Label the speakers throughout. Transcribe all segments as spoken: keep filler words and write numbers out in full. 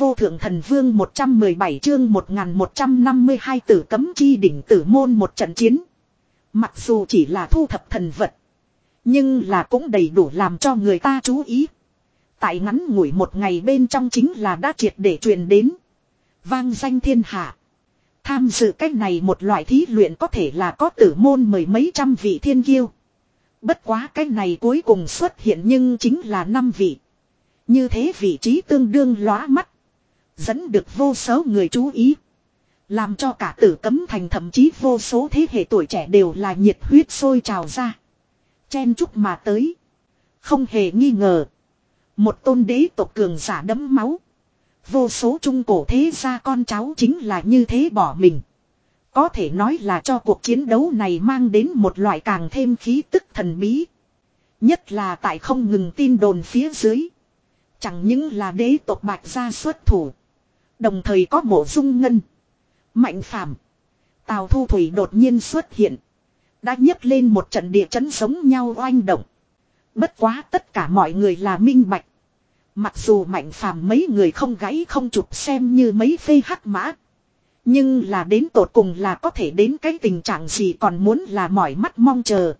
Speaker 1: vô thượng thần vương một trăm mười bảy chương một nghìn một trăm năm mươi hai tử cấm chi đỉnh tử môn một trận chiến. Mặc dù chỉ là thu thập thần vật, nhưng là cũng đầy đủ làm cho người ta chú ý. Tại ngắn ngủi một ngày bên trong chính là đã triệt để truyền đến. Vang danh thiên hạ. Tham dự cách này một loại thí luyện có thể là có tử môn mười mấy trăm vị thiên kiêu. Bất quá cách này cuối cùng xuất hiện nhưng chính là năm vị. Như thế vị trí tương đương lóa mắt. Dẫn được vô số người chú ý. Làm cho cả tử cấm thành thậm chí vô số thế hệ tuổi trẻ đều là nhiệt huyết sôi trào ra. Chen chúc mà tới. Không hề nghi ngờ. Một tôn đế tộc cường giả đẫm máu. Vô số trung cổ thế gia con cháu chính là như thế bỏ mình. Có thể nói là cho cuộc chiến đấu này mang đến một loại càng thêm khí tức thần bí. Nhất là tại không ngừng tin đồn phía dưới. Chẳng những là đế tộc Bạch gia xuất thủ. Đồng thời có Mộ Dung Ngân, Mạnh Phàm, Tào Thu Thủy đột nhiên xuất hiện. Đã nhấc lên một trận địa chấn giống nhau oanh động. Bất quá tất cả mọi người là minh bạch. Mặc dù Mạnh Phàm mấy người không gãy không chụp xem như mấy phê hắc mã. Nhưng là đến tột cùng là có thể đến cái tình trạng gì còn muốn là mỏi mắt mong chờ.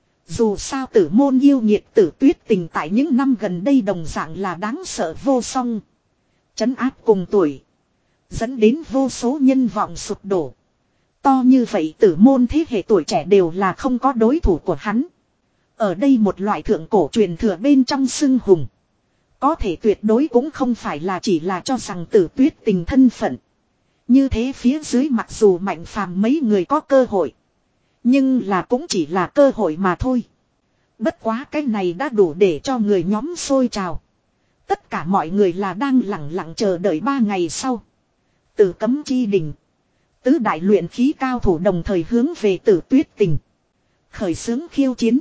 Speaker 1: Dù sao tử môn yêu nhiệt Tử Tuyết Tình tại những năm gần đây đồng dạng là đáng sợ vô song. Trấn áp cùng tuổi. Dẫn đến vô số nhân vọng sụp đổ. To như vậy tử môn thế hệ tuổi trẻ đều là không có đối thủ của hắn. Ở đây một loại thượng cổ truyền thừa bên trong xưng hùng. Có thể tuyệt đối cũng không phải là chỉ là cho rằng Tử Tuyết Tình thân phận. Như thế phía dưới mặc dù Mạnh Phàm mấy người có cơ hội. Nhưng là cũng chỉ là cơ hội mà thôi. Bất quá cái này đã đủ để cho người nhóm sôi trào. Tất cả mọi người là đang lặng lặng chờ đợi ba ngày sau. Tử cấm chi đỉnh. Tứ đại luyện khí cao thủ đồng thời hướng về Tử Tuyết Tình. Khởi xướng khiêu chiến.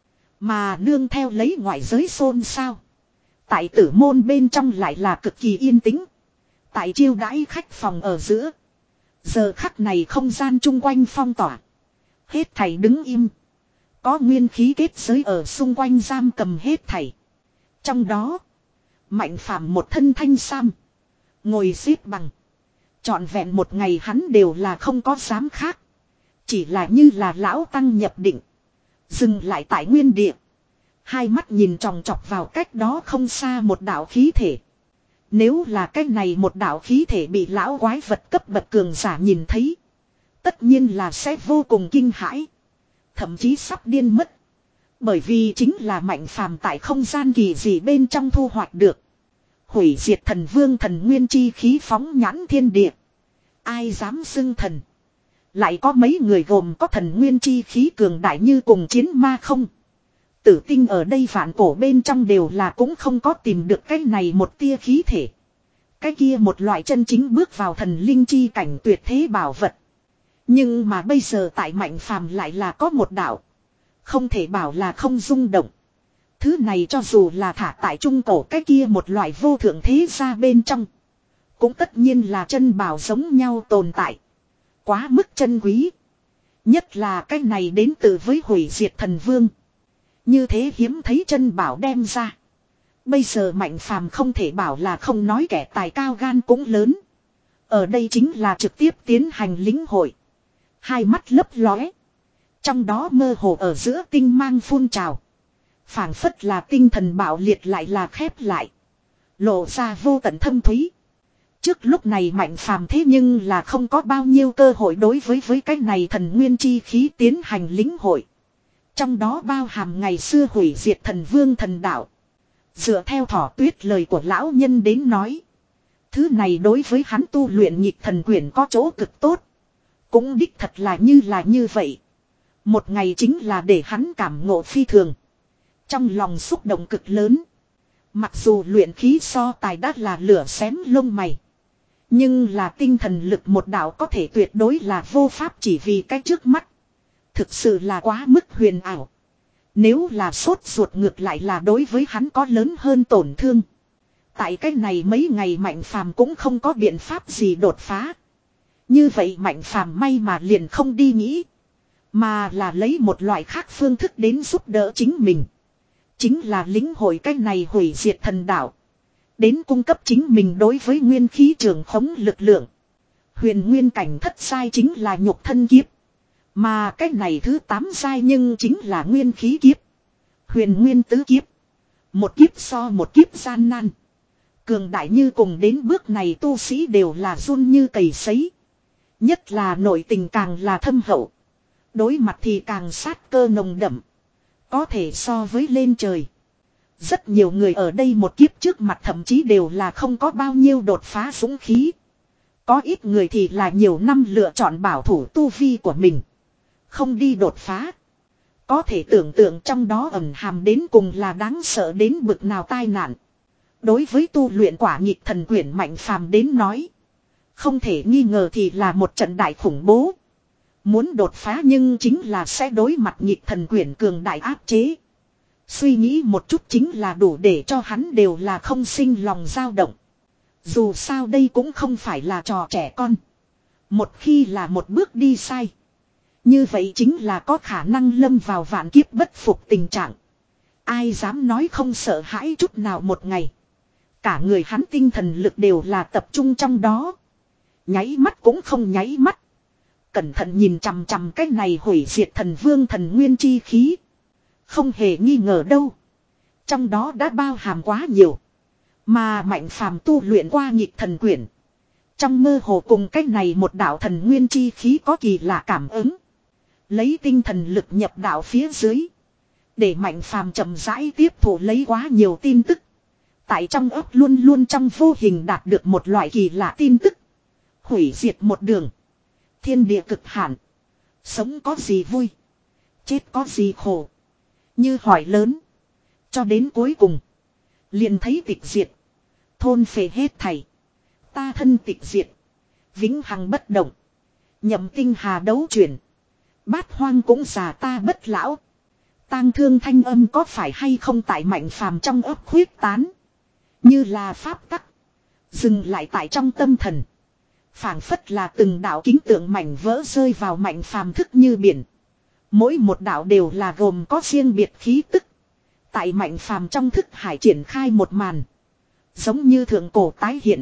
Speaker 1: Mà nương theo lấy ngoại giới xôn xao. Tại tử môn bên trong lại là cực kỳ yên tĩnh. Tại chiêu đãi khách phòng ở giữa. Giờ khắc này không gian chung quanh phong tỏa. Hết thảy đứng im. Có nguyên khí kết giới ở xung quanh giam cầm hết thảy. Trong đó. Mạnh Phàm một thân thanh sam. Ngồi xếp bằng. Trọn vẹn một ngày hắn đều là không có dám khác. Chỉ là như là lão tăng nhập định. Dừng lại tại nguyên địa. Hai mắt nhìn tròng trọc vào cách đó không xa một đạo khí thể. Nếu là cách này một đạo khí thể bị lão quái vật cấp bậc cường giả nhìn thấy. Tất nhiên là sẽ vô cùng kinh hãi. Thậm chí sắp điên mất. Bởi vì chính là Mạnh Phàm tại không gian kỳ dị bên trong thu hoạch được. Hủy diệt thần vương thần nguyên chi khí phóng nhãn thiên địa. Ai dám xưng thần. Lại có mấy người gồm có thần nguyên chi khí cường đại như cùng chiến ma không. Tử tinh ở đây vạn cổ bên trong đều là cũng không có tìm được cái này một tia khí thể. Cái kia một loại chân chính bước vào thần linh chi cảnh tuyệt thế bảo vật. Nhưng mà bây giờ tại Mạnh Phàm lại là có một đạo. Không thể bảo là không rung động. Thứ này cho dù là thả tại trung cổ cái kia một loại vô thượng thế gia bên trong. Cũng tất nhiên là chân bảo giống nhau tồn tại. Quá mức chân quý. Nhất là cái này đến từ với hủy diệt thần vương. Như thế hiếm thấy chân bảo đem ra. Bây giờ Mạnh Phàm không thể bảo là không nói kẻ tài cao gan cũng lớn. Ở đây chính là trực tiếp tiến hành lính hội. Hai mắt lấp lóe. Trong đó mơ hồ ở giữa tinh mang phun trào. Phảng phất là tinh thần bạo liệt lại là khép lại. Lộ ra vô tận thâm thúy. Trước lúc này Mạnh Phàm thế nhưng là không có bao nhiêu cơ hội đối với với cái này thần nguyên chi khí tiến hành lính hội. Trong đó bao hàm ngày xưa hủy diệt thần vương thần đạo. Dựa theo Thỏ Tuyết lời của lão nhân đến nói. Thứ này đối với hắn tu luyện nhịp thần quyển có chỗ cực tốt. Cũng đích thật là như là như vậy. Một ngày chính là để hắn cảm ngộ phi thường. Trong lòng xúc động cực lớn. Mặc dù luyện khí so tài đã là lửa xém lông mày. Nhưng là tinh thần lực một đạo có thể tuyệt đối là vô pháp chỉ vì cái trước mắt. Thực sự là quá mức huyền ảo. Nếu là sốt ruột ngược lại là đối với hắn có lớn hơn tổn thương. Tại cái này mấy ngày Mạnh Phàm cũng không có biện pháp gì đột phá. Như vậy Mạnh Phàm may mà liền không đi nghĩ. Mà là lấy một loại khác phương thức đến giúp đỡ chính mình. Chính là lính hội cái này hủy diệt thần đạo. Đến cung cấp chính mình đối với nguyên khí trường khống lực lượng. Huyền nguyên cảnh thất giai chính là nhục thân kiếp. Mà cái này thứ tám giai nhưng chính là nguyên khí kiếp. Huyền nguyên tứ kiếp. Một kiếp so một kiếp gian nan. Cường đại như cùng đến bước này tu sĩ đều là run như cầy sấy. Nhất là nội tình càng là thâm hậu. Đối mặt thì càng sát cơ nồng đậm. Có thể so với lên trời. Rất nhiều người ở đây một kiếp trước mặt thậm chí đều là không có bao nhiêu đột phá dũng khí. Có ít người thì là nhiều năm lựa chọn bảo thủ tu vi của mình. Không đi đột phá. Có thể tưởng tượng trong đó ẩn hàm đến cùng là đáng sợ đến bực nào tai nạn. Đối với tu luyện quả nghịch thần quyển Mạnh Phàm đến nói. Không thể nghi ngờ thì là một trận đại khủng bố. Muốn đột phá nhưng chính là sẽ đối mặt nghịch thần quyển cường đại áp chế. Suy nghĩ một chút chính là đủ để cho hắn đều là không sinh lòng dao động. Dù sao đây cũng không phải là trò trẻ con. Một khi là một bước đi sai. Như vậy chính là có khả năng lâm vào vạn kiếp bất phục tình trạng. Ai dám nói không sợ hãi chút nào một ngày. Cả người hắn tinh thần lực đều là tập trung trong đó. Nháy mắt cũng không nháy mắt. Cẩn thận nhìn chằm chằm cái này hủy diệt thần vương thần nguyên chi khí. Không hề nghi ngờ đâu. Trong đó đã bao hàm quá nhiều. Mà Mạnh Phàm tu luyện qua nghịch thần quyển. Trong mơ hồ cùng cái này một đạo thần nguyên chi khí có kỳ lạ cảm ứng. Lấy tinh thần lực nhập đạo phía dưới. Để Mạnh Phàm chậm rãi tiếp thụ lấy quá nhiều tin tức. Tại trong ấp luôn luôn trong vô hình đạt được một loại kỳ lạ tin tức. Hủy diệt một đường. Thiên địa cực hạn. Sống có gì vui. Chết có gì khổ. Như hỏi lớn. Cho đến cuối cùng. Liền thấy tịch diệt. Thôn phệ hết thảy. Ta thân tịch diệt. Vĩnh hằng bất động. Nhậm tinh hà đấu chuyển. Bát hoang cũng già ta bất lão. Tang thương thanh âm có phải hay không tại Mạnh Phàm trong ấp khuyết tán. Như là pháp tắc. Dừng lại tại trong tâm thần. Phảng phất là từng đạo kính tượng mảnh vỡ rơi vào Mạnh Phàm thức như biển. Mỗi một đạo đều là gồm có riêng biệt khí tức. Tại Mạnh Phàm trong thức hải triển khai một màn. Giống như thượng cổ tái hiện.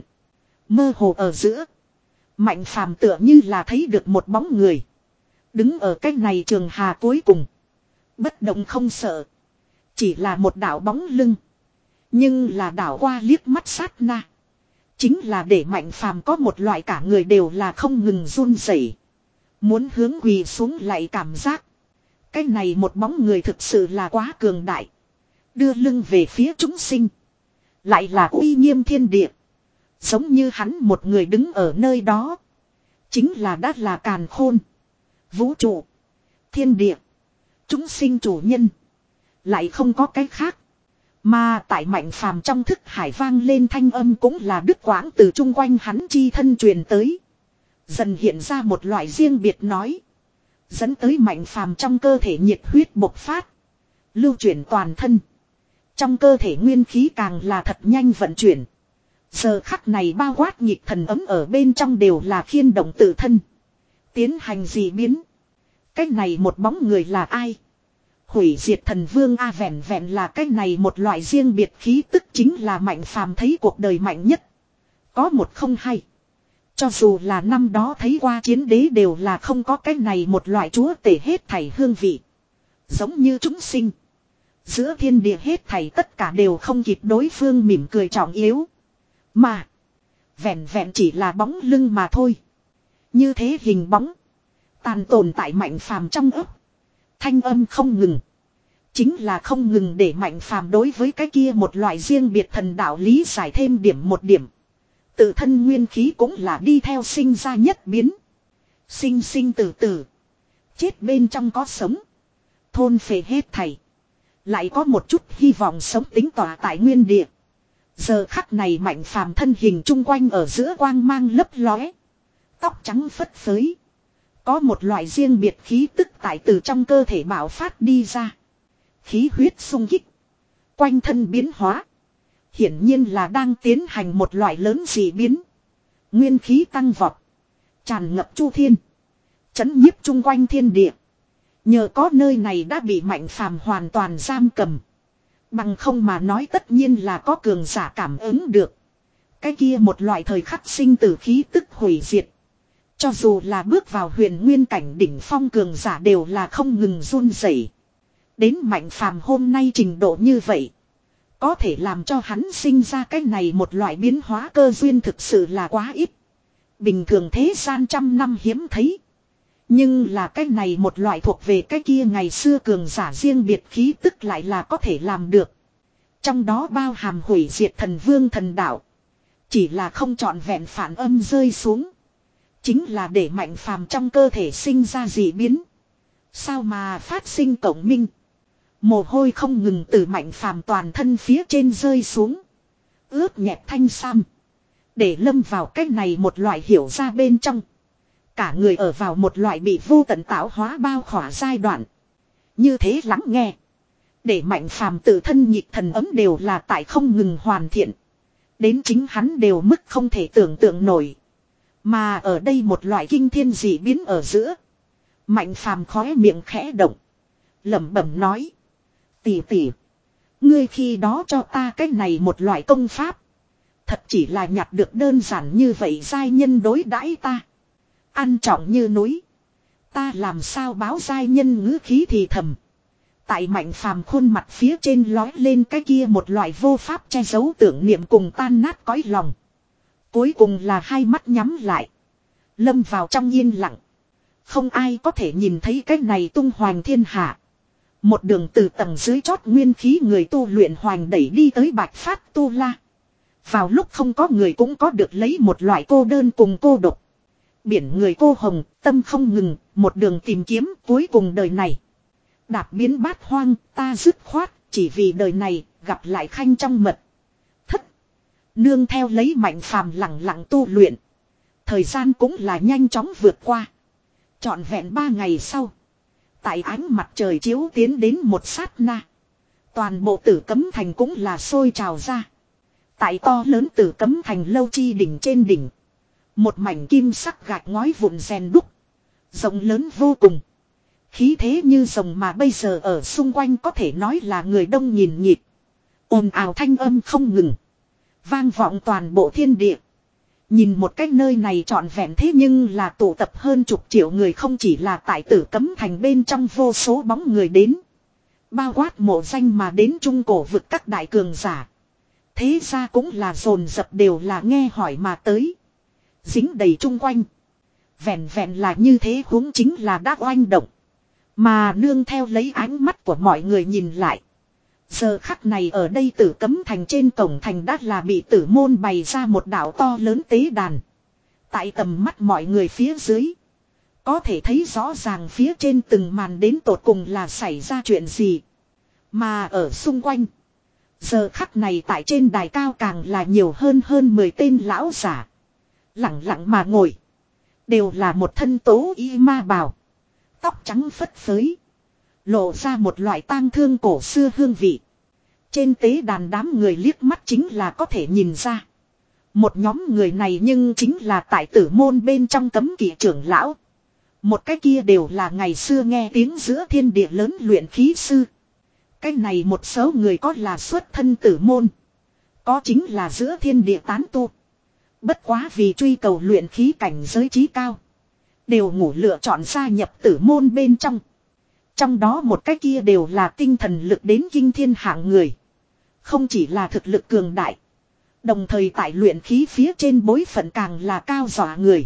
Speaker 1: Mơ hồ ở giữa. Mạnh Phàm tựa như là thấy được một bóng người. Đứng ở cách này trường hà cuối cùng. Bất động không sợ. Chỉ là một đạo bóng lưng. Nhưng là đảo qua liếc mắt sát na. Chính là để Mạnh Phàm có một loại cả người đều là không ngừng run rẩy, muốn hướng quỳ xuống lại cảm giác. Cái này một bóng người thực sự là quá cường đại. Đưa lưng về phía chúng sinh. Lại là uy nghiêm thiên địa. Giống như hắn một người đứng ở nơi đó. Chính là đã là càn khôn. Vũ trụ. Thiên địa. Chúng sinh chủ nhân. Lại không có cái khác. Mà tại Mạnh Phàm trong thức hải vang lên thanh âm cũng là đứt quãng từ chung quanh hắn chi thân truyền tới. Dần hiện ra một loại riêng biệt nói. Dẫn tới Mạnh Phàm trong cơ thể nhiệt huyết bộc phát. Lưu chuyển toàn thân. Trong cơ thể nguyên khí càng là thật nhanh vận chuyển. Giờ khắc này bao quát nhịp thần ấm ở bên trong đều là khiên động tự thân. Tiến hành dị biến. Cái này một bóng người là ai? Hủy diệt thần vương A, vẹn vẹn là cái này một loại riêng biệt khí tức chính là Mạnh Phàm thấy cuộc đời mạnh nhất. Có một không hay. Cho dù là năm đó thấy qua chiến đế đều là không có cái này một loại chúa tể hết thảy hương vị. Giống như chúng sinh. Giữa thiên địa hết thảy tất cả đều không kịp đối phương mỉm cười trọng yếu. Mà. Vẹn vẹn chỉ là bóng lưng mà thôi. Như thế hình bóng. Tàn tồn tại Mạnh Phàm trong ấp. Thanh âm không ngừng. Chính là không ngừng để Mạnh Phàm đối với cái kia một loại riêng biệt thần đạo lý giải thêm điểm một điểm. Tự thân nguyên khí cũng là đi theo sinh ra nhất biến. Sinh sinh tử tử. Chết bên trong có sống. Thôn phệ hết thảy. Lại có một chút hy vọng sống tính tỏa tại nguyên địa. Giờ khắc này Mạnh Phàm thân hình chung quanh ở giữa quang mang lấp lóe. Tóc trắng phất phới. Có một loại riêng biệt khí tức tại từ trong cơ thể bạo phát đi ra. Khí huyết sung kích. Quanh thân biến hóa. Hiển nhiên là đang tiến hành một loại lớn dị biến. Nguyên khí tăng vọt. Tràn ngập chu thiên. Chấn nhiếp chung quanh thiên địa. Nhờ có nơi này đã bị Mạnh Phàm hoàn toàn giam cầm. Bằng không mà nói tất nhiên là có cường giả cảm ứng được. Cái kia một loại thời khắc sinh tử khí tức hủy diệt. Cho dù là bước vào huyền nguyên cảnh đỉnh phong cường giả đều là không ngừng run rẩy. Đến Mạnh Phàm hôm nay trình độ như vậy. Có thể làm cho hắn sinh ra cái này một loại biến hóa cơ duyên thực sự là quá ít. Bình thường thế gian trăm năm hiếm thấy. Nhưng là cái này một loại thuộc về cái kia ngày xưa cường giả riêng biệt khí tức lại là có thể làm được. Trong đó bao hàm hủy diệt thần vương thần đạo. Chỉ là không trọn vẹn phản âm rơi xuống. Chính là để Mạnh Phàm trong cơ thể sinh ra dị biến. Sao mà phát sinh cộng minh. Mồ hôi không ngừng từ Mạnh Phàm toàn thân phía trên rơi xuống. Ướt nhẹp thanh sam. Để lâm vào cách này một loại hiểu ra bên trong. Cả người ở vào một loại bị vô tận tạo hóa bao khỏa giai đoạn. Như thế lắng nghe. Để Mạnh Phàm tự thân nhịp thần ấm đều là tại không ngừng hoàn thiện. Đến chính hắn đều mức không thể tưởng tượng nổi. Mà ở đây một loại kinh thiên dị biến ở giữa. Mạnh Phàm khóe miệng khẽ động. Lẩm bẩm nói. Tỷ tỷ. Ngươi khi đó cho ta cái này một loại công pháp. Thật chỉ là nhặt được đơn giản như vậy giai nhân đối đãi ta. Ăn trọng như núi. Ta làm sao báo giai nhân ngữ khí thì thầm. Tại Mạnh Phàm khuôn mặt phía trên lói lên cái kia một loại vô pháp che giấu tưởng niệm cùng tan nát cõi lòng. Cuối cùng là hai mắt nhắm lại. Lâm vào trong yên lặng. Không ai có thể nhìn thấy cái này tung hoành thiên hạ. Một đường từ tầng dưới chót nguyên khí người tu luyện hoành đẩy đi tới Bạch Phát Tu La. Vào lúc không có người cũng có được lấy một loại cô đơn cùng cô độc. Biển người cô hồng, tâm không ngừng, một đường tìm kiếm cuối cùng đời này. Đạp biến bát hoang, ta dứt khoát, chỉ vì đời này, gặp lại khanh trong mật. Thất. Nương theo lấy Mạnh Phàm lặng lặng tu luyện. Thời gian cũng là nhanh chóng vượt qua. Trọn vẹn ba ngày sau. Tại ánh mặt trời chiếu tiến đến một sát na. Toàn bộ Tử Cấm Thành cũng là sôi trào ra. Tại to lớn Tử Cấm Thành lâu chi đỉnh trên đỉnh. Một mảnh kim sắc gạch ngói vụn rèn đúc. Rộng lớn vô cùng. Khí thế như rồng mà bây giờ ở xung quanh có thể nói là người đông nhìn nhịp. Ồn ào thanh âm không ngừng. Vang vọng toàn bộ thiên địa. Nhìn một cách nơi này trọn vẹn thế nhưng là tụ tập hơn chục triệu người không chỉ là tại Tử Cấm Thành bên trong vô số bóng người đến. Bao quát mộ danh mà đến trung cổ vực các đại cường giả. Thế ra cũng là dồn dập đều là nghe hỏi mà tới. Dính đầy chung quanh. Vẹn vẹn là như thế huống chính là đã oanh động. Mà nương theo lấy ánh mắt của mọi người nhìn lại. Giờ khắc này ở đây Tử Cấm Thành trên cổng thành đã là bị tử môn bày ra một đảo to lớn tế đàn. Tại tầm mắt mọi người phía dưới. Có thể thấy rõ ràng phía trên từng màn đến tột cùng là xảy ra chuyện gì. Mà ở xung quanh. Giờ khắc này tại trên đài cao càng là nhiều hơn hơn mười tên lão giả. Lặng lặng mà ngồi. Đều là một thân tố y ma bào. Tóc trắng phất phới. Lộ ra một loại tang thương cổ xưa hương vị. Trên tế đàn đám người liếc mắt chính là có thể nhìn ra. Một nhóm người này nhưng chính là tại tử môn bên trong cấm kỵ trưởng lão. Một cái kia đều là ngày xưa nghe tiếng giữa thiên địa lớn luyện khí sư. Cái này một số người có là xuất thân tử môn. Có chính là giữa thiên địa tán tu. Bất quá vì truy cầu luyện khí cảnh giới trí cao. Đều ngủ lựa chọn gia nhập tử môn bên trong. Trong đó một cái kia đều là tinh thần lực đến kinh thiên hạng người. Không chỉ là thực lực cường đại. Đồng thời tại luyện khí phía trên bối phận càng là cao dọa người.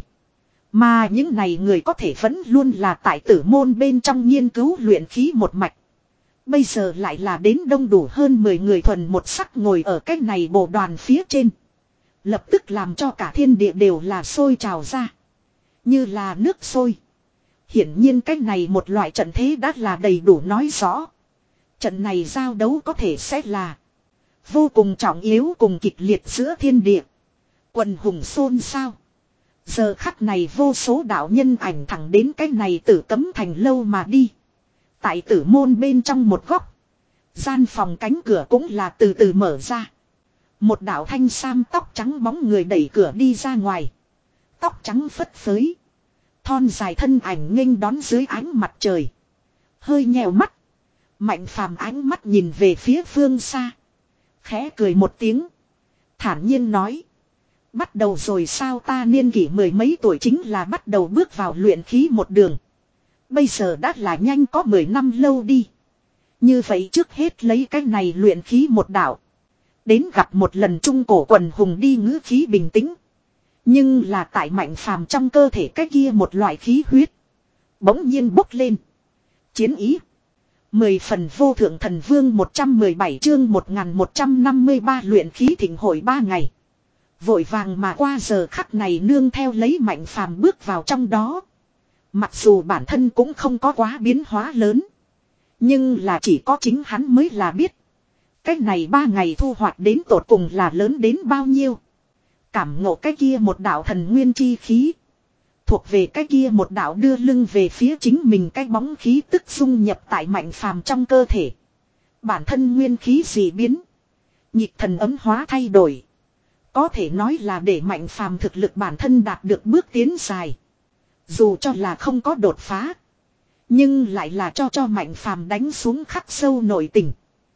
Speaker 1: Mà những này người có thể vẫn luôn là tại tử môn bên trong nghiên cứu luyện khí một mạch. Bây giờ lại là đến đông đủ hơn mười người thuần một sắc ngồi ở cái này bộ đoàn phía trên. Lập tức làm cho cả thiên địa đều là sôi trào ra. Như là nước sôi. Hiển nhiên cái này một loại trận thế đã là đầy đủ nói rõ. Trận này giao đấu có thể sẽ là vô cùng trọng yếu cùng kịch liệt giữa thiên địa. Quần hùng xôn xao. Giờ khắc này vô số đạo nhân ảnh thẳng đến cái này Tử Cấm Thành lâu mà đi. Tại tử môn bên trong một góc. Gian phòng cánh cửa cũng là từ từ mở ra. Một đạo thanh sam tóc trắng bóng người đẩy cửa đi ra ngoài. Tóc trắng phất phới. Thon dài thân ảnh nghênh đón dưới ánh mặt trời. Hơi nhèo mắt. Mạnh phàm ánh mắt nhìn về phía phương xa. Khẽ cười một tiếng. Thản nhiên nói. Bắt đầu rồi sao, ta niên kỷ mười mấy tuổi chính là bắt đầu bước vào luyện khí một đường. Bây giờ đã là nhanh có mười năm lâu đi. Như vậy trước hết lấy cái này luyện khí một đạo. Đến gặp một lần trung cổ quần hùng đi, ngữ khí bình tĩnh. Nhưng là tại Mạnh phàm trong cơ thể cái kia một loại khí huyết. Bỗng nhiên bốc lên. Chiến ý. Mười phần vô thượng thần vương một trăm mười bảy chương một nghìn một trăm năm mươi ba luyện khí thịnh hội ba ngày. Vội vàng mà qua giờ khắc này nương theo lấy Mạnh phàm bước vào trong đó. Mặc dù bản thân cũng không có quá biến hóa lớn. Nhưng là chỉ có chính hắn mới là biết. Cái này ba ngày thu hoạch đến tột cùng là lớn đến bao nhiêu. Cảm ngộ cái kia một đạo thần nguyên chi khí. Thuộc về cái kia một đạo đưa lưng về phía chính mình, cái bóng khí tức dung nhập tại Mạnh phàm trong cơ thể. Bản thân nguyên khí dị biến. Nhịp thần ấm hóa thay đổi. Có thể nói là để Mạnh phàm thực lực bản thân đạt được bước tiến dài. Dù cho là không có đột phá. Nhưng lại là cho cho Mạnh phàm đánh xuống khắc sâu nội tình.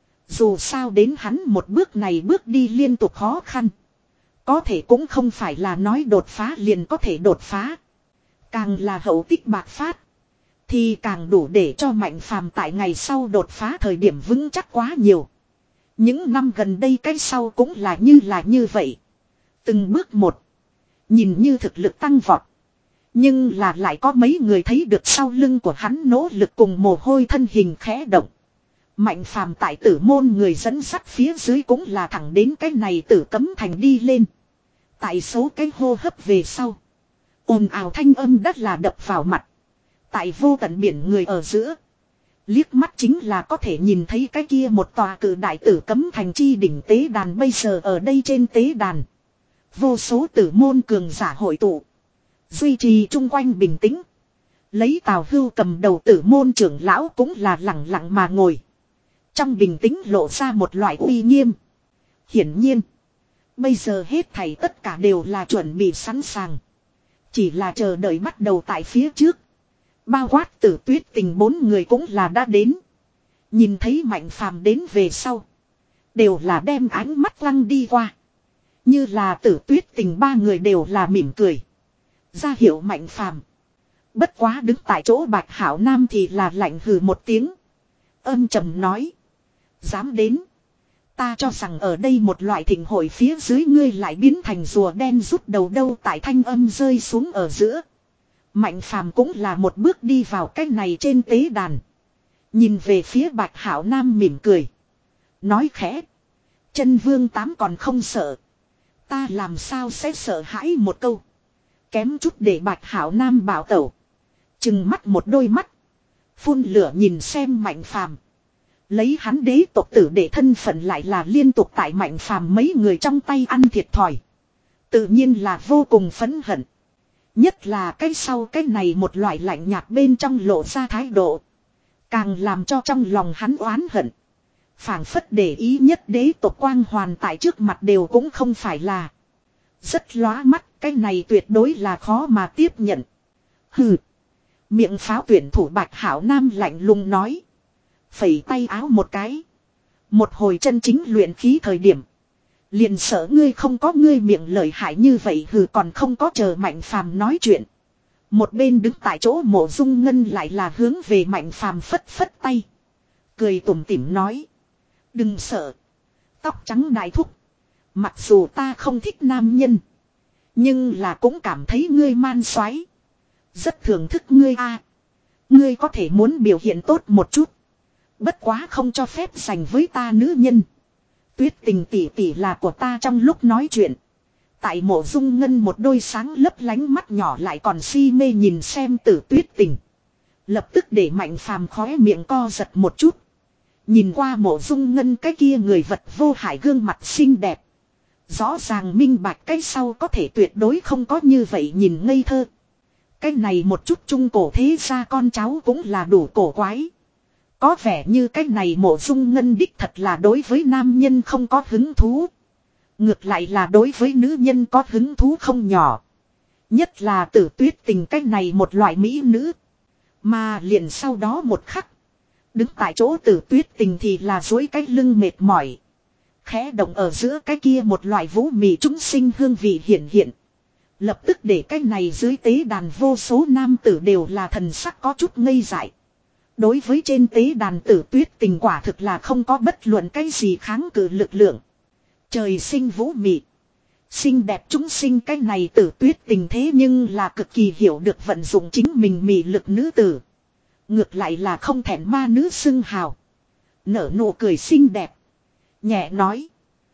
Speaker 1: Dù sao đến hắn một bước này bước đi liên tục khó khăn. Có thể cũng không phải là nói đột phá liền có thể đột phá. Càng là hậu tích bạc phát. Thì càng đủ để cho Mạnh phàm tại ngày sau đột phá thời điểm vững chắc quá nhiều. Những năm gần đây cái sau cũng là như là như vậy. Từng bước một. Nhìn như thực lực tăng vọt. Nhưng là lại có mấy người thấy được sau lưng của hắn nỗ lực cùng mồ hôi thân hình khẽ động. Mạnh phàm tại tử môn người dẫn sắt phía dưới cũng là thẳng đến cái này tử cấm thành đi lên. Tại số cái hô hấp về sau. Ồn ào thanh âm đất là đập vào mặt. Tại vô tận biển người ở giữa. Liếc mắt chính là có thể nhìn thấy cái kia một tòa cử đại tử cấm thành chi đỉnh tế đàn, bây giờ ở đây trên tế đàn. Vô số tử môn cường giả hội tụ. Duy trì chung quanh bình tĩnh. Lấy Tào Hưu cầm đầu tử môn trưởng lão cũng là lặng lặng mà ngồi. Trong bình tĩnh lộ ra một loại uy nghiêm. Hiển nhiên. Bây giờ hết thảy tất cả đều là chuẩn bị sẵn sàng. Chỉ là chờ đợi bắt đầu tại phía trước. Bao quát Tử Tuyết Tình bốn người cũng là đã đến. Nhìn thấy Mạnh phàm đến về sau. Đều là đem ánh mắt lăng đi qua. Như là Tử Tuyết Tình ba người đều là mỉm cười. Ra hiệu Mạnh phàm. Bất quá đứng tại chỗ Bạch Hảo Nam thì là lạnh hừ một tiếng. Âm trầm nói. Dám đến. Ta cho rằng ở đây một loại thịnh hội phía dưới ngươi lại biến thành rùa đen rút đầu đâu. Tại thanh âm rơi xuống ở giữa. Mạnh phàm cũng là một bước đi vào cái này trên tế đàn. Nhìn về phía Bạch Hảo Nam mỉm cười. Nói khẽ. Chân vương tám còn không sợ. Ta làm sao sẽ sợ hãi một câu. Kém chút để Bạch Hảo Nam bảo tẩu. Chừng mắt một đôi mắt. Phun lửa nhìn xem Mạnh phàm. Lấy hắn đế tộc tử để thân phận lại là liên tục tại Mạnh phàm mấy người trong tay ăn thiệt thòi. Tự nhiên là vô cùng phẫn hận. Nhất là cái sau cái này một loại lạnh nhạt bên trong lộ ra thái độ. Càng làm cho trong lòng hắn oán hận. Phảng phất để ý nhất đế tộc quang hoàn tại trước mặt đều cũng không phải là. Rất lóa mắt, cái này tuyệt đối là khó mà tiếp nhận. Hừ. Miệng pháo tuyển thủ Bạch Hảo Nam lạnh lùng nói. Phẩy tay áo một cái. Một hồi chân chính luyện khí thời điểm. Liền sợ ngươi không có ngươi miệng lợi hại như vậy, hừ, còn không có chờ Mạnh phàm nói chuyện. Một bên đứng tại chỗ Mộ Dung Ngân lại là hướng về Mạnh phàm phất phất tay. Cười tủm tỉm nói. Đừng sợ. Tóc trắng đại thúc. Mặc dù ta không thích nam nhân. Nhưng là cũng cảm thấy ngươi man xoáy. Rất thưởng thức ngươi a. Ngươi có thể muốn biểu hiện tốt một chút. Bất quá không cho phép dành với ta nữ nhân. Tuyết Tình tỷ tỷ là của ta. Trong lúc nói chuyện. Tại Mộ Dung Ngân một đôi sáng lấp lánh mắt nhỏ lại còn si mê nhìn xem Tử Tuyết Tình. Lập tức để Mạnh phàm khóe miệng co giật một chút. Nhìn qua Mộ Dung Ngân cái kia người vật vô hại gương mặt xinh đẹp. Rõ ràng minh bạch cái sau có thể tuyệt đối không có như vậy nhìn ngây thơ. Cái này một chút trung cổ thế gia con cháu cũng là đủ cổ quái. Có vẻ như cái này Mộ Dung Ngân đích thật là đối với nam nhân không có hứng thú. Ngược lại là đối với nữ nhân có hứng thú không nhỏ. Nhất là Tử Tuyết Tình cái này một loại mỹ nữ. Mà liền sau đó một khắc. Đứng tại chỗ Tử Tuyết Tình thì là duỗi cái lưng mệt mỏi. Khẽ động ở giữa cái kia một loại vũ mị chúng sinh hương vị hiện hiện. Lập tức để cái này dưới tế đàn vô số nam tử đều là thần sắc có chút ngây dại. Đối với trên tế đàn Tử Tuyết Tình quả thực là không có bất luận cái gì kháng cự lực lượng. Trời sinh vũ mị. Xinh đẹp chúng sinh cái này Tử Tuyết Tình thế nhưng là cực kỳ hiểu được vận dụng chính mình mị lực nữ tử. Ngược lại là không thẹn ma nữ xưng hào. Nở nụ cười xinh đẹp. Nhẹ nói.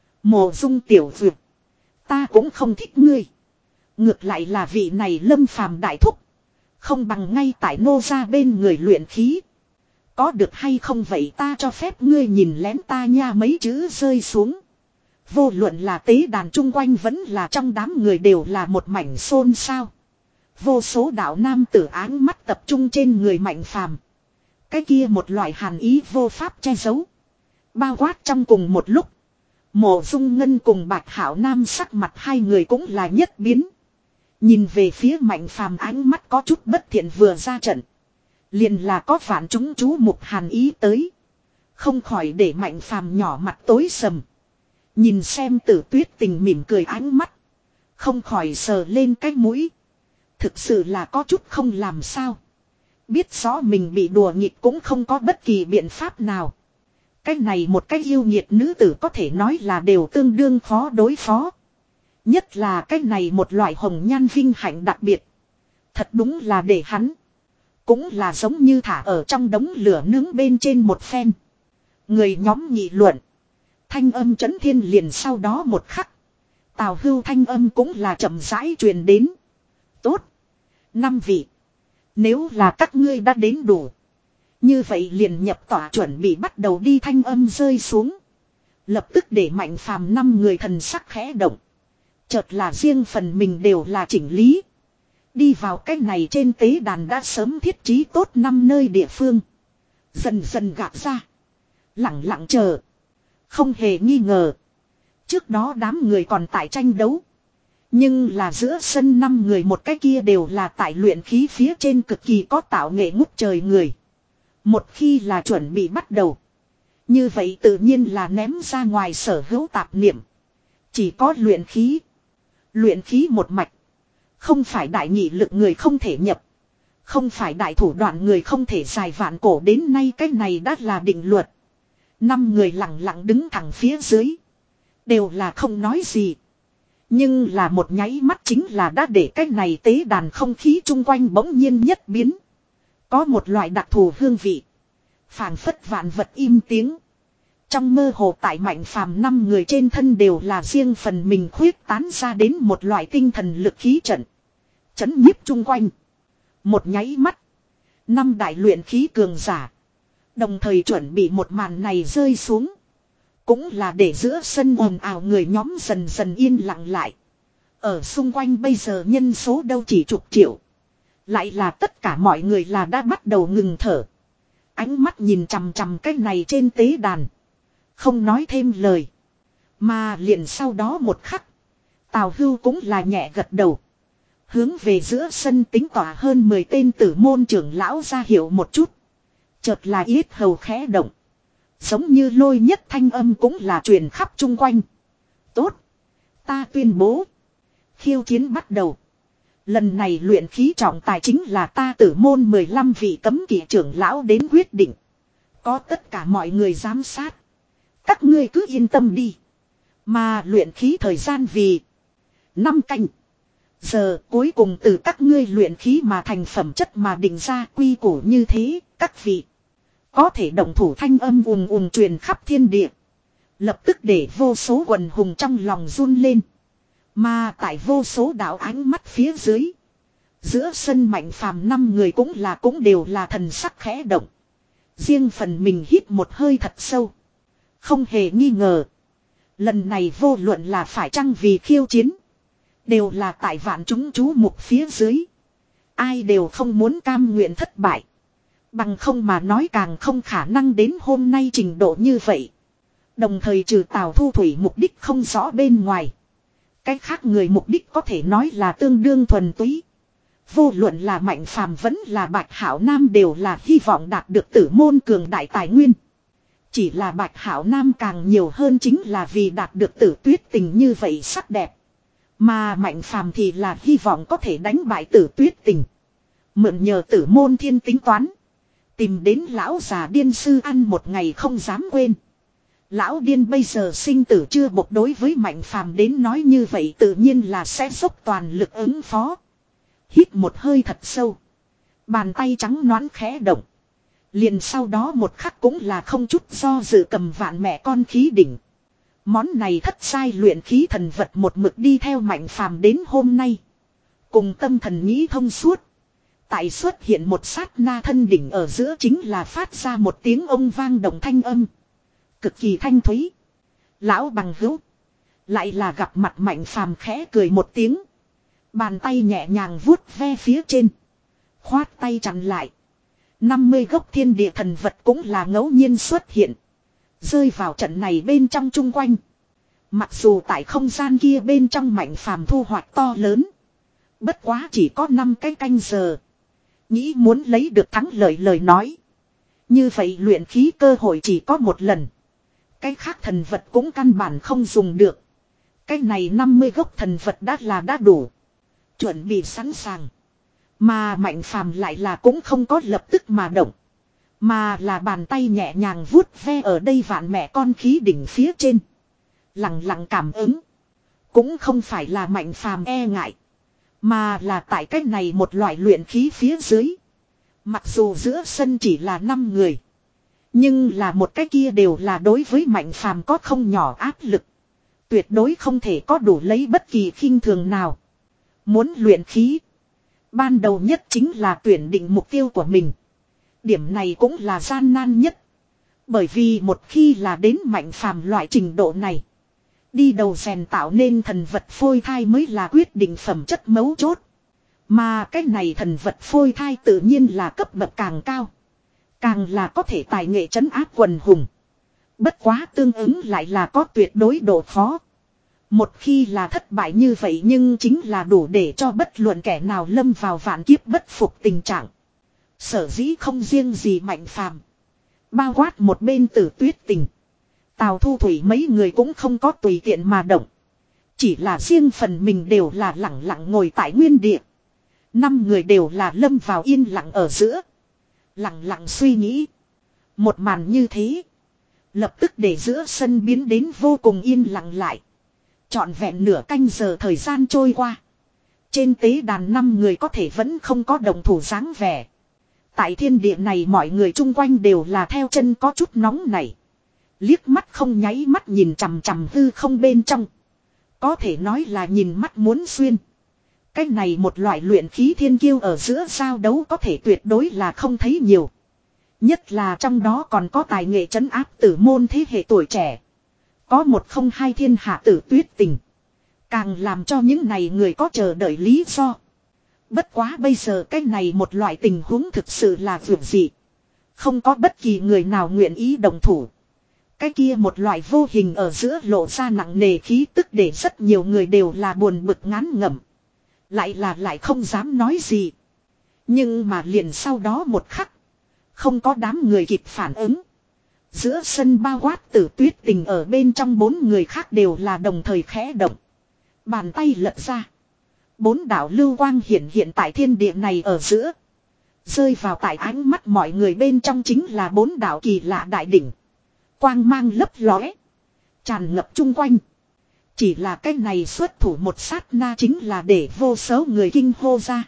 Speaker 1: Mộ Dung tiểu duyệt. Ta cũng không thích ngươi. Ngược lại là vị này Lâm Phàm đại thúc. Không bằng ngay tại nô ra bên người luyện khí. Có được hay không vậy ta cho phép ngươi nhìn lén ta nha mấy chữ rơi xuống. Vô luận là tế đàn chung quanh vẫn là trong đám người đều là một mảnh xôn xao. Vô số đạo nam tử áng mắt tập trung trên người Mạnh Phàm. Cái kia một loại hàn ý vô pháp che giấu. Bao quát trong cùng một lúc. Mộ Dung Ngân cùng Bạch Hạo Nam sắc mặt hai người cũng là nhất biến. Nhìn về phía Mạnh Phàm ánh mắt có chút bất thiện vừa ra trận. Liền là có phản chúng chú mục hàn ý tới. Không khỏi để Mạnh Phàm nhỏ mặt tối sầm. Nhìn xem Tử Tuyết Tình mỉm cười ánh mắt. Không khỏi sờ lên cái mũi. Thực sự là có chút không làm sao. Biết rõ mình bị đùa nghịch cũng không có bất kỳ biện pháp nào. Cái này một cái yêu nghiệt nữ tử có thể nói là đều tương đương khó đối phó. Nhất là cái này một loại hồng nhan vinh hạnh đặc biệt. Thật đúng là để hắn. Cũng là giống như thả ở trong đống lửa nướng bên trên một phen. Người nhóm nghị luận. Thanh âm chấn thiên liền sau đó một khắc. Tào Hưu thanh âm cũng là chậm rãi truyền đến. Tốt. Năm vị. Nếu là các ngươi đã đến đủ. Như vậy liền nhập tỏa chuẩn bị bắt đầu đi thanh âm rơi xuống. Lập tức để Mạnh Phàm năm người thần sắc khẽ động. Chợt là riêng phần mình đều là chỉnh lý. Đi vào cái này trên tế đàn đã sớm thiết trí tốt năm nơi địa phương. Dần dần gạt ra. Lặng lặng chờ. Không hề nghi ngờ. Trước đó đám người còn tại tranh đấu. Nhưng là giữa sân năm người một cái kia đều là tại luyện khí phía trên cực kỳ có tạo nghệ ngút trời người. Một khi là chuẩn bị bắt đầu. Như vậy tự nhiên là ném ra ngoài sở hữu tạp niệm. Chỉ có luyện khí. Luyện khí một mạch. Không phải đại nghị lực người không thể nhập. Không phải đại thủ đoạn người không thể dài vạn cổ đến nay cái này đã là định luật. Năm người lặng lặng đứng thẳng phía dưới. Đều là không nói gì. Nhưng là một nháy mắt chính là đã để cái này tế đàn không khí chung quanh bỗng nhiên nhất biến. Có một loại đặc thù hương vị. Phảng phất vạn vật im tiếng. Trong mơ hồ tại Mạnh Phàm năm người trên thân đều là riêng phần mình khuyết tán ra đến một loại tinh thần lực khí trận. Chấn nhiếp chung quanh. Một nháy mắt. Năm đại luyện khí cường giả. Đồng thời chuẩn bị một màn này rơi xuống. Cũng là để giữa sân ồn ào người nhóm dần dần yên lặng lại. Ở xung quanh bây giờ nhân số đâu chỉ chục triệu. Lại là tất cả mọi người là đã bắt đầu ngừng thở. Ánh mắt nhìn chằm chằm cái này trên tế đàn. Không nói thêm lời. Mà liền sau đó một khắc. Tào Hưu cũng là nhẹ gật đầu. Hướng về giữa sân tính tỏa hơn mười tên tử môn trưởng lão ra hiệu một chút. Chợt là yết hầu khẽ động. Giống như lôi nhất thanh âm cũng là truyền khắp chung quanh. Tốt. Ta tuyên bố. Khiêu chiến bắt đầu. Lần này luyện khí trọng tài chính là ta tử môn mười lăm vị cấm kỵ trưởng lão đến quyết định. Có tất cả mọi người giám sát. Các ngươi cứ yên tâm đi. Mà luyện khí thời gian vì năm canh. Giờ cuối cùng từ các ngươi luyện khí mà thành phẩm chất mà định ra quy củ như thế, các vị. Có thể động thủ thanh âm ùm ùm truyền khắp thiên địa. Lập tức để vô số quần hùng trong lòng run lên. Mà tại vô số đạo ánh mắt phía dưới. Giữa sân Mạnh Phàm năm người cũng là cũng đều là thần sắc khẽ động. Riêng phần mình hít một hơi thật sâu. Không hề nghi ngờ. Lần này vô luận là phải chăng vì khiêu chiến. Đều là tại vạn chúng chú mục phía dưới. Ai đều không muốn cam nguyện thất bại. Bằng không mà nói càng không khả năng đến hôm nay trình độ như vậy. Đồng thời trừ Tào Thu Thủy mục đích không rõ bên ngoài. Cái khác người mục đích có thể nói là tương đương thuần túy. Vô luận là Mạnh Phàm vẫn là Bạch Hảo Nam đều là hy vọng đạt được tử môn cường đại tài nguyên. Chỉ là Bạch Hảo Nam càng nhiều hơn chính là vì đạt được Tử Tuyết Tình như vậy sắc đẹp. Mà Mạnh Phàm thì là hy vọng có thể đánh bại Tử Tuyết Tình. Mượn nhờ tử môn thiên tính toán. Tìm đến lão già điên sư ăn một ngày không dám quên. Lão điên bây giờ sinh tử chưa bộc, đối với Mạnh Phàm đến nói như vậy tự nhiên là sẽ dốc toàn lực ứng phó. Hít một hơi thật sâu. Bàn tay trắng nõn khẽ động. Liền sau đó một khắc cũng là không chút do dự cầm vạn mẹ con khí đỉnh. Món này thất sai luyện khí thần vật một mực đi theo Mạnh Phàm đến hôm nay. Cùng tâm thần nghĩ thông suốt. Tại xuất hiện một sát na thân đỉnh ở giữa chính là phát ra một tiếng ông vang đồng thanh âm. Cực kỳ thanh thúy. Lão bằng hữu. Lại là gặp mặt Mạnh Phàm khẽ cười một tiếng. Bàn tay nhẹ nhàng vuốt ve phía trên. Khoát tay chặn lại. năm mươi gốc thiên địa thần vật cũng là ngẫu nhiên xuất hiện. Rơi vào trận này bên trong chung quanh. Mặc dù tại không gian kia bên trong Mạnh Phàm thu hoạch to lớn. Bất quá chỉ có năm cái canh giờ. Nghĩ muốn lấy được thắng lợi lời nói. Như vậy luyện khí cơ hội chỉ có một lần. Cái khác thần vật cũng căn bản không dùng được. Cái này năm mươi gốc thần vật đã là đã đủ. Chuẩn bị sẵn sàng. Mà Mạnh Phàm lại là cũng không có lập tức mà động. Mà là bàn tay nhẹ nhàng vuốt ve ở đây vạn mẹ con khí đỉnh phía trên. Lặng lặng cảm ứng. Cũng không phải là Mạnh Phàm e ngại. Mà là tại cách này một loại luyện khí phía dưới. Mặc dù giữa sân chỉ là năm người. Nhưng là một cái kia đều là đối với Mạnh Phàm có không nhỏ áp lực. Tuyệt đối không thể có đủ lấy bất kỳ khinh thường nào. Muốn luyện khí. Ban đầu nhất chính là tuyển định mục tiêu của mình. Điểm này cũng là gian nan nhất. Bởi vì một khi là đến Mạnh Phàm loại trình độ này. Đi đầu rèn tạo nên thần vật phôi thai mới là quyết định phẩm chất mấu chốt. Mà cái này thần vật phôi thai tự nhiên là cấp bậc càng cao. Càng là có thể tài nghệ trấn áp quần hùng. Bất quá tương ứng lại là có tuyệt đối độ khó. Một khi là thất bại như vậy nhưng chính là đủ để cho bất luận kẻ nào lâm vào vạn kiếp bất phục tình trạng. Sở dĩ không riêng gì Mạnh Phàm. Bao quát một bên Tử Tuyết Tình. Tào Thu Thủy mấy người cũng không có tùy tiện mà động. Chỉ là riêng phần mình đều là lặng lặng ngồi tại nguyên địa. Năm người đều là lâm vào yên lặng ở giữa. Lặng lặng suy nghĩ. Một màn như thế. Lập tức để giữa sân biến đến vô cùng yên lặng lại. Trọn vẹn nửa canh giờ thời gian trôi qua. Trên tế đàn năm người có thể vẫn không có đồng thủ dáng vẻ. Tại thiên địa này mọi người chung quanh đều là theo chân có chút nóng này. Liếc mắt không nháy mắt nhìn chằm chằm hư không bên trong. Có thể nói là nhìn mắt muốn xuyên. Cái này một loại luyện khí thiên kiêu ở giữa giao đấu có thể tuyệt đối là không thấy nhiều. Nhất là trong đó còn có tài nghệ trấn áp tử môn thế hệ tuổi trẻ. Có một không hai thiên hạ Tử Tuyết Tình. Càng làm cho những này người có chờ đợi lý do. Bất quá bây giờ cái này một loại tình huống thực sự là vượt dị. Không có bất kỳ người nào nguyện ý đồng thủ. Cái kia một loại vô hình ở giữa lộ ra nặng nề khí tức để rất nhiều người đều là buồn bực ngán ngẩm. Lại là lại không dám nói gì. Nhưng mà liền sau đó một khắc. Không có đám người kịp phản ứng. Giữa sân bao quát Tử Tuyết Tình ở bên trong bốn người khác đều là đồng thời khẽ động. Bàn tay lật ra. Bốn đạo lưu quang hiện hiện tại thiên địa này ở giữa. Rơi vào tại ánh mắt mọi người bên trong chính là bốn đạo kỳ lạ đại đỉnh. Quang mang lấp lóe. Tràn ngập chung quanh. Chỉ là cái này xuất thủ một sát na chính là để vô số người kinh hô ra.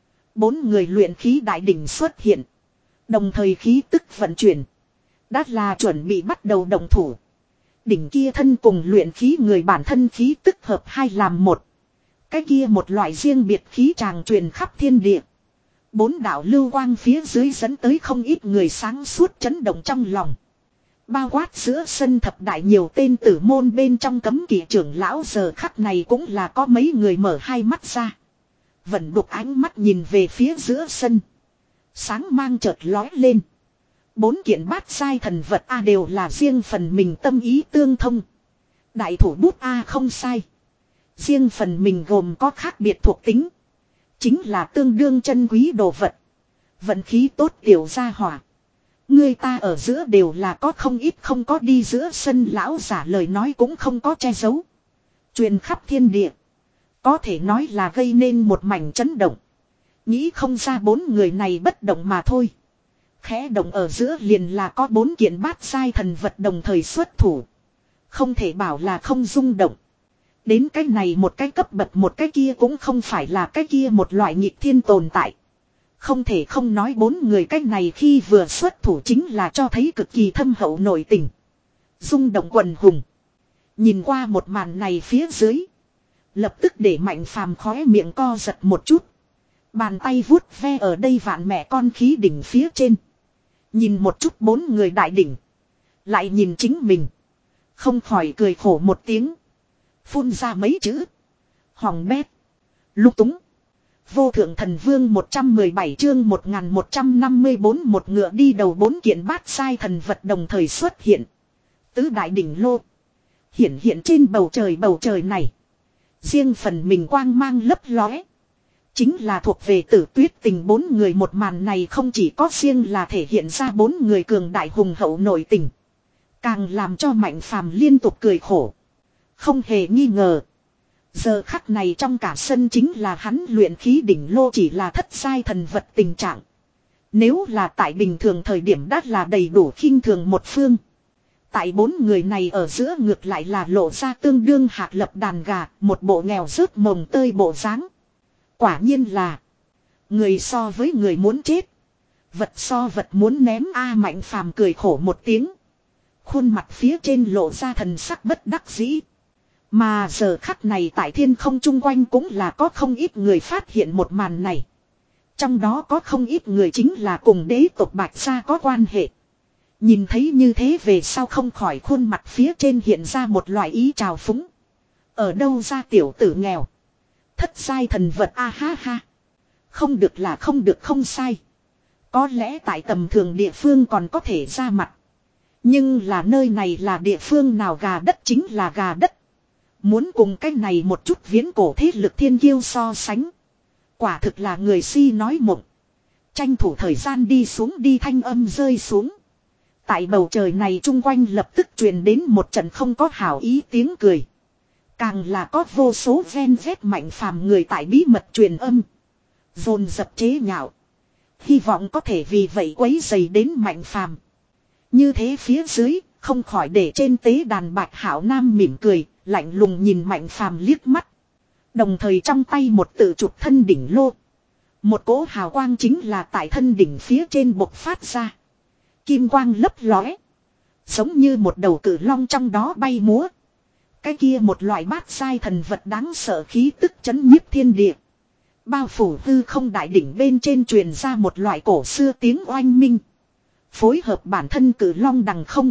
Speaker 1: Bốn người luyện khí đại đỉnh xuất hiện. Đồng thời khí tức vận chuyển. Đã là chuẩn bị bắt đầu đồng thủ. Đỉnh kia thân cùng luyện khí người bản thân khí tức hợp hai làm một. Cái kia một loại riêng biệt khí tràng truyền khắp thiên địa. Bốn đạo lưu quang phía dưới dẫn tới không ít người sáng suốt chấn động trong lòng. Bao quát giữa sân thập đại nhiều tên tử môn bên trong cấm kỵ trưởng lão giờ khắc này cũng là có mấy người mở hai mắt ra. Vẫn đục ánh mắt nhìn về phía giữa sân. Sáng mang chợt lói lên. Bốn kiện bát sai thần vật A đều là riêng phần mình tâm ý tương thông. Đại thủ bút A không sai. Riêng phần mình gồm có khác biệt thuộc tính. chính là tương đương chân quý đồ vật. Vận khí tốt tiểu gia hỏa. Người ta ở giữa đều là có không ít không có đi giữa sân lão giả lời nói cũng không có che giấu. Truyền khắp thiên địa. Có thể nói là gây nên một mảnh chấn động. Nghĩ không ra bốn người này bất động mà thôi. Khẽ động ở giữa liền là có bốn kiện bát sai thần vật đồng thời xuất thủ. Không thể bảo là không rung động. Đến cái này một cái cấp bậc một cái kia cũng không phải là cái kia một loại nghịch thiên tồn tại. Không thể không nói bốn người cái này khi vừa xuất thủ chính là cho thấy cực kỳ thâm hậu nội tình. Rung động quần hùng. Nhìn qua một màn này phía dưới. Lập tức để Mạnh Phàm khóe miệng co giật một chút. Bàn tay vuốt ve ở đây vạn mẹ con khí đỉnh phía trên. Nhìn một chút bốn người đại đỉnh. Lại nhìn chính mình. Không khỏi cười khổ một tiếng. Phun ra mấy chữ. Hỏng bét. Lung túng. Vô thượng thần vương một trăm mười bảy chương một nghìn một trăm năm mươi bốn một ngựa đi đầu bốn kiện bát sai thần vật đồng thời xuất hiện. Tứ đại đỉnh lô. Hiện hiện trên bầu trời bầu trời này. Riêng phần mình quang mang lấp lóe. Chính là thuộc về Tử Tuyết Tình bốn người một màn này không chỉ có riêng là thể hiện ra bốn người cường đại hùng hậu nội tình. Càng làm cho Mạnh Phàm liên tục cười khổ. Không hề nghi ngờ. Giờ khắc này trong cả sân chính là hắn luyện khí đỉnh lô chỉ là thất sai thần vật tình trạng. Nếu là tại bình thường thời điểm đã là đầy đủ khinh thường một phương. Tại bốn người này ở giữa ngược lại là lộ ra tương đương hạt lập đàn gà, một bộ nghèo rớt mồng tơi bộ dáng. Quả nhiên là người so với người muốn chết. Vật so vật muốn ném a Mạnh Phàm cười khổ một tiếng. Khuôn mặt phía trên lộ ra thần sắc bất đắc dĩ. Mà giờ khắc này tại thiên không chung quanh cũng là có không ít người phát hiện một màn này. Trong đó có không ít người chính là cùng đế tộc Bạch Gia có quan hệ. Nhìn thấy như thế về sau không khỏi khuôn mặt phía trên hiện ra một loại ý trào phúng. Ở đâu ra tiểu tử nghèo. Thất sai thần vật a ha ha. Không được là không được không sai. Có lẽ tại tầm thường địa phương còn có thể ra mặt. Nhưng là nơi này là địa phương nào gà đất chính là gà đất. Muốn cùng cái này một chút viễn cổ thế lực thiên kiêu so sánh. Quả thực là người si nói mộng. Tranh thủ thời gian đi xuống đi thanh âm rơi xuống. Tại bầu trời này chung quanh lập tức truyền đến một trận không có hảo ý tiếng cười. Càng là có vô số ven vét Mạnh Phàm người tại bí mật truyền âm. Dồn dập chế nhạo. Hy vọng có thể vì vậy quấy dày đến Mạnh Phàm. Như thế phía dưới, không khỏi để trên tế đàn Bạch Hảo Nam mỉm cười, lạnh lùng nhìn Mạnh Phàm liếc mắt. Đồng thời trong tay một tự chụp thân đỉnh lô. Một cỗ hào quang chính là tại thân đỉnh phía trên bộc phát ra. Kim quang lấp lóe. Giống như một đầu cử long trong đó bay múa. Cái kia một loại bát sai thần vật đáng sợ khí tức chấn nhiếp thiên địa. Bao phủ hư không đại đỉnh bên trên truyền ra một loại cổ xưa tiếng oanh minh. Phối hợp bản thân cử long đằng không.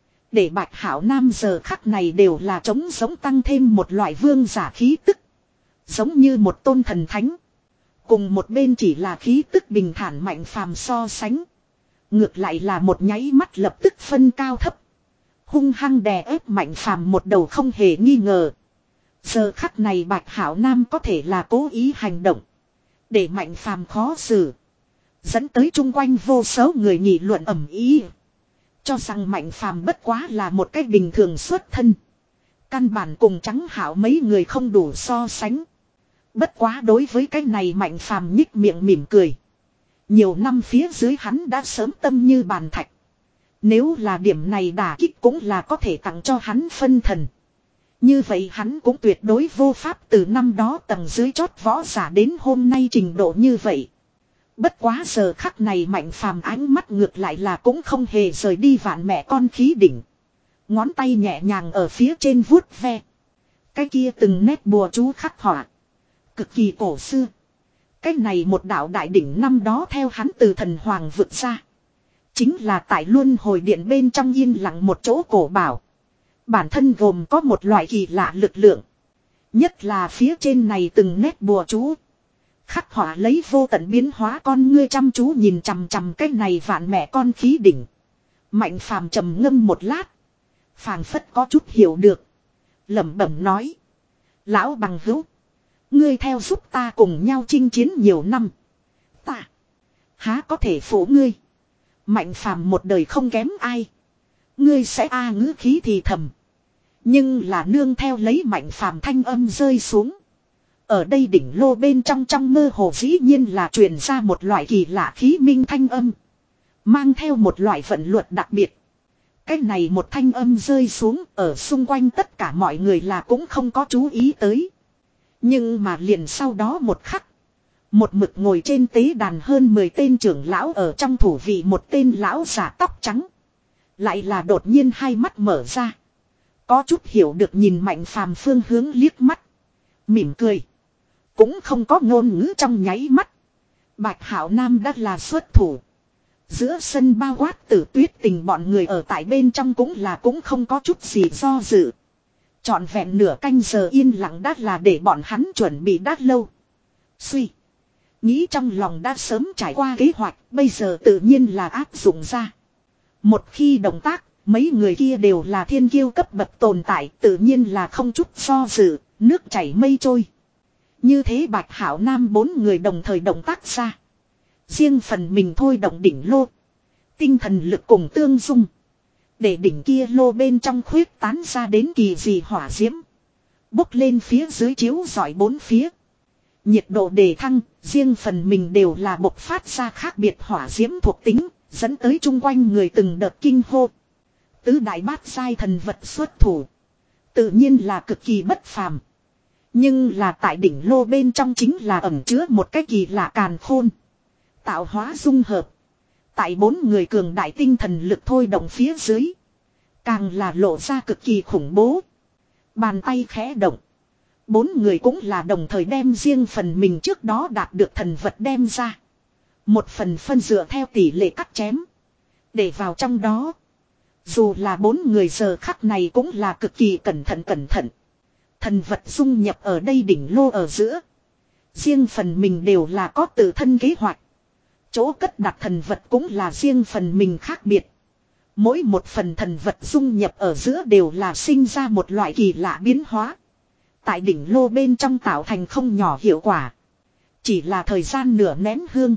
Speaker 1: Để Bạch Hảo Nam giờ khắc này đều là trống giống tăng thêm một loại vương giả khí tức. Giống như một tôn thần thánh. Cùng một bên chỉ là khí tức bình thản Mạnh Phàm so sánh. Ngược lại là một nháy mắt lập tức phân cao thấp. Hung hăng đè ép Mạnh Phàm một đầu không hề nghi ngờ. Giờ khắc này Bạch Hảo Nam có thể là cố ý hành động. Để Mạnh Phàm khó xử. Dẫn tới chung quanh vô số người nghị luận ầm ĩ. Cho rằng Mạnh Phàm bất quá là một cách bình thường xuất thân. Căn bản cùng Trắng Hảo mấy người không đủ so sánh. Bất quá đối với cái này Mạnh Phàm nhích miệng mỉm cười. Nhiều năm phía dưới hắn đã sớm tâm như bàn thạch. Nếu là điểm này đả kích cũng là có thể tặng cho hắn phân thần. Như vậy hắn cũng tuyệt đối vô pháp từ năm đó tầng dưới chót võ giả đến hôm nay trình độ như vậy. Bất quá giờ khắc này Mạnh Phàm ánh mắt ngược lại là cũng không hề rời đi vạn mẹ con khí đỉnh. Ngón tay nhẹ nhàng ở phía trên vuốt ve. Cái kia từng nét bùa chú khắc họa. Cực kỳ cổ xưa. Cái này một đạo đại đỉnh năm đó theo hắn từ thần hoàng vượt ra. Chính là tại luân hồi điện bên trong yên lặng một chỗ cổ bảo. Bản thân gồm có một loại kỳ lạ lực lượng. Nhất là phía trên này từng nét bùa chú. Khắc họa lấy vô tận biến hóa con ngươi chăm chú nhìn chằm chằm cái này vạn mẹ con khí đỉnh. Mạnh Phàm trầm ngâm một lát. Phảng phất có chút hiểu được. Lẩm bẩm nói. Lão bằng hữu. Ngươi theo giúp ta cùng nhau chinh chiến nhiều năm. Ta. Há có thể phủ ngươi. Mạnh phàm một đời không kém ai. Ngươi sẽ a ngữ khí thì thầm. Nhưng là nương theo lấy mạnh phàm thanh âm rơi xuống. Ở đây đỉnh lô bên trong trong mơ hồ dĩ nhiên là truyền ra một loại kỳ lạ khí minh thanh âm. Mang theo một loại vận luật đặc biệt. Cái này một thanh âm rơi xuống ở xung quanh tất cả mọi người là cũng không có chú ý tới. Nhưng mà liền sau đó một khắc. Một mực ngồi trên tế đàn hơn mười tên trưởng lão ở trong thủ vị một tên lão giả tóc trắng. Lại là đột nhiên hai mắt mở ra. Có chút hiểu được nhìn mạnh phàm phương hướng liếc mắt. Mỉm cười. Cũng không có ngôn ngữ trong nháy mắt. Bạch Hạo Nam đã là xuất thủ. Giữa sân bao quát Tử Tuyết Tình bọn người ở tại bên trong cũng là cũng không có chút gì do dự. Trọn vẹn nửa canh giờ yên lặng đã là để bọn hắn chuẩn bị đã lâu. Suy. Nghĩ trong lòng đã sớm trải qua kế hoạch, bây giờ tự nhiên là áp dụng ra. Một khi động tác, mấy người kia đều là thiên kiêu cấp bậc tồn tại, tự nhiên là không chút do dự, nước chảy mây trôi. Như thế Bạch Hạo Nam bốn người đồng thời động tác ra. Riêng phần mình thôi động đỉnh lô. Tinh thần lực cùng tương dung. Để đỉnh kia lô bên trong khuyết tán ra đến kỳ dị hỏa diễm. Bốc lên phía dưới chiếu rọi bốn phía. Nhiệt độ đề thăng, riêng phần mình đều là bộc phát ra khác biệt hỏa diễm thuộc tính, dẫn tới chung quanh người từng đợt kinh hô. Tứ đại bát giai thần vật xuất thủ. Tự nhiên là cực kỳ bất phàm. Nhưng là tại đỉnh lô bên trong chính là ẩn chứa một cái kỳ lạ càn khôn. Tạo hóa dung hợp. Tại bốn người cường đại tinh thần lực thôi động phía dưới. Càng là lộ ra cực kỳ khủng bố. Bàn tay khẽ động. Bốn người cũng là đồng thời đem riêng phần mình trước đó đạt được thần vật đem ra. Một phần phân dựa theo tỷ lệ cắt chém. Để vào trong đó. Dù là bốn người giờ khắc này cũng là cực kỳ cẩn thận cẩn thận. Thần vật dung nhập ở đây đỉnh lô ở giữa. Riêng phần mình đều là có tự thân kế hoạch. Chỗ cất đặt thần vật cũng là riêng phần mình khác biệt. Mỗi một phần thần vật dung nhập ở giữa đều là sinh ra một loại kỳ lạ biến hóa. Tại đỉnh lô bên trong tạo thành không nhỏ hiệu quả. Chỉ là thời gian nửa nén hương.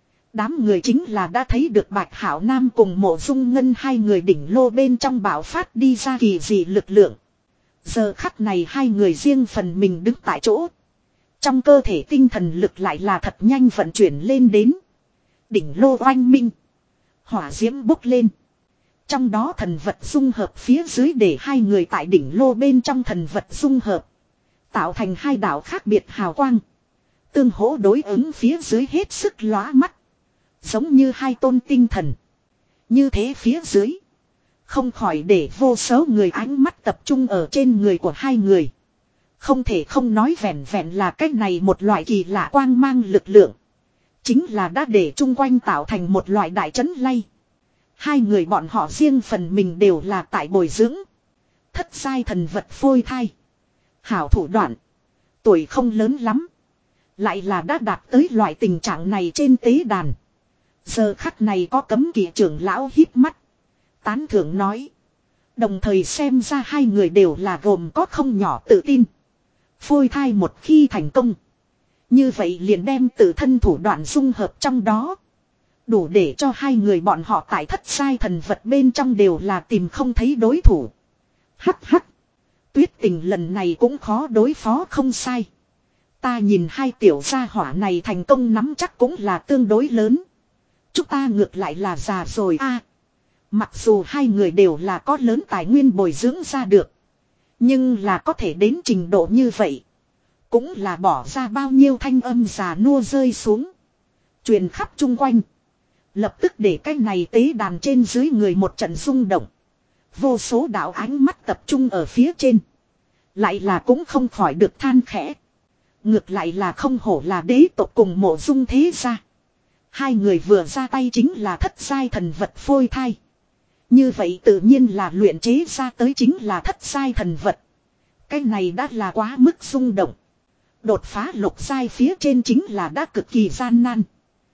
Speaker 1: Đám người chính là đã thấy được Bạch Hạo Nam cùng Mộ Dung Ngân hai người đỉnh lô bên trong bạo phát đi ra kỳ dị lực lượng. Giờ khắc này hai người riêng phần mình đứng tại chỗ. Trong cơ thể tinh thần lực lại là thật nhanh vận chuyển lên đến. Đỉnh lô oanh minh. Hỏa diễm bốc lên. Trong đó thần vật dung hợp phía dưới để hai người tại đỉnh lô bên trong thần vật dung hợp. Tạo thành hai đạo khác biệt hào quang. Tương hỗ đối ứng phía dưới hết sức lóa mắt. Giống như hai tôn tinh thần. Như thế phía dưới. Không khỏi để vô số người ánh mắt tập trung ở trên người của hai người. Không thể không nói vẹn vẹn là cách này một loại kỳ lạ quang mang lực lượng. Chính là đã để chung quanh tạo thành một loại đại trấn lay. Hai người bọn họ riêng phần mình đều là tại bồi dưỡng. Thất giai thần vật phôi thai. Hảo thủ đoạn. Tuổi không lớn lắm. Lại là đã đạt tới loại tình trạng này trên tế đàn. Giờ khắc này có cấm kỵ trưởng lão híp mắt. Tán thưởng nói. Đồng thời xem ra hai người đều là gồm có không nhỏ tự tin. Phôi thai một khi thành công. Như vậy liền đem tự thân thủ đoạn dung hợp trong đó. Đủ để cho hai người bọn họ tại thất giai thần vật bên trong đều là tìm không thấy đối thủ. Hắc hắc. Tuyết Tình lần này cũng khó đối phó không sai. Ta nhìn hai tiểu gia hỏa này thành công nắm chắc cũng là tương đối lớn. Chúng ta ngược lại là già rồi a. Mặc dù hai người đều là có lớn tài nguyên bồi dưỡng ra được. Nhưng là có thể đến trình độ như vậy. Cũng là bỏ ra bao nhiêu thanh âm già nua rơi xuống. Truyền khắp chung quanh. Lập tức để cái này tế đàn trên dưới người một trận rung động. Vô số đạo ánh mắt tập trung ở phía trên. Lại là cũng không khỏi được than khẽ. Ngược lại là không hổ là đế tộc cùng Mộ Dung thế gia. Hai người vừa ra tay chính là thất giai thần vật phôi thai. Như vậy tự nhiên là luyện chế ra tới chính là thất giai thần vật. Cái này đã là quá mức rung động. Đột phá lục giai phía trên chính là đã cực kỳ gian nan.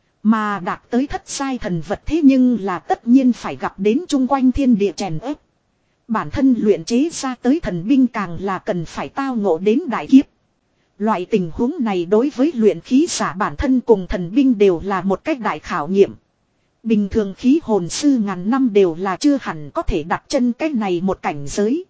Speaker 1: Mà đạt tới thất giai thần vật thế nhưng là tất nhiên phải gặp đến chung quanh thiên địa chèn ép. Bản thân luyện chế ra tới thần binh càng là cần phải tao ngộ đến đại kiếp. Loại tình huống này đối với luyện khí giả bản thân cùng thần binh đều là một cách đại khảo nghiệm. Bình thường khí hồn sư ngàn năm đều là chưa hẳn có thể đặt chân cái này một cảnh giới.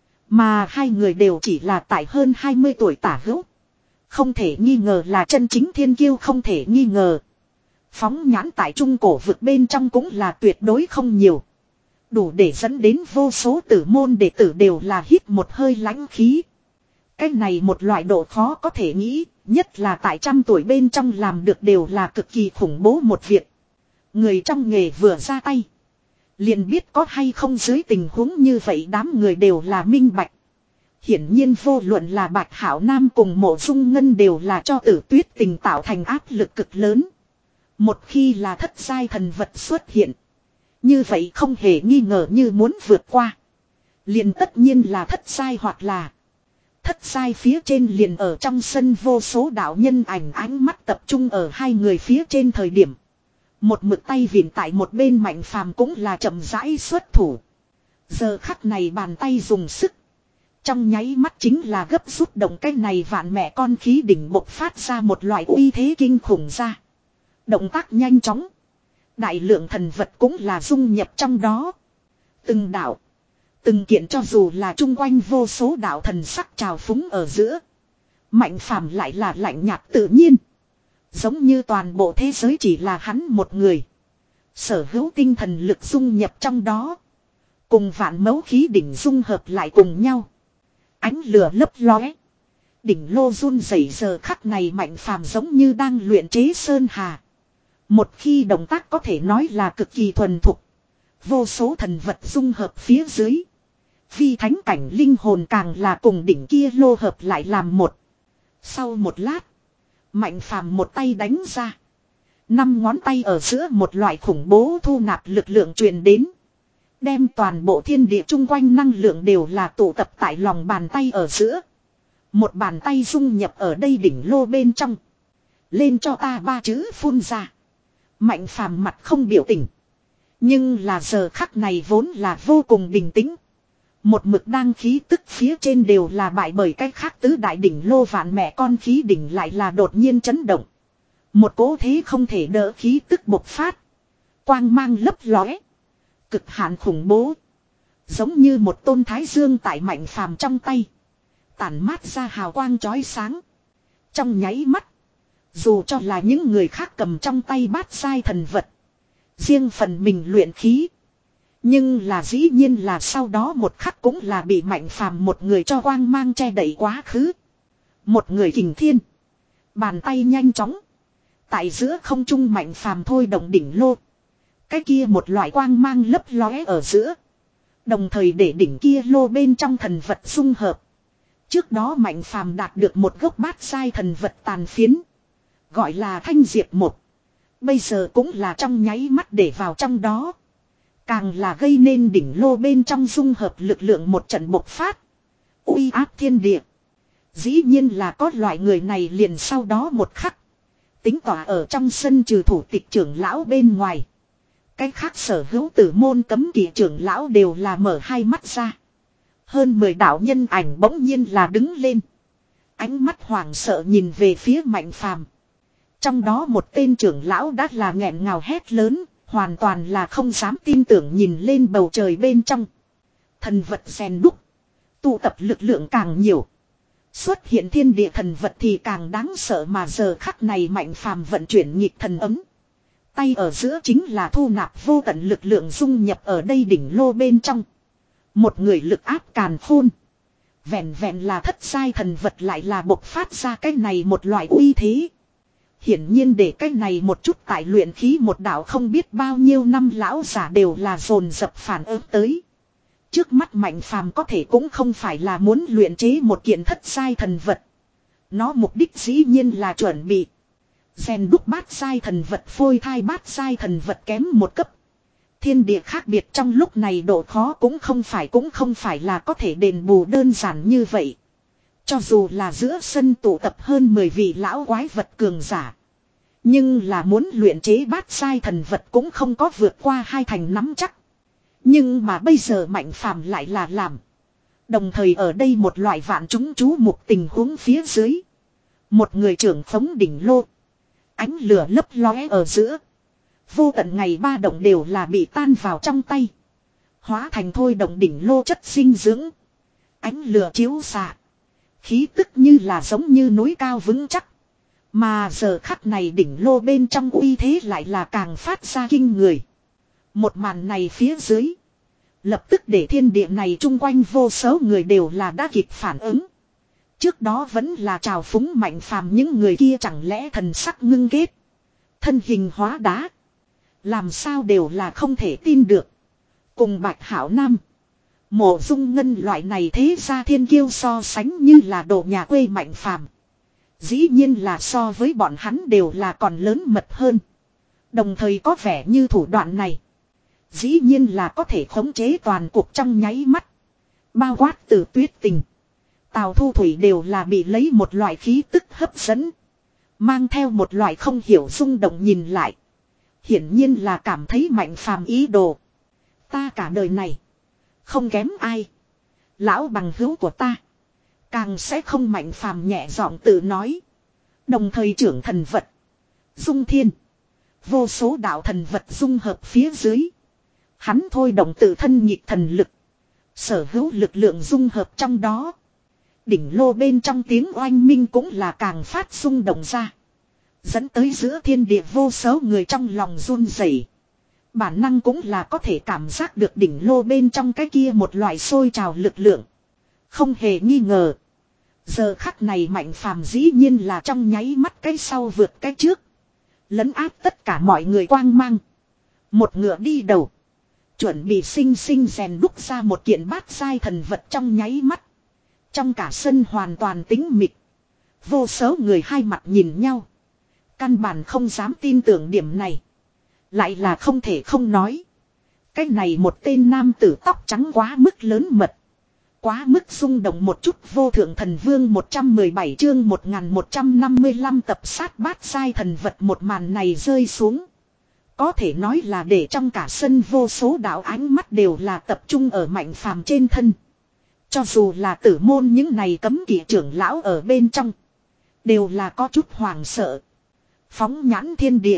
Speaker 1: Mà hai người đều chỉ là tại hơn hai mươi tuổi tả hữu. Không thể nghi ngờ là chân chính thiên kiêu, không thể nghi ngờ. Phóng nhãn tại trung cổ vực bên trong cũng là tuyệt đối không nhiều. Đủ để dẫn đến vô số tử môn đệ tử đều là hít một hơi lãnh khí. Cái này một loại độ khó có thể nghĩ, nhất là tại trăm tuổi bên trong làm được đều là cực kỳ khủng bố một việc. Người trong nghề vừa ra tay, liền biết có hay không dưới tình huống như vậy đám người đều là minh bạch. Hiển nhiên vô luận là Bạch Hảo Nam cùng Mộ Dung Ngân đều là cho Tử Tuyết Tình tạo thành áp lực cực lớn. Một khi là thất giai thần vật xuất hiện, như vậy không hề nghi ngờ như muốn vượt qua, liền tất nhiên là thất giai hoặc là thất giai. Phía trên liền ở trong sân vô số đạo nhân ảnh ánh mắt tập trung ở hai người phía trên thời điểm. Một mực tay vịn tại một bên Mạnh Phàm cũng là chậm rãi xuất thủ. Giờ khắc này bàn tay dùng sức. Trong nháy mắt chính là gấp rút động cái này vạn mẹ con khí đỉnh bộc phát ra một loại uy thế kinh khủng ra. Động tác nhanh chóng. Đại lượng thần vật cũng là dung nhập trong đó. Từng đạo. Từng kiện cho dù là chung quanh vô số đạo thần sắc trào phúng ở giữa. Mạnh Phàm lại là lạnh nhạt tự nhiên. Giống như toàn bộ thế giới chỉ là hắn một người. Sở hữu tinh thần lực dung nhập trong đó. Cùng vạn mẫu khí đỉnh dung hợp lại cùng nhau. Ánh lửa lấp lóe. Đỉnh lô run rẩy, giờ khắc này Mạnh Phàm giống như đang luyện chế sơn hà. Một khi động tác có thể nói là cực kỳ thuần thục. Vô số thần vật dung hợp phía dưới. Phi thánh cảnh linh hồn càng là cùng đỉnh kia lô hợp lại làm một. Sau một lát, Mạnh Phàm một tay đánh ra. Năm ngón tay ở giữa một loại khủng bố thu nạp lực lượng truyền đến. Đem toàn bộ thiên địa chung quanh năng lượng đều là tụ tập tại lòng bàn tay ở giữa. Một bàn tay dung nhập ở đây đỉnh lô bên trong. Lên cho ta ba chữ phun ra. Mạnh Phàm mặt không biểu tình. Nhưng là giờ khắc này vốn là vô cùng bình tĩnh. Một mực đang khí tức phía trên đều là bại bởi cái khác tứ đại đỉnh lô vạn mẹ con khí đỉnh lại là đột nhiên chấn động. Một cỗ thế không thể đỡ khí tức bộc phát. Quang mang lấp lóe. Cực hạn khủng bố. Giống như một tôn thái dương tại Mạnh Phàm trong tay. Tản mát ra hào quang chói sáng. Trong nháy mắt. Dù cho là những người khác cầm trong tay bát giai thần vật. Riêng phần mình luyện khí. Nhưng là dĩ nhiên là sau đó một khắc cũng là bị Mạnh Phàm một người cho quang mang che đậy quá khứ. Một người kình thiên. Bàn tay nhanh chóng. Tại giữa không trung Mạnh Phàm thôi động đỉnh lô. Cái kia một loại quang mang lấp lóe ở giữa. Đồng thời để đỉnh kia lô bên trong thần vật dung hợp. Trước đó Mạnh Phàm đạt được một gốc bát giai thần vật tàn phiến. Gọi là thanh diệp một. Bây giờ cũng là trong nháy mắt để vào trong đó. Càng là gây nên đỉnh lô bên trong dung hợp lực lượng một trận bộc phát. Uy áp thiên địa. Dĩ nhiên là có loại người này liền sau đó một khắc. Tính tỏa ở trong sân trừ thủ tịch trưởng lão bên ngoài. Cái khác sở hữu tử môn cấm kỵ trưởng lão đều là mở hai mắt ra. Hơn mười đạo nhân ảnh bỗng nhiên là đứng lên. Ánh mắt hoảng sợ nhìn về phía Mạnh Phàm. Trong đó một tên trưởng lão đã là nghẹn ngào hét lớn. Hoàn toàn là không dám tin tưởng nhìn lên bầu trời bên trong. Thần vật rèn đúc. Tụ tập lực lượng càng nhiều. Xuất hiện thiên địa thần vật thì càng đáng sợ, mà giờ khắc này Mạnh Phàm vận chuyển nhịp thần ấm. Tay ở giữa chính là thu nạp vô tận lực lượng dung nhập ở đây đỉnh lô bên trong. Một người lực áp càn khôn. Vẹn vẹn là thất giai thần vật lại là bộc phát ra cái này một loại uy thế. Hiển nhiên để cái này một chút tại luyện khí một đạo không biết bao nhiêu năm lão giả đều là dồn dập phản ứng tới. Trước mắt Mạnh Phàm có thể cũng không phải là muốn luyện chế một kiện thất giai thần vật. Nó mục đích dĩ nhiên là chuẩn bị rèn đúc bát giai thần vật, phôi thai bát giai thần vật kém một cấp. Thiên địa khác biệt trong lúc này độ khó cũng không phải cũng không phải là có thể đền bù đơn giản như vậy. Cho dù là giữa sân tụ tập hơn mười vị lão quái vật cường giả. Nhưng là muốn luyện chế bát giai thần vật cũng không có vượt qua hai thành nắm chắc. Nhưng mà bây giờ Mạnh Phàm lại là làm. Đồng thời ở đây một loại vạn chúng chú mục tình huống phía dưới. Một người trưởng khống đỉnh lô. Ánh lửa lấp lóe ở giữa. Vô tận ngày ba động đều là bị tan vào trong tay. Hóa thành thôi động đỉnh lô chất dinh dưỡng. Ánh lửa chiếu xạ. Khí tức như là giống như núi cao vững chắc. Mà giờ khắc này đỉnh lô bên trong uy thế lại là càng phát ra kinh người. Một màn này phía dưới. Lập tức để thiên địa này chung quanh vô số người đều là đã kịp phản ứng. Trước đó vẫn là trào phúng Mạnh Phàm những người kia chẳng lẽ thần sắc ngưng kết. Thân hình hóa đá. Làm sao đều là không thể tin được. Cùng Bạch Hảo Nam. Mộ Dung Ngân loại này thế ra thiên kiêu so sánh như là đồ nhà quê Mạnh Phàm. Dĩ nhiên là so với bọn hắn đều là còn lớn mật hơn. Đồng thời có vẻ như thủ đoạn này. Dĩ nhiên là có thể khống chế toàn cuộc trong nháy mắt. Bao quát từ Tuyết Tình. Tào Thu Thủy đều là bị lấy một loại khí tức hấp dẫn. Mang theo một loại không hiểu rung động nhìn lại. Hiển nhiên là cảm thấy Mạnh Phàm ý đồ. Ta cả đời này. Không kém ai. Lão bằng hữu của ta. Càng sẽ không Mạnh Phàm nhẹ giọng tự nói. Đồng thời trưởng thần vật. Dung thiên. Vô số đạo thần vật dung hợp phía dưới. Hắn thôi động tự thân nhịp thần lực. Sở hữu lực lượng dung hợp trong đó. Đỉnh lô bên trong tiếng oanh minh cũng là càng phát rung động ra. Dẫn tới giữa thiên địa vô số người trong lòng run rẩy. Bản năng cũng là có thể cảm giác được đỉnh lô bên trong cái kia một loại sôi trào lực lượng. Không hề nghi ngờ. Giờ khắc này Mạnh Phàm dĩ nhiên là trong nháy mắt cái sau vượt cái trước. Lấn áp tất cả mọi người quang mang. Một ngựa đi đầu. Chuẩn bị sinh sinh rèn đúc ra một kiện bát giai thần vật trong nháy mắt. Trong cả sân hoàn toàn tĩnh mịch. Vô số người hai mặt nhìn nhau. Căn bản không dám tin tưởng điểm này. Lại là không thể không nói. Cái này một tên nam tử tóc trắng quá mức lớn mật. Quá mức rung động một chút. Vô thượng thần vương một trăm mười bảy chương một nghìn một trăm năm mươi lăm tập sát bát giai thần vật một màn này rơi xuống. Có thể nói là để trong cả sân vô số đạo ánh mắt đều là tập trung ở Mạnh Phàm trên thân. Cho dù là tử môn những này cấm kỵ trưởng lão ở bên trong. Đều là có chút hoàng sợ. Phóng nhãn thiên địa.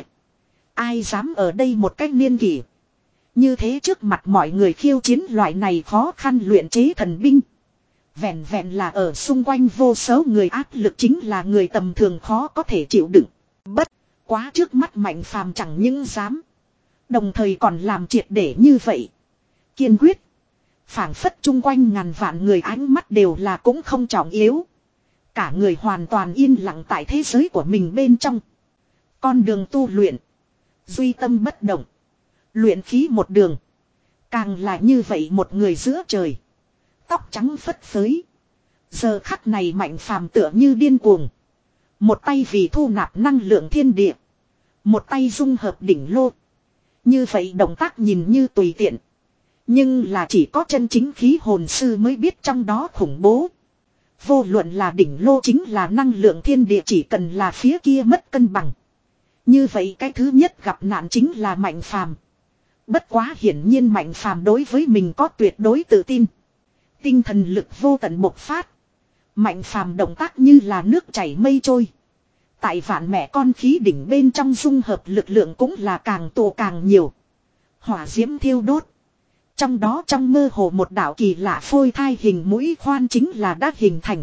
Speaker 1: Ai dám ở đây một cách niên kỷ. Như thế trước mặt mọi người khiêu chiến loại này khó khăn luyện chế thần binh. Vẹn vẹn là ở xung quanh vô số người áp lực chính là người tầm thường khó có thể chịu đựng. Bất quá trước mắt Mạnh Phàm chẳng những dám. Đồng thời còn làm triệt để như vậy. Kiên quyết. Phảng phất chung quanh ngàn vạn người ánh mắt đều là cũng không trọng yếu. Cả người hoàn toàn yên lặng tại thế giới của mình bên trong. Con đường tu luyện. Duy tâm bất động. Luyện khí một đường. Càng là như vậy một người giữa trời. Tóc trắng phất phới. Giờ khắc này Mạnh Phàm tựa như điên cuồng. Một tay vì thu nạp năng lượng thiên địa. Một tay dung hợp đỉnh lô. Như vậy động tác nhìn như tùy tiện. Nhưng là chỉ có chân chính khí hồn sư mới biết trong đó khủng bố. Vô luận là đỉnh lô chính là năng lượng thiên địa chỉ cần là phía kia mất cân bằng. Như vậy cái thứ nhất gặp nạn chính là Mạnh Phàm. Bất quá hiển nhiên Mạnh Phàm đối với mình có tuyệt đối tự tin. Tinh thần lực vô tận bộc phát. Mạnh Phàm động tác như là nước chảy mây trôi. Tại vạn mẹ con khí đỉnh bên trong dung hợp lực lượng cũng là càng tụ càng nhiều. Hỏa diễm thiêu đốt. Trong đó trong mơ hồ một đạo kỳ lạ phôi thai hình mũi khoan chính là đã hình thành.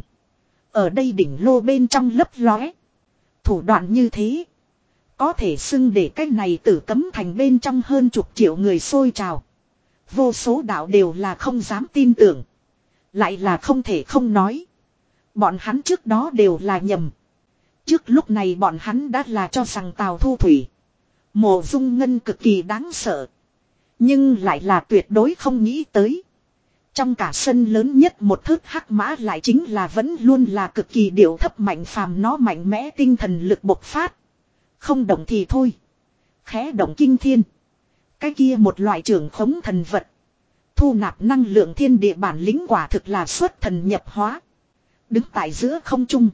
Speaker 1: Ở đây đỉnh lô bên trong lấp lóe. Thủ đoạn như thế. Có thể xưng để cái này tử cấm thành bên trong hơn chục triệu người xôi trào. Vô số đạo đều là không dám tin tưởng. Lại là không thể không nói. Bọn hắn trước đó đều là nhầm. Trước lúc này bọn hắn đã là cho rằng Tào Thu Thủy. Mộ Dung Ngân cực kỳ đáng sợ. Nhưng lại là tuyệt đối không nghĩ tới. Trong cả sân lớn nhất một thước hắc mã lại chính là vẫn luôn là cực kỳ điệu thấp Mạnh Phàm nó mạnh mẽ tinh thần lực bộc phát. Không động thì thôi. Khẽ động kinh thiên. Cái kia một loại trưởng khống thần vật. Thu nạp năng lượng thiên địa bản lĩnh quả thực là xuất thần nhập hóa. Đứng tại giữa không trung.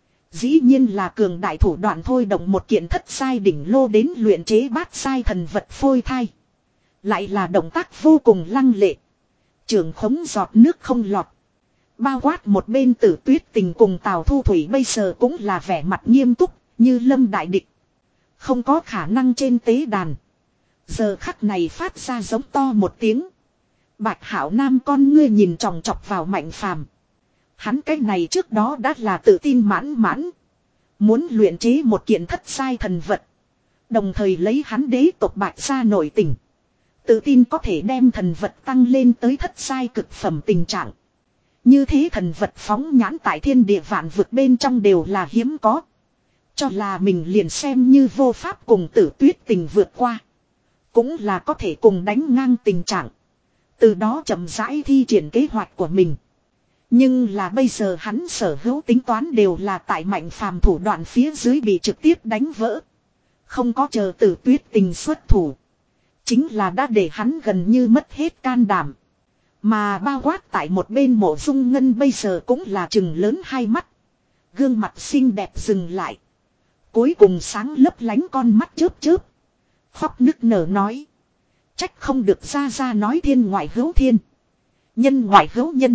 Speaker 1: Dĩ nhiên là cường đại thủ đoạn thôi động một kiện thất sai đỉnh lô đến luyện chế bát sai thần vật phôi thai. Lại là động tác vô cùng lăng lệ. Trường khống giọt nước không lọt. Bao quát một bên Tử Tuyết Tình cùng Tào Thu Thủy bây giờ cũng là vẻ mặt nghiêm túc, như lâm đại địch. Không có khả năng trên tế đàn. Giờ khắc này phát ra giống to một tiếng. Bạch Hạo Nam con ngươi nhìn chòng chọc vào Mạnh Phàm. Hắn cái này trước đó đã là tự tin mãn mãn. Muốn luyện chế một kiện thất sai thần vật. Đồng thời lấy hắn đế tộc Bạch gia nội tình. Tự tin có thể đem thần vật tăng lên tới thất sai cực phẩm tình trạng. Như thế thần vật phóng nhãn tại thiên địa vạn vực bên trong đều là hiếm có. Cho là mình liền xem như vô pháp cùng Tử Tuyết Tình vượt qua. Cũng là có thể cùng đánh ngang tình trạng. Từ đó chậm rãi thi triển kế hoạch của mình. Nhưng là bây giờ hắn sở hữu tính toán đều là tại Mạnh Phàm thủ đoạn phía dưới bị trực tiếp đánh vỡ. Không có chờ Tử Tuyết Tình xuất thủ. Chính là đã để hắn gần như mất hết can đảm. Mà bao quát tại một bên Mộ Dung Ngân bây giờ cũng là trừng lớn hai mắt. Gương mặt xinh đẹp dừng lại. Cuối cùng sáng lấp lánh con mắt chớp chớp. Khóc nức nở nói. Trách không được ra ra nói thiên ngoại hữu thiên. Nhân ngoại hữu nhân.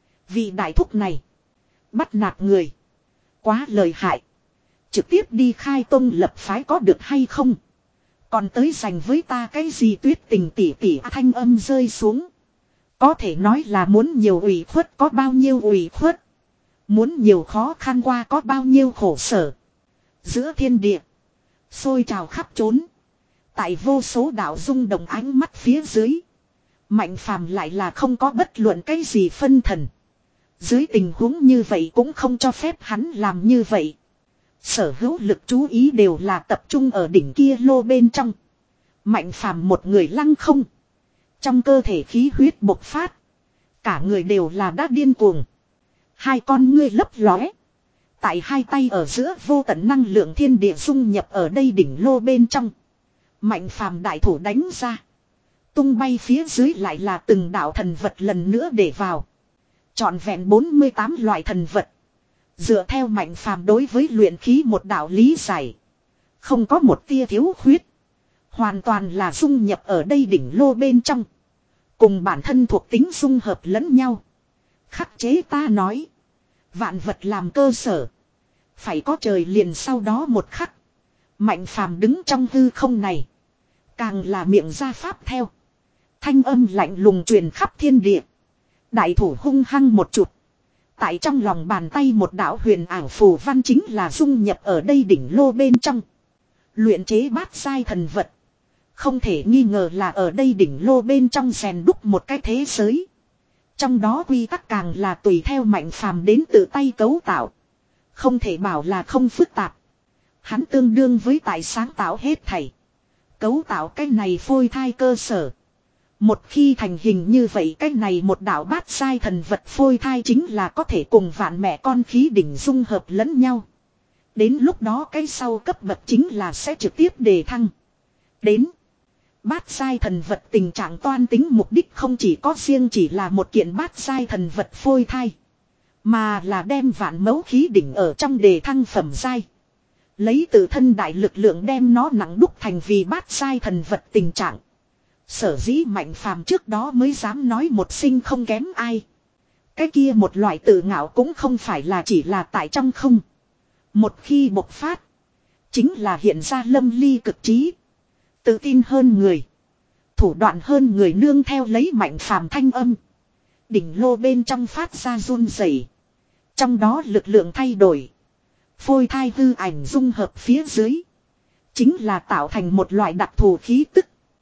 Speaker 1: Vị đại thúc này. Bắt nạt người. Quá lợi hại. Trực tiếp đi khai tông lập phái có được hay không? Còn tới giành với ta cái gì Tuyết Tình tỉ tỉ thanh âm rơi xuống. Có thể nói là muốn nhiều ủy khuất có bao nhiêu ủy khuất. Muốn nhiều khó khăn qua có bao nhiêu khổ sở. Giữa thiên địa. Xôi trào khắp trốn. Tại vô số đạo rung động ánh mắt phía dưới. Mạnh Phàm lại là không có bất luận cái gì phân thần. Dưới tình huống như vậy cũng không cho phép hắn làm như vậy. Sở hữu lực chú ý đều là tập trung ở đỉnh kia lô bên trong. Mạnh Phàm một người lăng không. Trong cơ thể khí huyết bộc phát. Cả người đều là đã điên cuồng. Hai con ngươi lấp lóe. Tại hai tay ở giữa vô tận năng lượng thiên địa dung nhập ở đây đỉnh lô bên trong. Mạnh Phàm đại thủ đánh ra. Tung bay phía dưới lại là từng đạo thần vật lần nữa để vào. Trọn vẹn bốn mươi tám loại thần vật. Dựa theo Mạnh Phàm đối với luyện khí một đạo lý giải. Không có một tia thiếu khuyết. Hoàn toàn là dung nhập ở đây đỉnh lô bên trong. Cùng bản thân thuộc tính dung hợp lẫn nhau. Khắc chế ta nói. Vạn vật làm cơ sở. Phải có trời liền sau đó một khắc. Mạnh Phàm đứng trong hư không này. Càng là miệng ra pháp theo. Thanh âm lạnh lùng truyền khắp thiên địa. Đại thủ hung hăng một chụp. Tại trong lòng bàn tay một đạo huyền ảo phù văn chính là dung nhập ở đây đỉnh lô bên trong. Luyện chế bát sai thần vật. Không thể nghi ngờ là ở đây đỉnh lô bên trong rèn đúc một cái thế giới. Trong đó quy tắc càng là tùy theo Mạnh Phàm đến tự tay cấu tạo. Không thể bảo là không phức tạp. Hắn tương đương với tại sáng tạo hết thảy. Cấu tạo cái này phôi thai cơ sở. Một khi thành hình như vậy cái này một đạo bát sai thần vật phôi thai chính là có thể cùng vạn mẹ con khí đỉnh dung hợp lẫn nhau. Đến lúc đó cái sau cấp bậc chính là sẽ trực tiếp đề thăng. Đến. Bát sai thần vật tình trạng toan tính mục đích không chỉ có riêng chỉ là một kiện bát sai thần vật phôi thai. Mà là đem vạn mẫu khí đỉnh ở trong đề thăng phẩm giai. Lấy tự thân đại lực lượng đem nó nặng đúc thành vì bát sai thần vật tình trạng. Sở dĩ Mạnh Phàm trước đó mới dám nói một sinh không kém ai. Cái kia một loại tự ngạo cũng không phải là chỉ là tại trong không. Một khi bộc phát. Chính là hiện ra lâm ly cực trí. Tự tin hơn người. Thủ đoạn hơn người nương theo lấy Mạnh Phàm thanh âm. Đỉnh lô bên trong phát ra run rẩy. Trong đó lực lượng thay đổi. Phôi thai hư ảnh dung hợp phía dưới. Chính là tạo thành một loại đặc thù khí tức.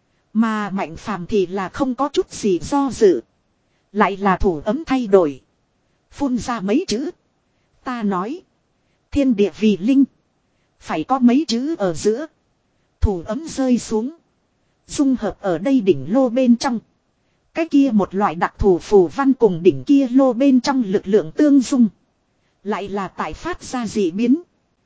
Speaker 1: Mà Mạnh Phàm thì là không có chút gì do dự. Lại là thủ ấm thay đổi. Phun ra mấy chữ. Ta nói. Thiên địa vì linh. Phải có mấy chữ ở giữa. Thủ ấm rơi xuống. Dung hợp ở đây đỉnh lô bên trong. Cái kia một loại đặc thù phù văn cùng đỉnh kia lô bên trong lực lượng tương dung. Lại là tại phát ra dị biến.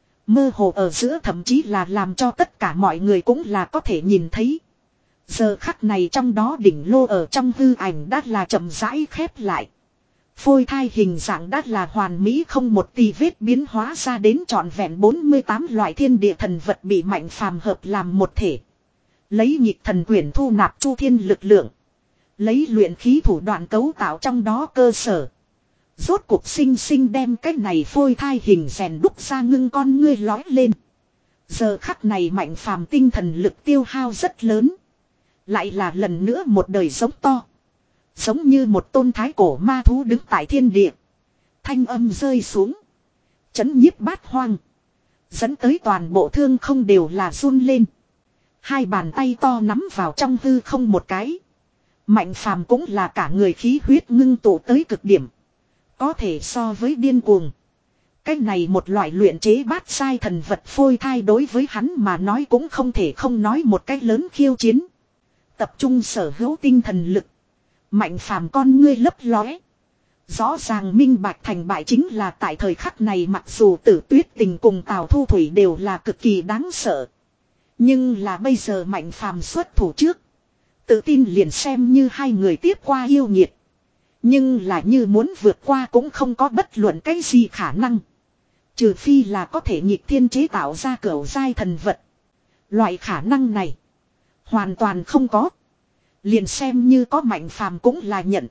Speaker 1: Mơ hồ ở giữa thậm chí là làm cho tất cả mọi người cũng là có thể nhìn thấy. Giờ khắc này trong đó đỉnh lô ở trong hư ảnh đã là chậm rãi khép lại. Phôi thai hình dạng đã là hoàn mỹ không một tì vết biến hóa ra đến trọn vẹn bốn mươi tám loại thiên địa thần vật bị Mạnh Phàm hợp làm một thể. Lấy nhịp thần quyển thu nạp chu thiên lực lượng. Lấy luyện khí thủ đoạn cấu tạo trong đó cơ sở. Rốt cuộc sinh sinh đem cái này phôi thai hình rèn đúc ra ngưng con ngươi lói lên. Giờ khắc này Mạnh Phàm tinh thần lực tiêu hao rất lớn. Lại là lần nữa một đời giống to. Giống như một tôn thái cổ ma thú đứng tại thiên địa. Thanh âm rơi xuống. Chấn nhiếp bát hoang. Dẫn tới toàn bộ thương không đều là run lên. Hai bàn tay to nắm vào trong hư không một cái. Mạnh Phàm cũng là cả người khí huyết ngưng tụ tới cực điểm. Có thể so với điên cuồng. Cái này một loại luyện chế bát sai thần vật phôi thai đối với hắn mà nói cũng không thể không nói một cách lớn khiêu chiến. Tập trung sở hữu tinh thần lực. Mạnh Phàm con ngươi lấp lóe. Rõ ràng minh bạch thành bại chính là tại thời khắc này, mặc dù Tử Tuyết Tình cùng Tào Thu Thủy đều là cực kỳ đáng sợ. Nhưng là bây giờ Mạnh Phàm xuất thủ trước. Tự tin liền xem như hai người tiếp qua yêu nhiệt. Nhưng là như muốn vượt qua cũng không có bất luận cái gì khả năng. Trừ phi là có thể nghịch thiên chế tạo ra cửu giai thần vật. Loại khả năng này hoàn toàn không có. Liền xem như có Mạnh Phàm cũng là nhận.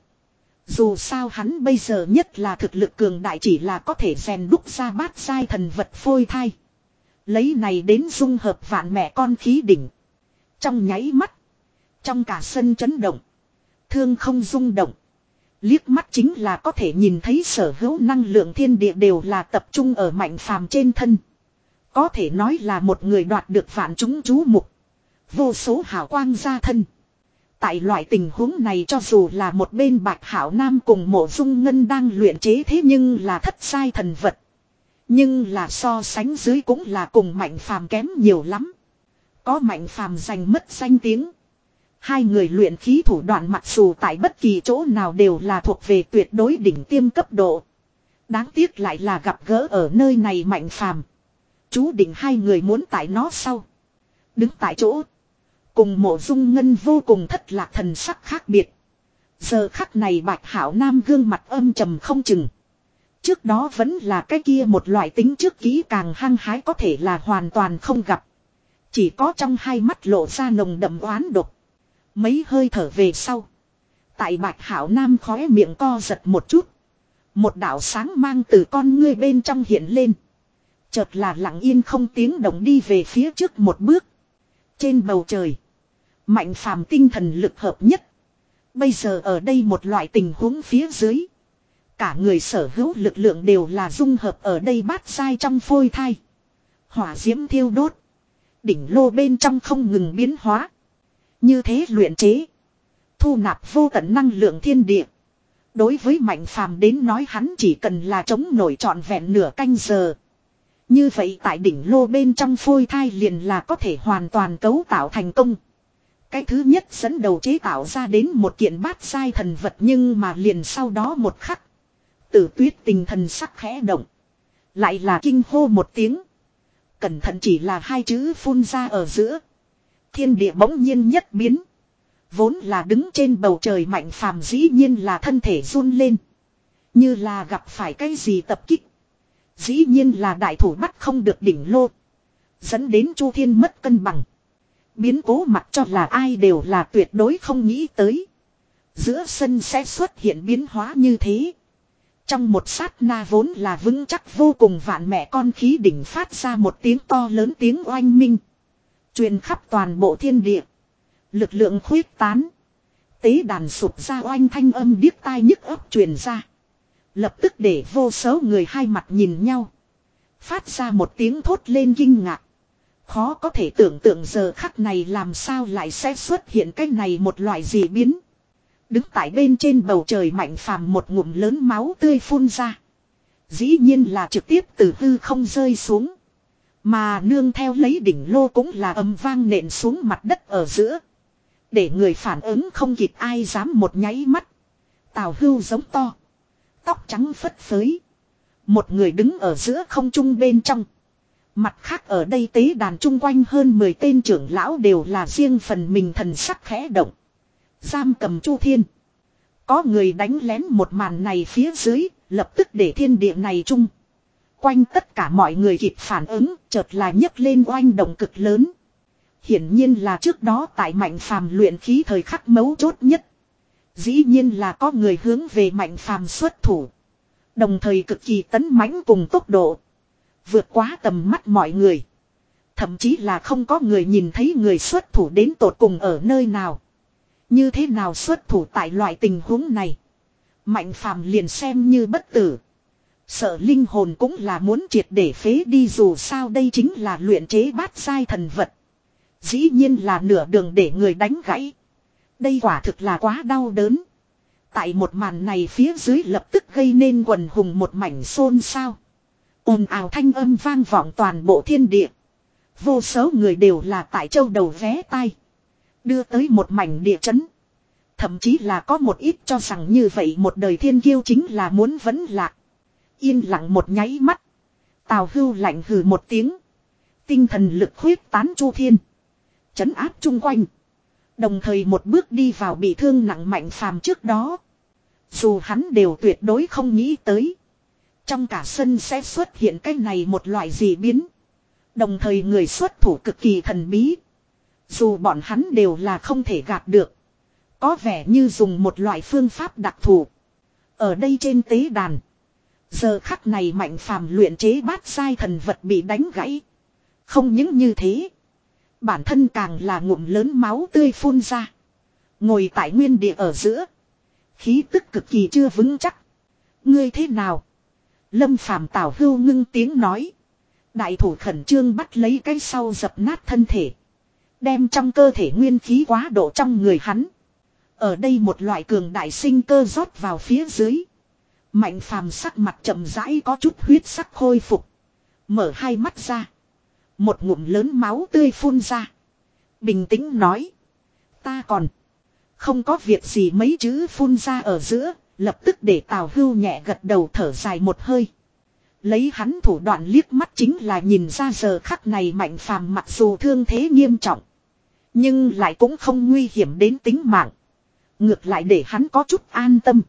Speaker 1: Dù sao hắn bây giờ nhất là thực lực cường đại, chỉ là có thể rèn đúc ra bát giai thần vật phôi thai. Lấy này đến dung hợp vạn mẹ con khí đỉnh. Trong nháy mắt. Trong cả sân chấn động. Thương không rung động. Liếc mắt chính là có thể nhìn thấy sở hữu năng lượng thiên địa đều là tập trung ở Mạnh Phàm trên thân. Có thể nói là một người đoạt được vạn chúng chú mục. Vô số hào quang ra thân. Tại loại tình huống này cho dù là một bên Bạch Hảo Nam cùng Mộ Dung Ngân đang luyện chế thế nhưng là thất sai thần vật. Nhưng là so sánh dưới cũng là cùng Mạnh Phàm kém nhiều lắm. Có Mạnh Phàm giành mất danh tiếng. Hai người luyện khí thủ đoạn mặc dù tại bất kỳ chỗ nào đều là thuộc về tuyệt đối đỉnh tiêm cấp độ. Đáng tiếc lại là gặp gỡ ở nơi này Mạnh Phàm. Chú định hai người muốn tại nó sau. Đứng tại chỗ. Cùng Mộ Dung Ngân vô cùng thất lạc, thần sắc khác biệt. Giờ khắc này Bạch Hảo Nam gương mặt âm trầm không chừng. Trước đó vẫn là cái kia một loại tính trước kỹ càng hăng hái có thể là hoàn toàn không gặp. Chỉ có trong hai mắt lộ ra nồng đậm oán độc. Mấy hơi thở về sau. Tại Bạch Hảo Nam khóe miệng co giật một chút. Một đạo sáng mang từ con ngươi bên trong hiện lên. Chợt là lặng yên không tiếng động đi về phía trước một bước. Trên bầu trời. Mạnh Phàm tinh thần lực hợp nhất. Bây giờ ở đây một loại tình huống phía dưới. Cả người sở hữu lực lượng đều là dung hợp ở đây bát sai trong phôi thai. Hỏa diễm thiêu đốt. Đỉnh lô bên trong không ngừng biến hóa. Như thế luyện chế. Thu nạp vô tận năng lượng thiên địa. Đối với Mạnh Phàm đến nói hắn chỉ cần là chống nổi trọn vẹn nửa canh giờ. Như vậy tại đỉnh lô bên trong phôi thai liền là có thể hoàn toàn cấu tạo thành công. Cái thứ nhất dẫn đầu chế tạo ra đến một kiện bát sai thần vật, nhưng mà liền sau đó một khắc. Tử Tuyết Tình thần sắc khẽ động. Lại là kinh hô một tiếng. Cẩn thận chỉ là hai chữ phun ra ở giữa. Thiên địa bỗng nhiên nhất biến. Vốn là đứng trên bầu trời Mạnh Phàm dĩ nhiên là thân thể run lên. Như là gặp phải cái gì tập kích. Dĩ nhiên là đại thủ bắt không được đỉnh lô. Dẫn đến Chu Thiên mất cân bằng. Biến cố mặc cho là ai đều là tuyệt đối không nghĩ tới. Giữa sân sẽ xuất hiện biến hóa như thế. Trong một sát na vốn là vững chắc vô cùng vạn mẹ con khí đỉnh phát ra một tiếng to lớn tiếng oanh minh. Truyền khắp toàn bộ thiên địa. Lực lượng khuyết tán. Tế đàn sụp ra oanh thanh âm điếc tai nhức óc truyền ra. Lập tức để vô số người hai mặt nhìn nhau. Phát ra một tiếng thốt lên kinh ngạc. Khó có thể tưởng tượng giờ khắc này làm sao lại sẽ xuất hiện cái này một loại dị biến. Đứng tại bên trên bầu trời Mạnh Phàm một ngụm lớn máu tươi phun ra. Dĩ nhiên là trực tiếp từ hư không rơi xuống. Mà nương theo lấy đỉnh lô cũng là ầm vang nện xuống mặt đất ở giữa. Để người phản ứng không kịp, ai dám một nháy mắt. Tào Hưu giống to. Tóc trắng phất phới. Một người đứng ở giữa không trung bên trong. Mặt khác ở đây tế đàn chung quanh hơn mười tên trưởng lão đều là riêng phần mình thần sắc khẽ động. Giam cầm Chu Thiên. Có người đánh lén một màn này phía dưới, lập tức để thiên địa này chung. Quanh tất cả mọi người kịp phản ứng, chợt là nhấc lên oanh động cực lớn. Hiển nhiên là trước đó tại Mạnh Phàm luyện khí thời khắc mấu chốt nhất. Dĩ nhiên là có người hướng về Mạnh Phàm xuất thủ. Đồng thời cực kỳ tấn mãnh cùng tốc độ. Vượt quá tầm mắt mọi người. Thậm chí là không có người nhìn thấy người xuất thủ đến tột cùng ở nơi nào. Như thế nào xuất thủ tại loại tình huống này. Mạnh phàm liền xem như bất tử. Sợ linh hồn cũng là muốn triệt để phế đi, dù sao đây chính là luyện chế bát giai thần vật. Dĩ nhiên là nửa đường để người đánh gãy. Đây quả thực là quá đau đớn. Tại một màn này phía dưới lập tức gây nên quần hùng một mảnh xôn xao. Ồn ào thanh âm vang vọng toàn bộ thiên địa. Vô số người đều là tại châu đầu vé tai. Đưa tới một mảnh địa chấn. Thậm chí là có một ít cho rằng như vậy một đời thiên kiêu chính là muốn vẫn lạc. Yên lặng một nháy mắt. Tào Hưu lạnh hừ một tiếng. Tinh thần lực huyết tán chu thiên. Chấn áp chung quanh. Đồng thời một bước đi vào bị thương nặng Mạnh Phàm trước đó. Dù hắn đều tuyệt đối không nghĩ tới. Trong cả sân sẽ xuất hiện cái này một loại dị biến. Đồng thời người xuất thủ cực kỳ thần bí. Dù bọn hắn đều là không thể gạt được. Có vẻ như dùng một loại phương pháp đặc thù. Ở đây trên tế đàn. Giờ khắc này Mạnh Phàm luyện chế bát giai thần vật bị đánh gãy. Không những như thế. Bản thân càng là ngụm lớn máu tươi phun ra. Ngồi tại nguyên địa ở giữa. Khí tức cực kỳ chưa vững chắc. Ngươi thế nào? Lâm Phàm Tào Hưu ngưng tiếng nói. Đại thủ khẩn trương bắt lấy cái sau dập nát thân thể. Đem trong cơ thể nguyên khí quá độ trong người hắn. Ở đây một loại cường đại sinh cơ rót vào phía dưới. Mạnh Phàm sắc mặt chậm rãi có chút huyết sắc khôi phục. Mở hai mắt ra. Một ngụm lớn máu tươi phun ra. Bình tĩnh nói. Ta còn không có việc gì, mấy chữ phun ra ở giữa. Lập tức để Tào Hưu nhẹ gật đầu thở dài một hơi. Lấy hắn thủ đoạn liếc mắt chính là nhìn ra giờ khắc này Mạnh Phàm mặc dù thương thế nghiêm trọng. Nhưng lại cũng không nguy hiểm đến tính mạng. Ngược lại để hắn có chút an tâm.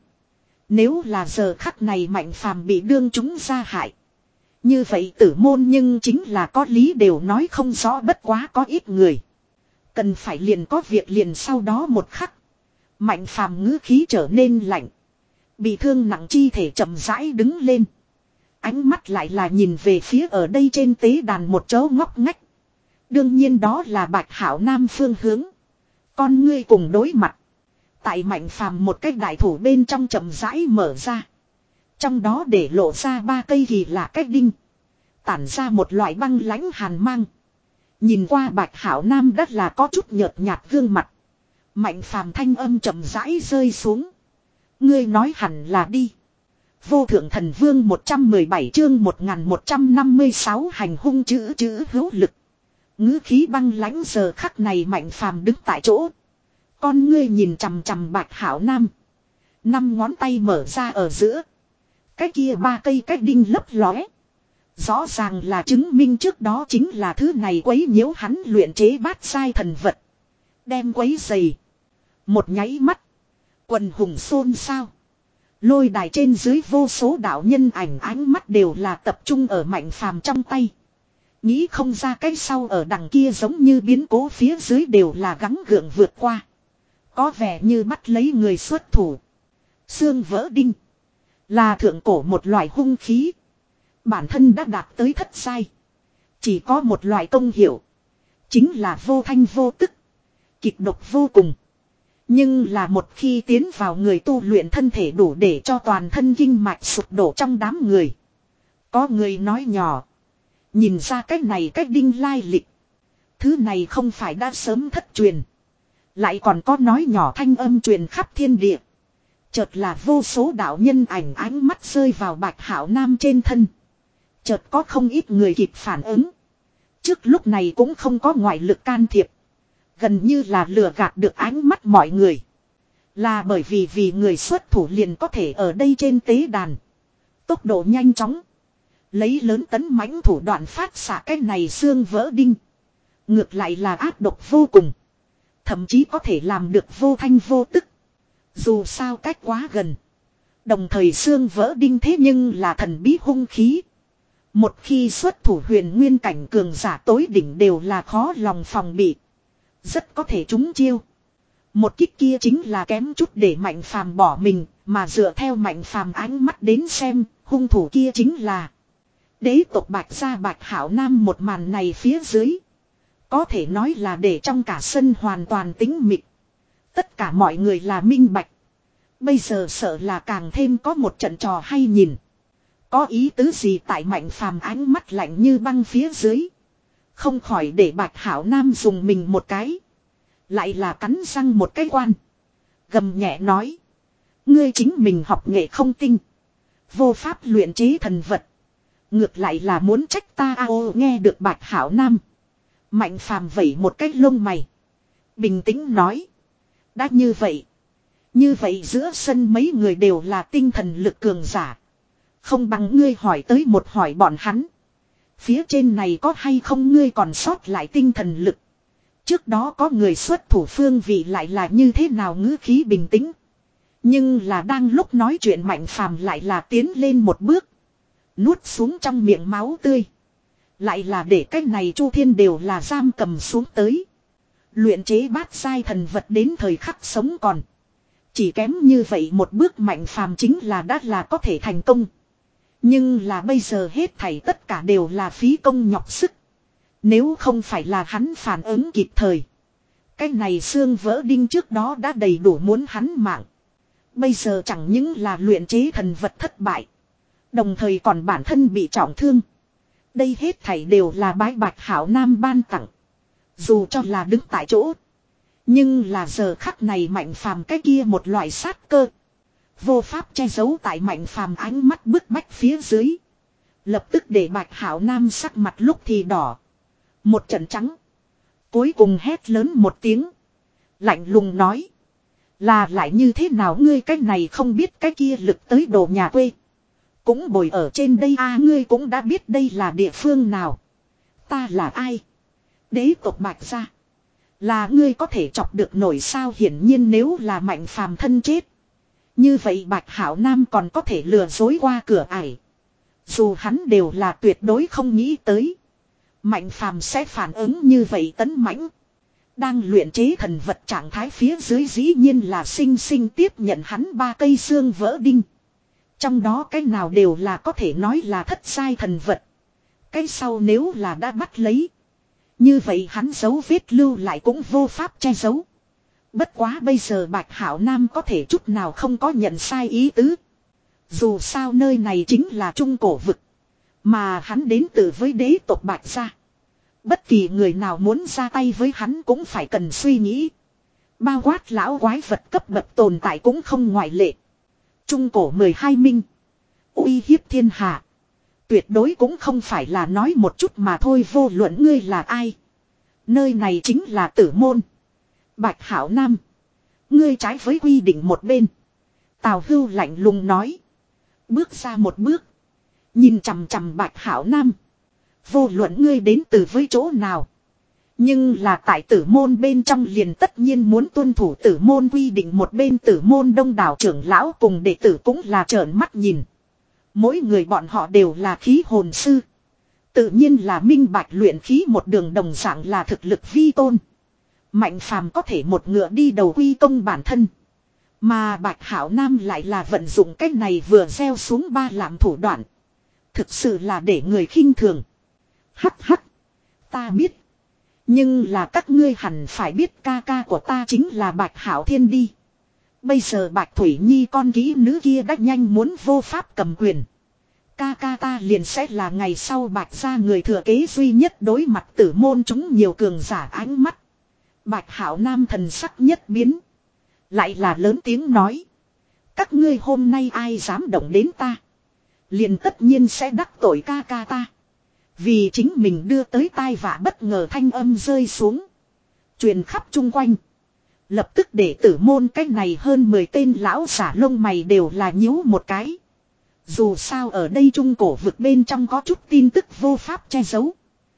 Speaker 1: Nếu là giờ khắc này Mạnh Phàm bị đương chúng ra hại. Như vậy tử môn nhưng chính là có lý đều nói không rõ, bất quá có ít người. Cần phải liền có việc liền sau đó một khắc. Mạnh Phàm ngữ khí trở nên lạnh. Bị thương nặng chi thể chậm rãi đứng lên. Ánh mắt lại là nhìn về phía ở đây trên tế đàn một chỗ ngóc ngách. Đương nhiên đó là Bạch Hảo Nam phương hướng. Con ngươi cùng đối mặt. Tại Mạnh Phàm một cái đại thủ bên trong chậm rãi mở ra. Trong đó để lộ ra ba cây kỳ lạ cách đinh. Tản ra một loại băng lãnh hàn mang. Nhìn qua Bạch Hảo Nam đất là có chút nhợt nhạt gương mặt. Mạnh Phàm thanh âm chậm rãi rơi xuống. Ngươi nói hẳn là đi. Vô thượng thần vương một trăm mười bảy chương một nghìn một trăm năm mươi sáu hành hung chữ chữ hữu lực. Ngữ khí băng lãnh giờ khắc này Mạnh Phàm đứng tại chỗ. Con ngươi nhìn chằm chằm Bạch Hảo Nam. Năm ngón tay mở ra ở giữa. Cái kia ba cây cách đinh lấp lóe. Rõ ràng là chứng minh trước đó chính là thứ này quấy nhiễu hắn luyện chế bát giai thần vật. Đem quấy dày. Một nháy mắt. Quần hùng xôn xao. Lôi đài trên dưới vô số đạo nhân ảnh ánh mắt đều là tập trung ở Mạnh Phàm trong tay. Nghĩ không ra cái sau ở đằng kia giống như biến cố phía dưới đều là gắng gượng vượt qua. Có vẻ như bắt lấy người xuất thủ. Xương vỡ đinh. Là thượng cổ một loại hung khí. Bản thân đã đạt tới thất giai. Chỉ có một loại công hiệu. Chính là vô thanh vô tức. Kịch độc vô cùng. Nhưng là một khi tiến vào người tu luyện thân thể đủ để cho toàn thân kinh mạch sụp đổ trong đám người. Có người nói nhỏ. Nhìn ra cách này cách đinh lai lịch. Thứ này không phải đã sớm thất truyền. Lại còn có nói nhỏ thanh âm truyền khắp thiên địa. Chợt là vô số đạo nhân ảnh ánh mắt rơi vào Bạch Hảo Nam trên thân. Chợt có không ít người kịp phản ứng. Trước lúc này cũng không có ngoại lực can thiệp. Gần như là lừa gạt được ánh mắt mọi người. Là bởi vì vì người xuất thủ liền có thể ở đây trên tế đàn. Tốc độ nhanh chóng. Lấy lớn tấn mãnh thủ đoạn phát xạ cái này xương vỡ đinh. Ngược lại là ác độc vô cùng. Thậm chí có thể làm được vô thanh vô tức. Dù sao cách quá gần. Đồng thời xương vỡ đinh thế nhưng là thần bí hung khí. Một khi xuất thủ huyền nguyên cảnh cường giả tối đỉnh đều là khó lòng phòng bị. Rất có thể trúng chiêu. Một kích kia chính là kém chút để Mạnh Phàm bỏ mình. Mà dựa theo Mạnh Phàm ánh mắt đến xem. Hung thủ kia chính là đế tộc Bạch gia Bạch Hảo Nam. Một màn này phía dưới có thể nói là để trong cả sân hoàn toàn tĩnh mịch. Tất cả mọi người là minh bạch. Bây giờ sợ là càng thêm có một trận trò hay nhìn. Có ý tứ gì tại Mạnh Phàm ánh mắt lạnh như băng phía dưới. Không khỏi để Bạch Hảo Nam dùng mình một cái. Lại là cắn răng một cái quan. Gầm nhẹ nói. Ngươi chính mình học nghệ không tinh. Vô pháp luyện chế thần vật. Ngược lại là muốn trách ta à, ô nghe được Bạch Hảo Nam. Mạnh Phàm vẩy một cái lông mày. Bình tĩnh nói. Đã như vậy. Như vậy giữa sân mấy người đều là tinh thần lực cường giả. Không bằng ngươi hỏi tới một hỏi bọn hắn. Phía trên này có hay không ngươi còn sót lại tinh thần lực. Trước đó có người xuất thủ phương vị lại là như thế nào ngữ khí bình tĩnh. Nhưng là đang lúc nói chuyện Mạnh Phàm lại là tiến lên một bước. Nuốt xuống trong miệng máu tươi. Lại là để cái này Chu Thiên đều là giam cầm xuống tới. Luyện chế bát giai thần vật đến thời khắc sống còn. Chỉ kém như vậy một bước Mạnh Phàm chính là đã là có thể thành công. Nhưng là bây giờ hết thảy tất cả đều là phí công nhọc sức. Nếu không phải là hắn phản ứng kịp thời. Cái này xương vỡ đinh trước đó đã đầy đủ muốn hắn mạng. Bây giờ chẳng những là luyện chế thần vật thất bại. Đồng thời còn bản thân bị trọng thương. Đây hết thảy đều là bái Bạch Hảo Nam ban tặng. Dù cho là đứng tại chỗ. Nhưng là giờ khắc này Mạnh Phàm cái kia một loại sát cơ. Vô pháp che giấu tại Mạnh Phàm ánh mắt bức bách phía dưới. Lập tức để Bạch Hảo Nam sắc mặt lúc thì đỏ. Một trận trắng. Cuối cùng hét lớn một tiếng. Lạnh lùng nói. Là lại như thế nào ngươi cái này không biết cái kia lực tới đồ nhà quê. Cũng bồi ở trên đây a à, ngươi cũng đã biết đây là địa phương nào. Ta là ai? Đế tộc Bạch gia. Là ngươi có thể chọc được nổi sao hiển nhiên nếu là Mạnh Phàm thân chết. Như vậy Bạch Hảo Nam còn có thể lừa dối qua cửa ải. Dù hắn đều là tuyệt đối không nghĩ tới. Mạnh Phàm sẽ phản ứng như vậy tấn mãnh. Đang luyện chế thần vật trạng thái phía dưới dĩ nhiên là sinh sinh tiếp nhận hắn ba cây xương vỡ đinh. Trong đó cái nào đều là có thể nói là thất giai thần vật. Cái sau nếu là đã bắt lấy. Như vậy hắn dấu vết lưu lại cũng vô pháp che giấu. Bất quá bây giờ Bạch Hảo Nam có thể chút nào không có nhận sai ý tứ. Dù sao nơi này chính là trung cổ vực. Mà hắn đến từ với đế tộc Bạch gia. Bất kỳ người nào muốn ra tay với hắn cũng phải cần suy nghĩ. Bao quát lão quái vật cấp bậc tồn tại cũng không ngoại lệ. Trung cổ mười hai minh. Uy hiếp thiên hạ. Tuyệt đối cũng không phải là nói một chút mà thôi vô luận ngươi là ai. Nơi này chính là tử môn. Bạch Hảo Nam. Ngươi trái với quy định một bên. Tào Hưu lạnh lùng nói. Bước ra một bước. Nhìn chằm chằm Bạch Hảo Nam. Vô luận ngươi đến từ với chỗ nào. Nhưng là tại tử môn bên trong liền tất nhiên muốn tuân thủ tử môn quy định một bên tử môn đông đảo trưởng lão cùng đệ tử cũng là trợn mắt nhìn. Mỗi người bọn họ đều là khí hồn sư. Tự nhiên là minh bạch luyện khí một đường đồng dạng là thực lực vi tôn. Mạnh Phàm có thể một ngựa đi đầu quy công bản thân. Mà Bạch Hảo Nam lại là vận dụng cách này vừa gieo xuống ba làm thủ đoạn. Thực sự là để người khinh thường. Hắc hắc. Ta biết. Nhưng là các ngươi hẳn phải biết ca ca của ta chính là Bạch Hảo Thiên đi. Bây giờ Bạch Thủy Nhi con kỹ nữ kia đã nhanh muốn vô pháp cầm quyền. Ca ca ta liền sẽ là ngày sau Bạch gia người thừa kế duy nhất đối mặt tử môn chúng nhiều cường giả ánh mắt. Bạch Hảo Nam thần sắc nhất biến. Lại là lớn tiếng nói. Các ngươi hôm nay ai dám động đến ta. Liền tất nhiên sẽ đắc tội ca ca ta. Vì chính mình đưa tới tai vạ bất ngờ thanh âm rơi xuống. Truyền khắp chung quanh. Lập tức để tử môn cách này hơn mười tên lão giả lông mày đều là nhíu một cái. Dù sao ở đây trung cổ vực bên trong có chút tin tức vô pháp che giấu.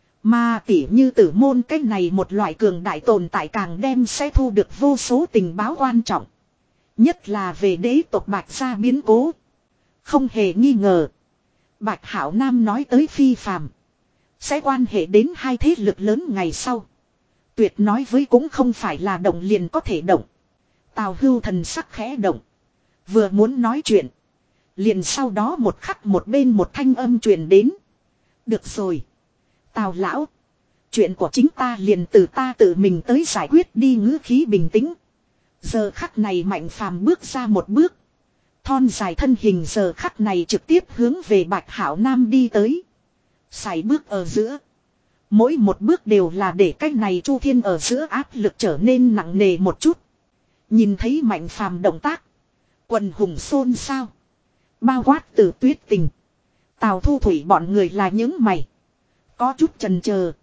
Speaker 1: Mà tỉ như tử môn cách này một loại cường đại tồn tại càng đem sẽ thu được vô số tình báo quan trọng. Nhất là về đế tộc Bạch gia biến cố. Không hề nghi ngờ. Bạch Hảo Nam nói tới phi phàm. Sẽ quan hệ đến hai thế lực lớn ngày sau. Tuyệt nói với cũng không phải là động liền có thể động. Tào Hưu thần sắc khẽ động. Vừa muốn nói chuyện. Liền sau đó một khắc một bên một thanh âm truyền đến. Được rồi. Tào lão. Chuyện của chính ta liền từ ta tự mình tới giải quyết đi, ngữ khí bình tĩnh. Giờ khắc này Mạnh Phàm bước ra một bước. Thon dài thân hình giờ khắc này trực tiếp hướng về Bạch Hảo Nam đi tới. Sải bước ở giữa. Mỗi một bước đều là để cái này Chu Thiên ở giữa áp lực trở nên nặng nề một chút. Nhìn thấy Mạnh Phàm động tác. Quần hùng xôn xao. Bao quát Từ Tuyết Tình. Tào Thu Thủy bọn người là những mày. Có chút chần chờ.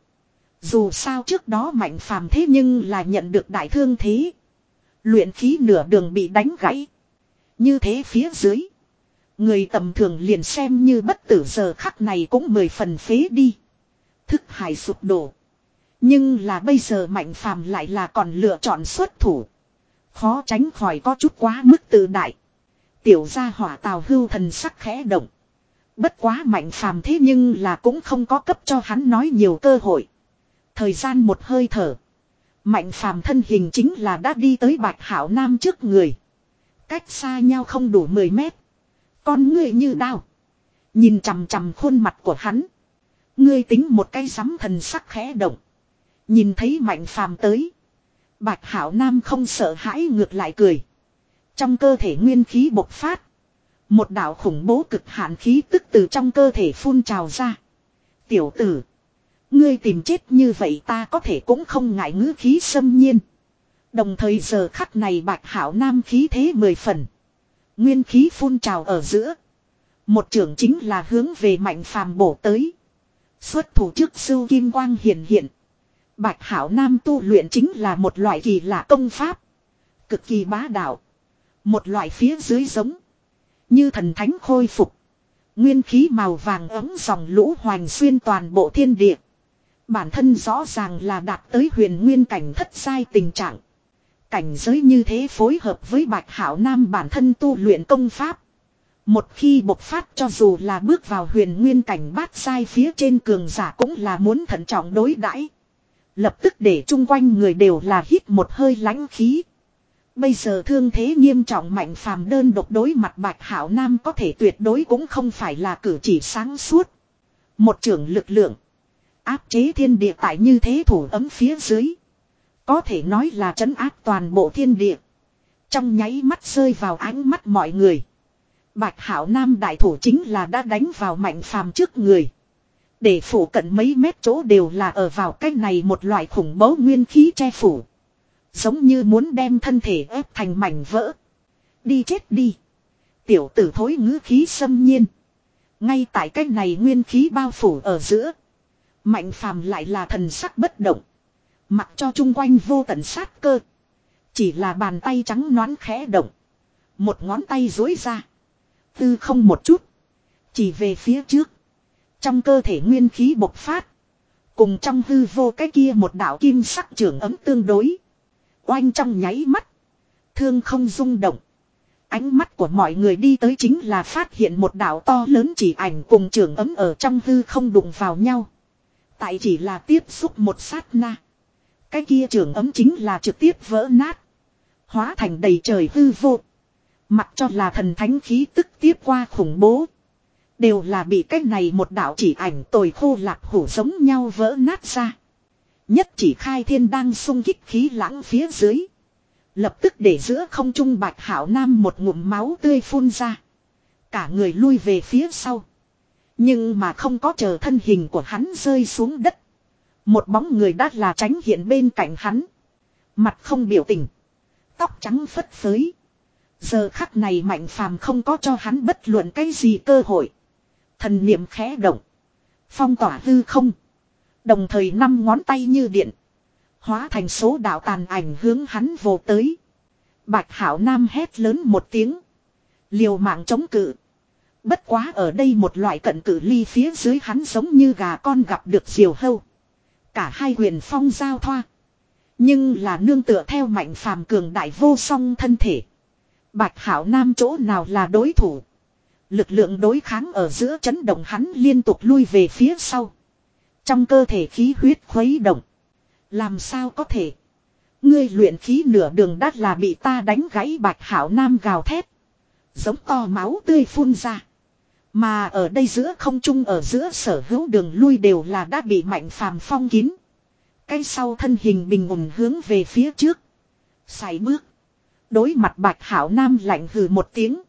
Speaker 1: Dù sao trước đó Mạnh Phàm thế nhưng là nhận được đại thương thế. Luyện khí nửa đường bị đánh gãy. Như thế phía dưới. Người tầm thường liền xem như bất tử giờ khắc này cũng mười phần phế đi. Thức hải sụp đổ. Nhưng là bây giờ Mạnh Phàm lại là còn lựa chọn xuất thủ. Khó tránh khỏi có chút quá mức tự đại. Tiểu gia hỏa Tào Hưu thần sắc khẽ động. Bất quá Mạnh Phàm thế nhưng là cũng không có cấp cho hắn nói nhiều cơ hội. Thời gian một hơi thở. Mạnh Phàm thân hình chính là đã đi tới Bạch Hảo Nam trước người. Cách xa nhau không đủ mười mét. Con ngươi như đao. Nhìn chằm chằm khuôn mặt của hắn. Ngươi tính một cái sắm thần sắc khẽ động. Nhìn thấy Mạnh Phàm tới. Bạch Hảo Nam không sợ hãi ngược lại cười. Trong cơ thể nguyên khí bộc phát. Một đạo khủng bố cực hạn khí tức từ trong cơ thể phun trào ra. Tiểu tử. Ngươi tìm chết như vậy ta có thể cũng không ngại, ngữ khí xâm nhiên. Đồng thời giờ khắc này Bạch Hảo Nam khí thế mười phần. Nguyên khí phun trào ở giữa. Một trưởng chính là hướng về Mạnh Phàm bổ tới. Xuất thủ trước sưu kim quang hiện hiện. Bạch Hảo Nam tu luyện chính là một loại kỳ lạ công pháp. Cực kỳ bá đạo. Một loại phía dưới giống. Như thần thánh khôi phục. Nguyên khí màu vàng ấm dòng lũ hoành xuyên toàn bộ thiên địa. Bản thân rõ ràng là đạt tới huyền nguyên cảnh thất giai tình trạng. Cảnh giới như thế phối hợp với Bạch Hảo Nam bản thân tu luyện công pháp. Một khi bộc phát cho dù là bước vào huyền nguyên cảnh bát giai phía trên cường giả cũng là muốn thận trọng đối đãi. Lập tức để chung quanh người đều là hít một hơi lãnh khí. Bây giờ thương thế nghiêm trọng Mạnh Phàm đơn độc đối mặt Bạch Hảo Nam có thể tuyệt đối cũng không phải là cử chỉ sáng suốt. Một trưởng lực lượng. Áp chế thiên địa tại như thế thủ ấm phía dưới. Có thể nói là trấn áp toàn bộ thiên địa. Trong nháy mắt rơi vào ánh mắt mọi người. Bạch Hảo Nam đại thủ chính là đã đánh vào Mạnh Phàm trước người. Để phủ cận mấy mét chỗ đều là ở vào cách này một loại khủng bố nguyên khí che phủ. Giống như muốn đem thân thể ép thành mảnh vỡ. Đi chết đi. Tiểu tử thối, ngữ khí xâm nhiên. Ngay tại cách này nguyên khí bao phủ ở giữa. Mạnh Phàm lại là thần sắc bất động. Mặc cho chung quanh vô tận sát cơ. Chỉ là bàn tay trắng nõn khẽ động. Một ngón tay duỗi ra. Tư không một chút. Chỉ về phía trước. Trong cơ thể nguyên khí bộc phát. Cùng trong hư vô cái kia một đạo kim sắc trường ấm tương đối. Oanh trong nháy mắt. Thương không rung động. Ánh mắt của mọi người đi tới chính là phát hiện một đạo to lớn chỉ ảnh cùng trường ấm ở trong hư không đụng vào nhau. Tại chỉ là tiếp xúc một sát na. Cái kia trường ấm chính là trực tiếp vỡ nát. Hóa thành đầy trời hư vô. Mặc cho là thần thánh khí tức tiếp qua khủng bố. Đều là bị cái này một đạo chỉ ảnh tồi khô lạc hủ giống nhau vỡ nát ra. Nhất chỉ khai thiên đang xung kích khí lãng phía dưới. Lập tức để giữa không trung Bạch Hảo Nam một ngụm máu tươi phun ra. Cả người lui về phía sau. Nhưng mà không có chờ thân hình của hắn rơi xuống đất. Một bóng người đã là tránh hiện bên cạnh hắn. Mặt không biểu tình. Tóc trắng phất phới. Giờ khắc này Mạnh Phàm không có cho hắn bất luận cái gì cơ hội. Thần niệm khẽ động. Phong tỏa hư không. Đồng thời năm ngón tay như điện. Hóa thành số đạo tàn ảnh hướng hắn vồ tới. Bạch Hảo Nam hét lớn một tiếng. Liều mạng chống cự. Bất quá ở đây một loại cận cự ly phía dưới hắn giống như gà con gặp được diều hâu. Cả hai huyền phong giao thoa. Nhưng là nương tựa theo Mạnh Phàm cường đại vô song thân thể. Bạch Hảo Nam chỗ nào là đối thủ. Lực lượng đối kháng ở giữa chấn động hắn liên tục lui về phía sau. Trong cơ thể khí huyết khuấy động. Làm sao có thể. Ngươi luyện khí nửa đường đắt là bị ta đánh gãy. Bạch Hảo Nam gào thét. Giống to máu tươi phun ra. Mà ở đây giữa không trung ở giữa sở hữu đường lui đều là đã bị Mạnh Phàm phong kín. Cái sau thân hình bình ổn hướng về phía trước. Sải bước. Đối mặt Bạch Hảo Nam lạnh hừ một tiếng.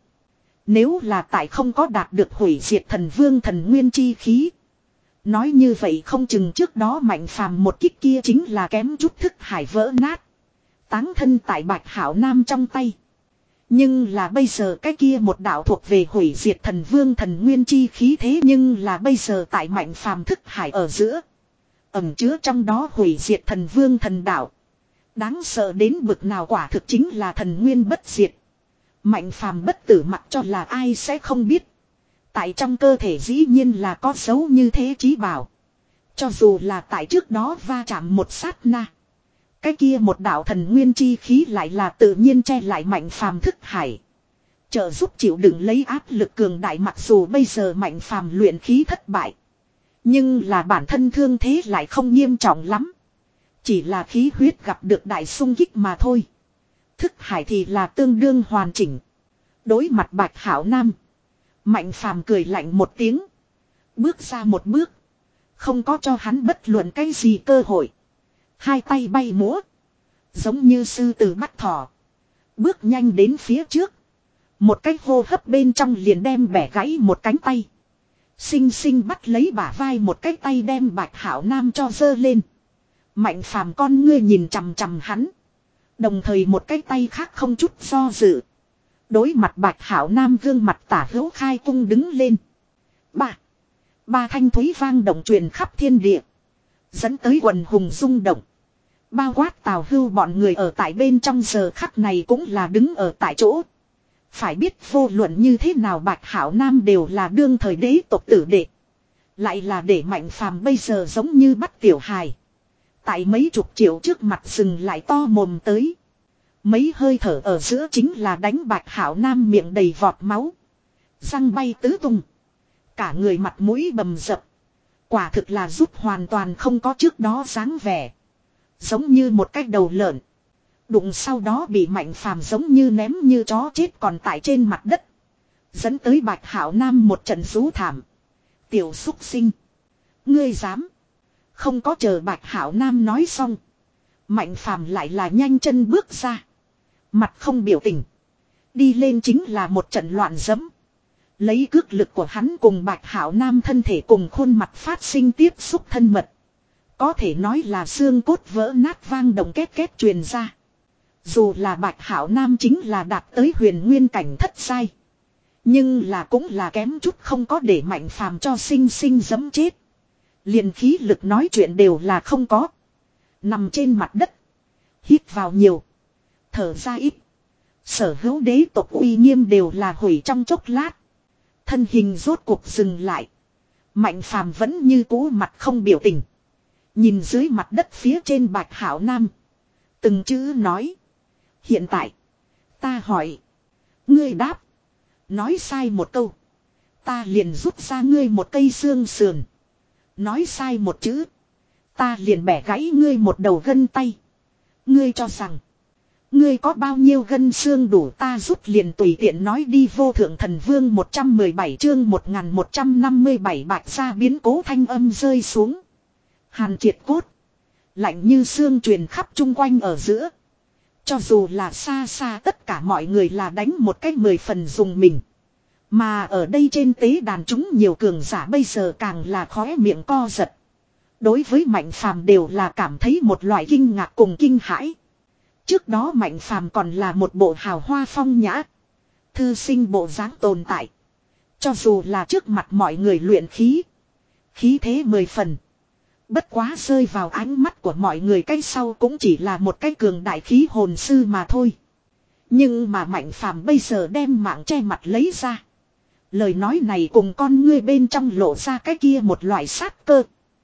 Speaker 1: Nếu là tại không có đạt được hủy diệt thần vương thần nguyên chi khí. Nói như vậy không chừng trước đó Mạnh Phàm một kích kia chính là kém chút thức hải vỡ nát. Táng thân tại Bạch Hảo Nam trong tay. Nhưng là bây giờ cái kia một đạo thuộc về hủy diệt thần vương thần nguyên chi khí thế nhưng là bây giờ tại Mạnh Phàm thức hải ở giữa. Ẩm chứa trong đó hủy diệt thần vương thần đạo. Đáng sợ đến bực nào quả thực chính là thần nguyên bất diệt. Mạnh Phàm bất tử mặc cho là ai sẽ không biết. Tại trong cơ thể dĩ nhiên là có dấu như thế chí bảo. Cho dù là tại trước đó va chạm một sát na. Cái kia một đạo thần nguyên chi khí lại là tự nhiên che lại Mạnh Phàm thức hải. Trợ giúp chịu đựng lấy áp lực cường đại mặc dù bây giờ Mạnh Phàm luyện khí thất bại. Nhưng là bản thân thương thế lại không nghiêm trọng lắm. Chỉ là khí huyết gặp được đại xung kích mà thôi. Thức hải thì là tương đương hoàn chỉnh. Đối mặt Bạch Hảo Nam. Mạnh Phàm cười lạnh một tiếng. Bước ra một bước. Không có cho hắn bất luận cái gì cơ hội. Hai tay bay múa. Giống như sư tử bắt thỏ. Bước nhanh đến phía trước. Một cái hô hấp bên trong liền đem bẻ gãy một cánh tay. Xinh xinh bắt lấy bả vai một cái tay đem Bạch Hảo Nam cho dơ lên. Mạnh Phàm con ngươi nhìn chằm chằm hắn. Đồng thời một cái tay khác không chút do dự. Đối mặt Bạch Hảo Nam gương mặt tả hữu khai cung đứng lên. Ba. Ba thanh thúy vang động truyền khắp thiên địa. Dẫn tới quần hùng rung động. Bao quát Tào Hưu bọn người ở tại bên trong giờ khắc này cũng là đứng ở tại chỗ. Phải biết vô luận như thế nào Bạch Hảo Nam đều là đương thời đế tộc tử đệ. Lại là để Mạnh Phàm bây giờ giống như bắt tiểu hài. Tại mấy chục triệu trước mặt dừng lại to mồm tới. Mấy hơi thở ở giữa chính là đánh Bạch Hảo Nam miệng đầy vọt máu. Răng bay tứ tung. Cả người mặt mũi bầm dập. Quả thực là rút hoàn toàn không có trước đó dáng vẻ. Giống như một cái đầu lợn. Đụng sau đó bị Mạnh Phàm giống như ném như chó chết còn tại trên mặt đất. Dẫn tới Bạch Hảo Nam một trận rú thảm. Tiểu xúc sinh. Ngươi dám. Không có chờ Bạch Hảo Nam nói xong. Mạnh Phàm lại là nhanh chân bước ra. Mặt không biểu tình. Đi lên chính là một trận loạn dẫm. Lấy cước lực của hắn cùng Bạch Hảo Nam thân thể cùng khuôn mặt phát sinh tiếp xúc thân mật. Có thể nói là xương cốt vỡ nát vang động két két truyền ra. Dù là Bạch Hảo Nam chính là đạt tới huyền nguyên cảnh thất giai. Nhưng là cũng là kém chút không có để Mạnh Phàm cho sinh sinh giẫm chết. Liền khí lực nói chuyện đều là không có. Nằm trên mặt đất. Hít vào nhiều. Thở ra ít. Sở hữu đế tộc uy nghiêm đều là hủy trong chốc lát. Thân hình rốt cuộc dừng lại. Mạnh Phàm vẫn như cũ mặt không biểu tình. Nhìn dưới mặt đất phía trên Bạch Hảo Nam. Từng chữ nói. Hiện tại. Ta hỏi. Ngươi đáp. Nói sai một câu. Ta liền rút ra ngươi một cây xương sườn. Nói sai một chữ. Ta liền bẻ gãy ngươi một đầu gân tay. Ngươi cho rằng. Ngươi có bao nhiêu gân xương đủ ta rút liền tùy tiện nói đi vô thượng thần vương một trăm mười bảy chương một nghìn một trăm năm mươi bảy bạch ra biến cố thanh âm rơi xuống. Hàn triệt cốt. Lạnh như xương truyền khắp chung quanh ở giữa. Cho dù là xa xa tất cả mọi người là đánh một cách mười phần dùng mình. Mà ở đây trên tế đàn chúng nhiều cường giả bây giờ càng là khóe miệng co giật. Đối với Mạnh Phàm đều là cảm thấy một loại kinh ngạc cùng kinh hãi. Trước đó Mạnh Phàm còn là một bộ hào hoa phong nhã. Thư sinh bộ dáng tồn tại. Cho dù là trước mặt mọi người luyện khí. Khí thế mười phần. Bất quá rơi vào ánh mắt của mọi người cái sau cũng chỉ là một cái cường đại khí hồn sư mà thôi. Nhưng mà Mạnh Phàm bây giờ đem mạng che mặt lấy ra. Lời nói này cùng con ngươi bên trong lộ ra cái kia một loại sát cơ.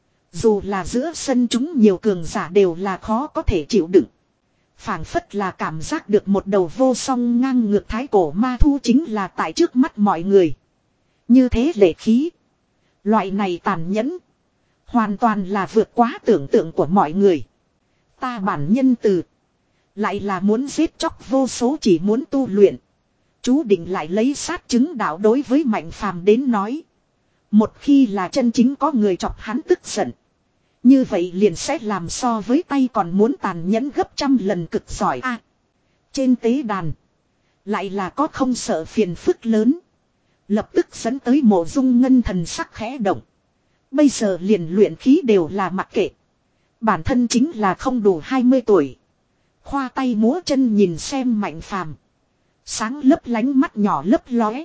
Speaker 1: Dù là giữa sân chúng nhiều cường giả đều là khó có thể chịu đựng. Phảng phất là cảm giác được một đầu vô song ngang ngược thái cổ ma thu chính là tại trước mắt mọi người. Như thế lệ khí. Loại này tàn nhẫn. Hoàn toàn là vượt quá tưởng tượng của mọi người. Ta bản nhân từ. Lại là muốn giết chóc vô số chỉ muốn tu luyện. Chú định lại lấy sát chứng đạo đối với Mạnh Phàm đến nói. Một khi là chân chính có người chọc hắn tức giận. Như vậy liền sẽ làm so với tay còn muốn tàn nhẫn gấp trăm lần cực giỏi a. Trên tế đàn. Lại là có không sợ phiền phức lớn. Lập tức dẫn tới Mộ Dung Ngân thần sắc khẽ động. Bây giờ liền luyện khí đều là mặc kệ. Bản thân chính là không đủ hai mươi tuổi. Khoa tay múa chân nhìn xem Mạnh Phàm. Sáng lấp lánh mắt nhỏ lấp lóe.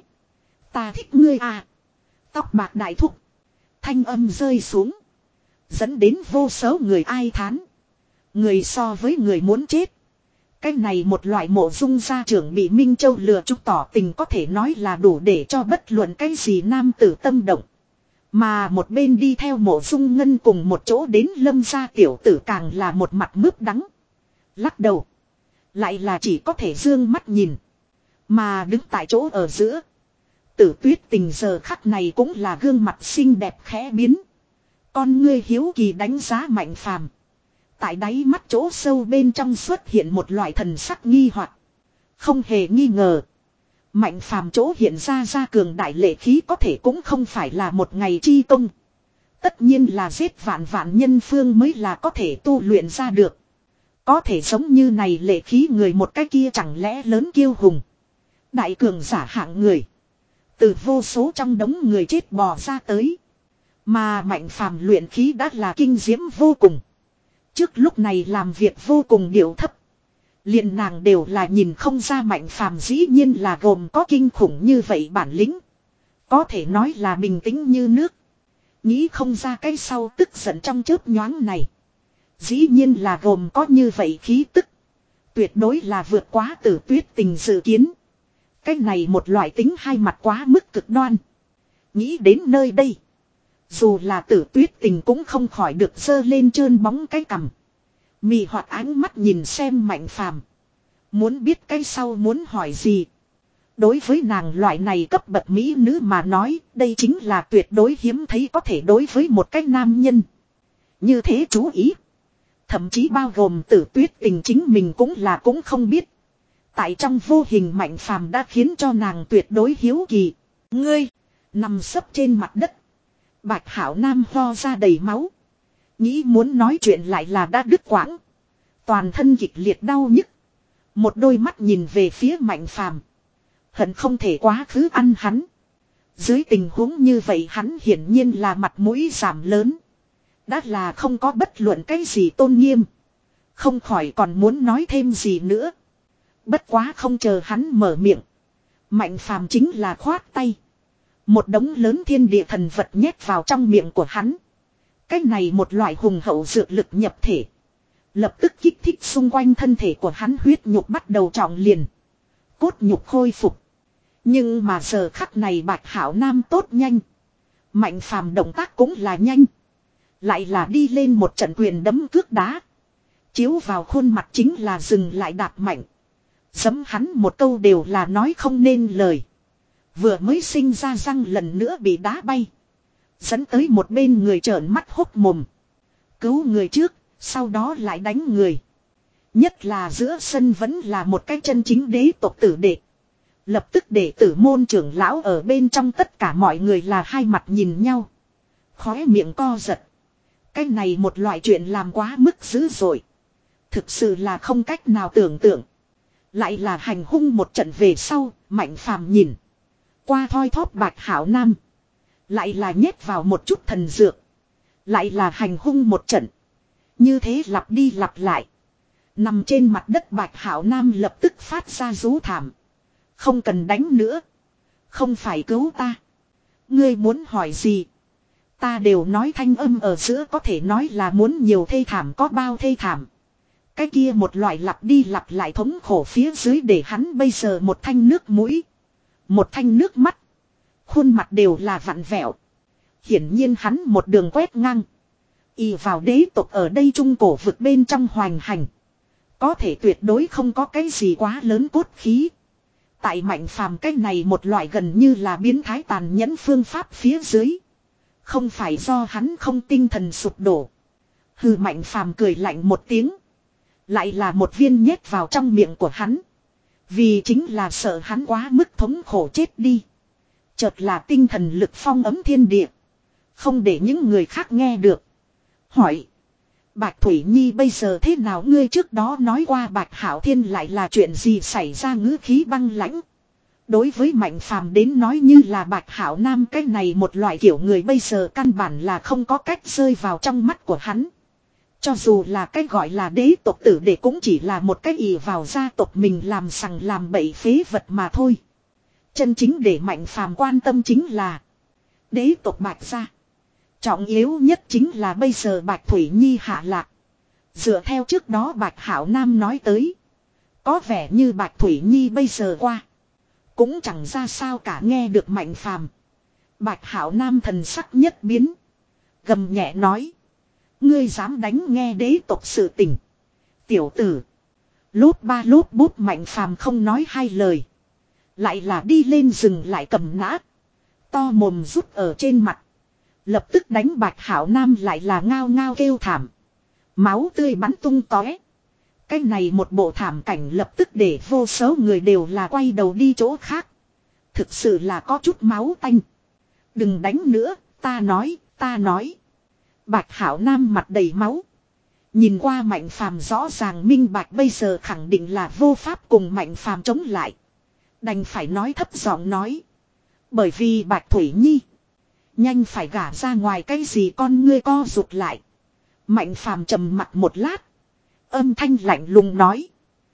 Speaker 1: Ta thích ngươi à. Tóc bạc đại thúc. Thanh âm rơi xuống. Dẫn đến vô số người ai thán. Người so với người muốn chết. Cái này một loại Mộ Dung gia trưởng bị Minh Châu lừa trúc tỏ tình có thể nói là đủ để cho bất luận cái gì nam tử tâm động. Mà một bên đi theo Mộ Dung Ngân cùng một chỗ đến Lâm gia tiểu tử càng là một mặt mướp đắng. Lắc đầu. Lại là chỉ có thể dương mắt nhìn. Mà đứng tại chỗ ở giữa. Tử Tuyết Tình giờ khắc này cũng là gương mặt xinh đẹp khẽ biến. Con ngươi hiếu kỳ đánh giá Mạnh Phàm. Tại đáy mắt chỗ sâu bên trong xuất hiện một loại thần sắc nghi hoặc. Không hề nghi ngờ. Mạnh Phàm chỗ hiện ra ra cường đại lệ khí có thể cũng không phải là một ngày chi công. Tất nhiên là giết vạn vạn nhân phương mới là có thể tu luyện ra được. Có thể giống như này lệ khí người một cái kia chẳng lẽ lớn kiêu hùng. Đại cường giả hạng người. Từ vô số trong đống người chết bò ra tới. Mà Mạnh Phàm luyện khí đã là kinh diễm vô cùng. Trước lúc này làm việc vô cùng điệu thấp. Liền nàng đều là nhìn không ra Mạnh Phàm dĩ nhiên là gồm có kinh khủng như vậy bản lĩnh. Có thể nói là bình tĩnh như nước. Nghĩ không ra cái sau tức giận trong chớp nhoáng này. Dĩ nhiên là gồm có như vậy khí tức. Tuyệt đối là vượt quá Tử Tuyết Tình dự kiến. Cái này một loại tính hai mặt quá mức cực đoan. Nghĩ đến nơi đây. Dù là Tử Tuyết Tình cũng không khỏi được giơ lên trơn bóng cái cằm. Mị hoặc ánh mắt nhìn xem Mạnh Phàm. Muốn biết cái sau muốn hỏi gì. Đối với nàng loại này cấp bậc mỹ nữ mà nói, đây chính là tuyệt đối hiếm thấy có thể đối với một cái nam nhân. Như thế chú ý. Thậm chí bao gồm Tử Tuyết Tình chính mình cũng là cũng không biết. Tại trong vô hình Mạnh Phàm đã khiến cho nàng tuyệt đối hiếu kỳ. Ngươi, nằm sấp trên mặt đất. Bạch Hảo Nam ho ra đầy máu. Nghĩ muốn nói chuyện lại là đã đứt quãng. Toàn thân kịch liệt đau nhức. Một đôi mắt nhìn về phía Mạnh Phàm. Hận không thể quá khứ ăn hắn. Dưới tình huống như vậy hắn hiển nhiên là mặt mũi giảm lớn. Đã là không có bất luận cái gì tôn nghiêm. Không khỏi còn muốn nói thêm gì nữa. Bất quá không chờ hắn mở miệng. Mạnh Phàm chính là khoát tay. Một đống lớn thiên địa thần vật nhét vào trong miệng của hắn. Cái này một loại hùng hậu dược lực nhập thể. Lập tức kích thích xung quanh thân thể của hắn huyết nhục bắt đầu trọng liền. Cốt nhục khôi phục. Nhưng mà giờ khắc này Bạch Hảo Nam tốt nhanh. Mạnh Phàm động tác cũng là nhanh. Lại là đi lên một trận quyền đấm cước đá. Chiếu vào khuôn mặt chính là dừng lại đạp mạnh. Giấm hắn một câu đều là nói không nên lời. Vừa mới sinh ra răng lần nữa bị đá bay. Dẫn tới một bên người trợn mắt hốc mồm. Cứu người trước, sau đó lại đánh người. Nhất là giữa sân vẫn là một cái chân chính đế tộc tử đệ. Lập tức để tử môn trưởng lão ở bên trong tất cả mọi người là hai mặt nhìn nhau. Khóe miệng co giật. Cái này một loại chuyện làm quá mức dữ dội. Thực sự là không cách nào tưởng tượng. Lại là hành hung một trận về sau, Mạnh Phàm nhìn. Qua thoi thóp Bạch Hảo Nam. Lại là nhét vào một chút thần dược. Lại là hành hung một trận. Như thế lặp đi lặp lại. Nằm trên mặt đất Bạch Hảo Nam lập tức phát ra rú thảm. Không cần đánh nữa. Không phải cứu ta. Ngươi muốn hỏi gì? Ta đều nói thanh âm ở giữa có thể nói là muốn nhiều thê thảm có bao thê thảm. Cái kia một loại lặp đi lặp lại thống khổ phía dưới để hắn bây giờ một thanh nước mũi. Một thanh nước mắt. Khuôn mặt đều là vặn vẹo. Hiển nhiên hắn một đường quét ngang. Y vào đế tộc ở đây trung cổ vực bên trong hoành hành. Có thể tuyệt đối không có cái gì quá lớn cốt khí. Tại Mạnh Phàm cái này một loại gần như là biến thái tàn nhẫn phương pháp phía dưới. Không phải do hắn không tinh thần sụp đổ. Hừ, Mạnh Phàm cười lạnh một tiếng. Lại là một viên nhét vào trong miệng của hắn. Vì chính là sợ hắn quá mức thống khổ chết đi. Chợt là tinh thần lực phong ấm thiên địa. Không để những người khác nghe được. Hỏi. Bạch Thủy Nhi bây giờ thế nào, ngươi trước đó nói qua Bạch Hạo Thiên lại là chuyện gì xảy ra, ngữ khí băng lãnh. Đối với Mạnh Phàm đến nói như là Bạch Hạo Nam cái này một loại kiểu người bây giờ căn bản là không có cách rơi vào trong mắt của hắn. Cho dù là cái gọi là đế tộc tử đệ cũng chỉ là một cái ỷ vào gia tộc mình làm sằng làm bậy phế vật mà thôi. Chân chính để Mạnh Phàm quan tâm chính là đế tộc Bạch gia. Trọng yếu nhất chính là bây giờ Bạch Thủy Nhi hạ lạc. Dựa theo trước đó Bạch Hạo Nam nói tới. Có vẻ như Bạch Thủy Nhi bây giờ qua. Cũng chẳng ra sao cả, nghe được Mạnh Phàm. Bạch Hạo Nam thần sắc nhất biến. Gầm nhẹ nói. Ngươi dám đánh nghe đế tộc sự tình. Tiểu tử. Lốp ba lốp bút Mạnh Phàm không nói hai lời. Lại là đi lên rừng lại cầm nã. To mồm rút ở trên mặt. Lập tức đánh Bạch Hạo Nam lại là ngao ngao kêu thảm. Máu tươi bắn tung tóe. Cái này một bộ thảm cảnh lập tức để vô số người đều là quay đầu đi chỗ khác. Thực sự là có chút máu tanh. Đừng đánh nữa, ta nói, ta nói. Bạch Hạo Nam mặt đầy máu. Nhìn qua Mạnh Phàm rõ ràng minh bạch bây giờ khẳng định là vô pháp cùng Mạnh Phàm chống lại. Đành phải nói thấp giọng nói. Bởi vì Bạch Thủy Nhi. Nhanh phải gả ra ngoài, cái gì con ngươi co rụt lại. Mạnh Phàm trầm mặt một lát. Âm thanh lạnh lùng nói.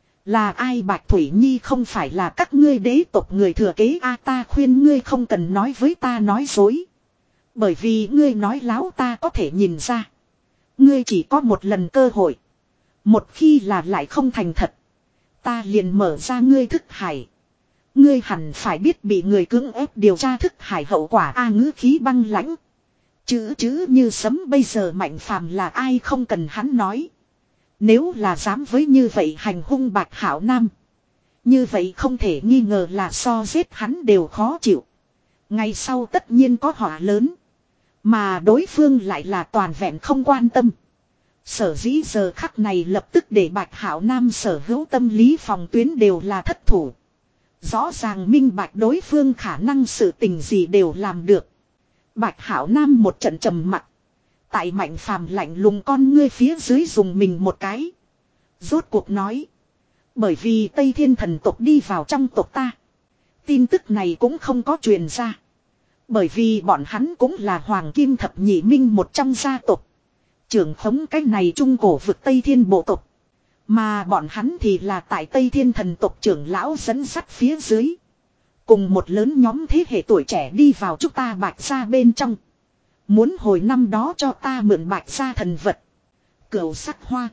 Speaker 1: Là ai? Bạch Thủy Nhi không phải là các ngươi đế tộc người thừa kế a, ta khuyên ngươi không cần nói với ta nói dối. Bởi vì ngươi nói láo ta có thể nhìn ra. Ngươi chỉ có một lần cơ hội. Một khi là lại không thành thật. Ta liền mở ra ngươi thức hải. Ngươi hẳn phải biết bị người cưỡng ép điều tra thức hải hậu quả a, ngữ khí băng lãnh. Chữ chữ như sấm, bây giờ Mạnh Phàm là ai không cần hắn nói. Nếu là dám với như vậy hành hung Bạch Hạo Nam. Như vậy không thể nghi ngờ là so giết hắn đều khó chịu. Ngày sau tất nhiên có họa lớn. Mà đối phương lại là toàn vẹn không quan tâm. Sở dĩ giờ khắc này lập tức để Bạch Hạo Nam sở hữu tâm lý phòng tuyến đều là thất thủ. Rõ ràng minh bạch đối phương khả năng sự tình gì đều làm được. Bạch Hạo Nam một trận trầm mặc. Tại Mạnh Phàm lạnh lùng con ngươi phía dưới dùng mình một cái. Rốt cuộc nói. Bởi vì Tây Thiên thần tộc đi vào trong tộc ta. Tin tức này cũng không có truyền ra. Bởi vì bọn hắn cũng là Hoàng Kim Thập Nhị Minh một trong gia tộc. Trưởng khống cái này trung cổ vực Tây Thiên bộ tộc. Mà bọn hắn thì là tại Tây Thiên thần tộc trưởng lão dẫn sắt phía dưới. Cùng một lớn nhóm thế hệ tuổi trẻ đi vào chúng ta Bạch gia bên trong. Muốn hồi năm đó cho ta mượn Bạch gia thần vật. Cửu sắc hoa.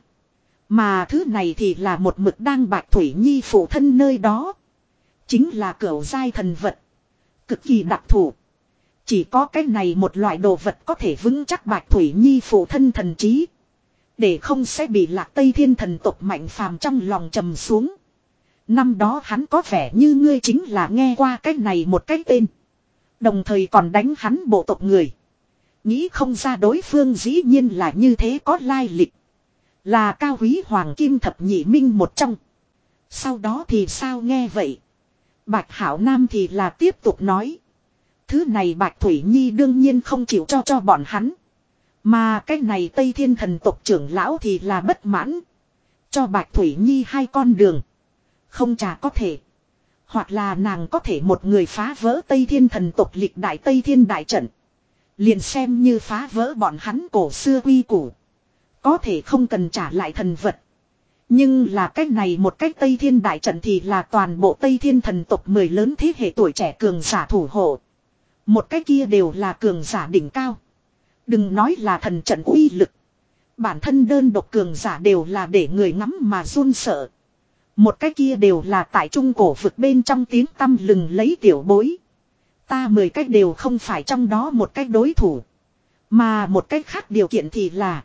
Speaker 1: Mà thứ này thì là một mực đang Bạch Thủy Nhi phụ thân nơi đó. Chính là cửu giai thần vật. Cực kỳ đặc thù. Chỉ có cái này một loại đồ vật có thể vững chắc Bạch Thủy Nhi phụ thân thần trí. Để không sẽ bị Lạc Tây Thiên thần tộc Mạnh Phàm trong lòng trầm xuống. Năm đó hắn có vẻ như ngươi chính là nghe qua cái này một cái tên. Đồng thời còn đánh hắn bộ tộc người. Nghĩ không ra đối phương dĩ nhiên là như thế có lai lịch. Là cao quý Hoàng Kim Thập Nhị Minh một trong. Sau đó thì sao, nghe vậy. Bạch Hạo Nam thì là tiếp tục nói. Thứ này Bạch Thủy Nhi đương nhiên không chịu cho cho bọn hắn. Mà cái này Tây Thiên thần tộc trưởng lão thì là bất mãn. Cho Bạch Thủy Nhi hai con đường. Không chả có thể. Hoặc là nàng có thể một người phá vỡ Tây Thiên thần tộc lịch đại Tây Thiên đại trận. Liền xem như phá vỡ bọn hắn cổ xưa quy củ. Có thể không cần trả lại thần vật. Nhưng là cách này một cách Tây Thiên đại trận thì là toàn bộ Tây Thiên thần tộc mười lớn thế hệ tuổi trẻ cường giả thủ hộ. Một cái kia đều là cường giả đỉnh cao. Đừng nói là thần trận uy lực. Bản thân đơn độc cường giả đều là để người ngắm mà run sợ. Một cái kia đều là tại trung cổ vực bên trong tiếng tăm lừng lấy tiểu bối. Ta mười cách đều không phải trong đó một cách đối thủ. Mà một cách khác điều kiện thì là.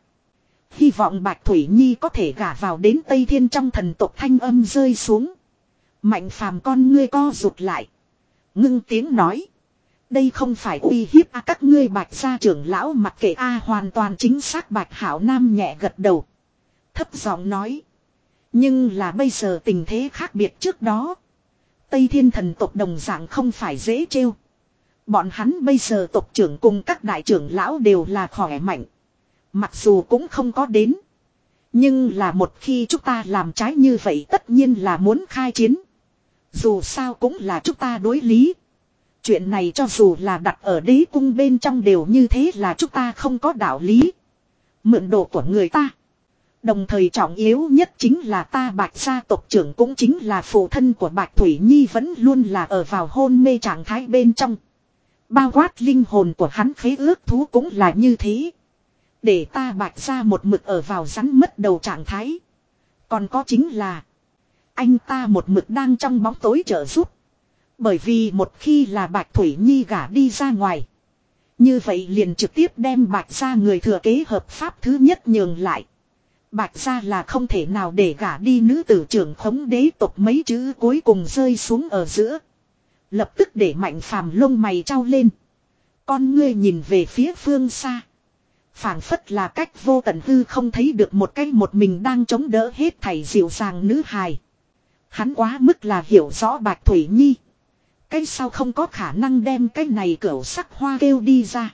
Speaker 1: Hy vọng Bạch Thủy Nhi có thể gả vào đến Tây Thiên trong thần tộc, thanh âm rơi xuống. Mạnh Phàm con ngươi co rụt lại. Ngưng tiếng nói. Đây không phải uy hiếp a, các ngươi Bạch gia trưởng lão mặc kệ a, hoàn toàn chính xác. Bạch Hạo Nam nhẹ gật đầu. Thấp giọng nói. Nhưng là bây giờ tình thế khác biệt trước đó. Tây Thiên thần tộc đồng dạng không phải dễ trêu. Bọn hắn bây giờ tộc trưởng cùng các đại trưởng lão đều là khỏe mạnh. Mặc dù cũng không có đến. Nhưng là một khi chúng ta làm trái như vậy tất nhiên là muốn khai chiến. Dù sao cũng là chúng ta đối lý. Chuyện này cho dù là đặt ở đế cung bên trong đều như thế là chúng ta không có đạo lý. Mượn đồ của người ta. Đồng thời trọng yếu nhất chính là ta Bạch gia tộc trưởng cũng chính là phụ thân của Bạch Thủy Nhi vẫn luôn là ở vào hôn mê trạng thái bên trong. Bao quát linh hồn của hắn khế ước thú cũng là như thế. Để ta Bạch gia một mực ở vào rắn mất đầu trạng thái. Còn có chính là anh ta một mực đang trong bóng tối trợ giúp. Bởi vì một khi là Bạch Thủy Nhi gả đi ra ngoài. Như vậy liền trực tiếp đem Bạch gia người thừa kế hợp pháp thứ nhất nhường lại. Bạch gia là không thể nào để gả đi nữ tử trưởng khống đế tộc mấy chữ cuối cùng rơi xuống ở giữa. Lập tức để Mạnh Phàm lông mày trao lên. Con ngươi nhìn về phía phương xa. Phảng phất là cách vô tận hư không thấy được một cái một mình đang chống đỡ hết thảy dịu dàng nữ hài. Hắn quá mức là hiểu rõ Bạch Thủy Nhi. Cái sao không có khả năng đem cái này cửu sắc hoa kêu đi ra.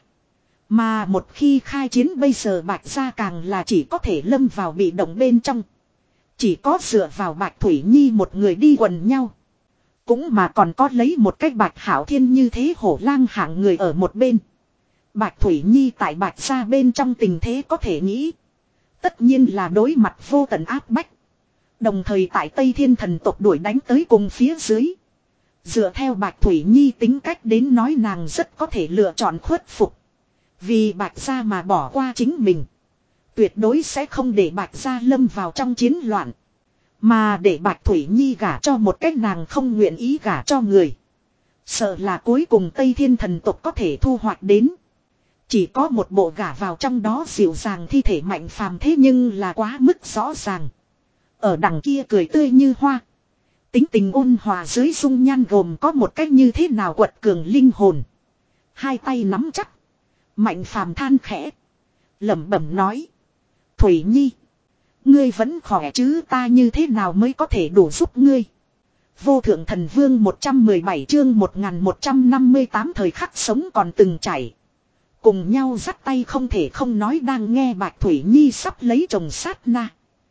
Speaker 1: Mà một khi khai chiến bây giờ Bạch gia càng là chỉ có thể lâm vào bị động bên trong. Chỉ có dựa vào Bạch Thủy Nhi một người đi quần nhau. Cũng mà còn có lấy một cách Bạch Hảo Thiên như thế hổ lang hạng người ở một bên. Bạch Thủy Nhi tại Bạch gia bên trong tình thế có thể nghĩ. Tất nhiên là đối mặt vô tận áp bách. Đồng thời tại Tây Thiên thần tộc đuổi đánh tới cùng phía dưới. Dựa theo Bạch Thủy Nhi tính cách đến nói nàng rất có thể lựa chọn khuất phục. Vì Bạch gia mà bỏ qua chính mình. Tuyệt đối sẽ không để Bạch gia lâm vào trong chiến loạn. Mà để Bạch Thủy Nhi gả cho một cách nàng không nguyện ý gả cho người. Sợ là cuối cùng Tây Thiên thần tộc có thể thu hoạch đến. Chỉ có một bộ gả vào trong đó dịu dàng thi thể Mạnh Phàm thế nhưng là quá mức rõ ràng. Ở đằng kia cười tươi như hoa. Tính tình ôn hòa dưới dung nhan gồm có một cách như thế nào quật cường linh hồn. Hai tay nắm chắc. Mạnh Phàm than khẽ. Lẩm bẩm nói. Thủy Nhi. Ngươi vẫn khỏe chứ ta như thế nào mới có thể đủ giúp ngươi. Vô thượng thần vương một trăm mười bảy chương một nghìn một trăm năm mươi tám thời khắc sống còn từng chảy. Cùng nhau dắt tay không thể không nói đang nghe Bạch Thủy Nhi sắp lấy chồng sát na.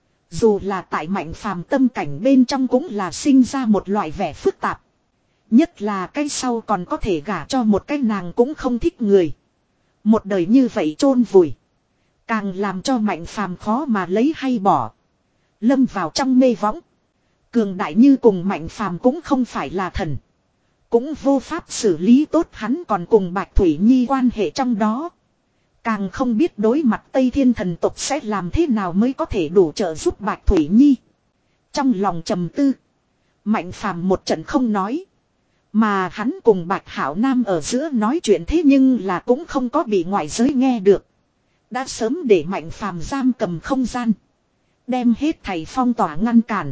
Speaker 1: Dù là tại Mạnh Phàm tâm cảnh bên trong cũng là sinh ra một loại vẻ phức tạp. Nhất là cái sau còn có thể gả cho một cái nàng cũng không thích người. Một đời như vậy chôn vùi. Càng làm cho Mạnh Phàm khó mà lấy hay bỏ. Lâm vào trong mê võng. Cường đại như cùng Mạnh Phàm cũng không phải là thần. Cũng vô pháp xử lý tốt hắn còn cùng Bạch Thủy Nhi quan hệ trong đó. Càng không biết đối mặt Tây Thiên thần tộc sẽ làm thế nào mới có thể đủ trợ giúp Bạch Thủy Nhi. Trong lòng trầm tư. Mạnh Phàm một trận không nói. Mà hắn cùng Bạch Hảo Nam ở giữa nói chuyện thế nhưng là cũng không có bị ngoại giới nghe được. Đã sớm để Mạnh Phàm giam cầm không gian. Đem hết thảy phong tỏa ngăn cản.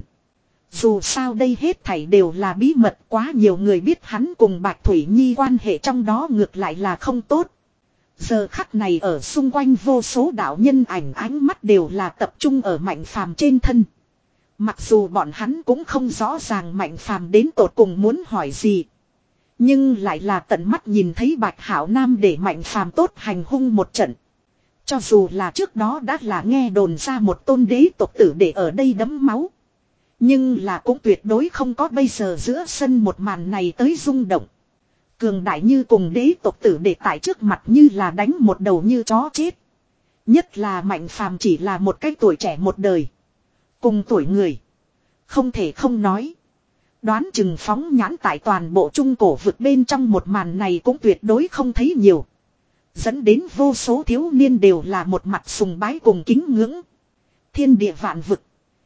Speaker 1: Dù sao đây hết thảy đều là bí mật quá nhiều người biết hắn cùng Bạch Thủy Nhi quan hệ trong đó ngược lại là không tốt. Giờ khắc này ở xung quanh vô số đạo nhân ảnh ánh mắt đều là tập trung ở Mạnh Phàm trên thân. Mặc dù bọn hắn cũng không rõ ràng Mạnh Phàm đến tột cùng muốn hỏi gì. Nhưng lại là tận mắt nhìn thấy Bạch Hảo Nam để Mạnh Phàm tốt hành hung một trận. Cho dù là trước đó đã là nghe đồn ra một tôn đế tộc tử để ở đây đấm máu. Nhưng là cũng tuyệt đối không có bây giờ giữa sân một màn này tới rung động. Cường đại như cùng đế tộc tử để tại trước mặt như là đánh một đầu như chó chết. Nhất là Mạnh Phàm chỉ là một cái tuổi trẻ một đời. Cùng tuổi người. Không thể không nói. Đoán chừng phóng nhãn tại toàn bộ trung cổ vực bên trong một màn này cũng tuyệt đối không thấy nhiều. Dẫn đến vô số thiếu niên đều là một mặt sùng bái cùng kính ngưỡng. Thiên địa vạn vực.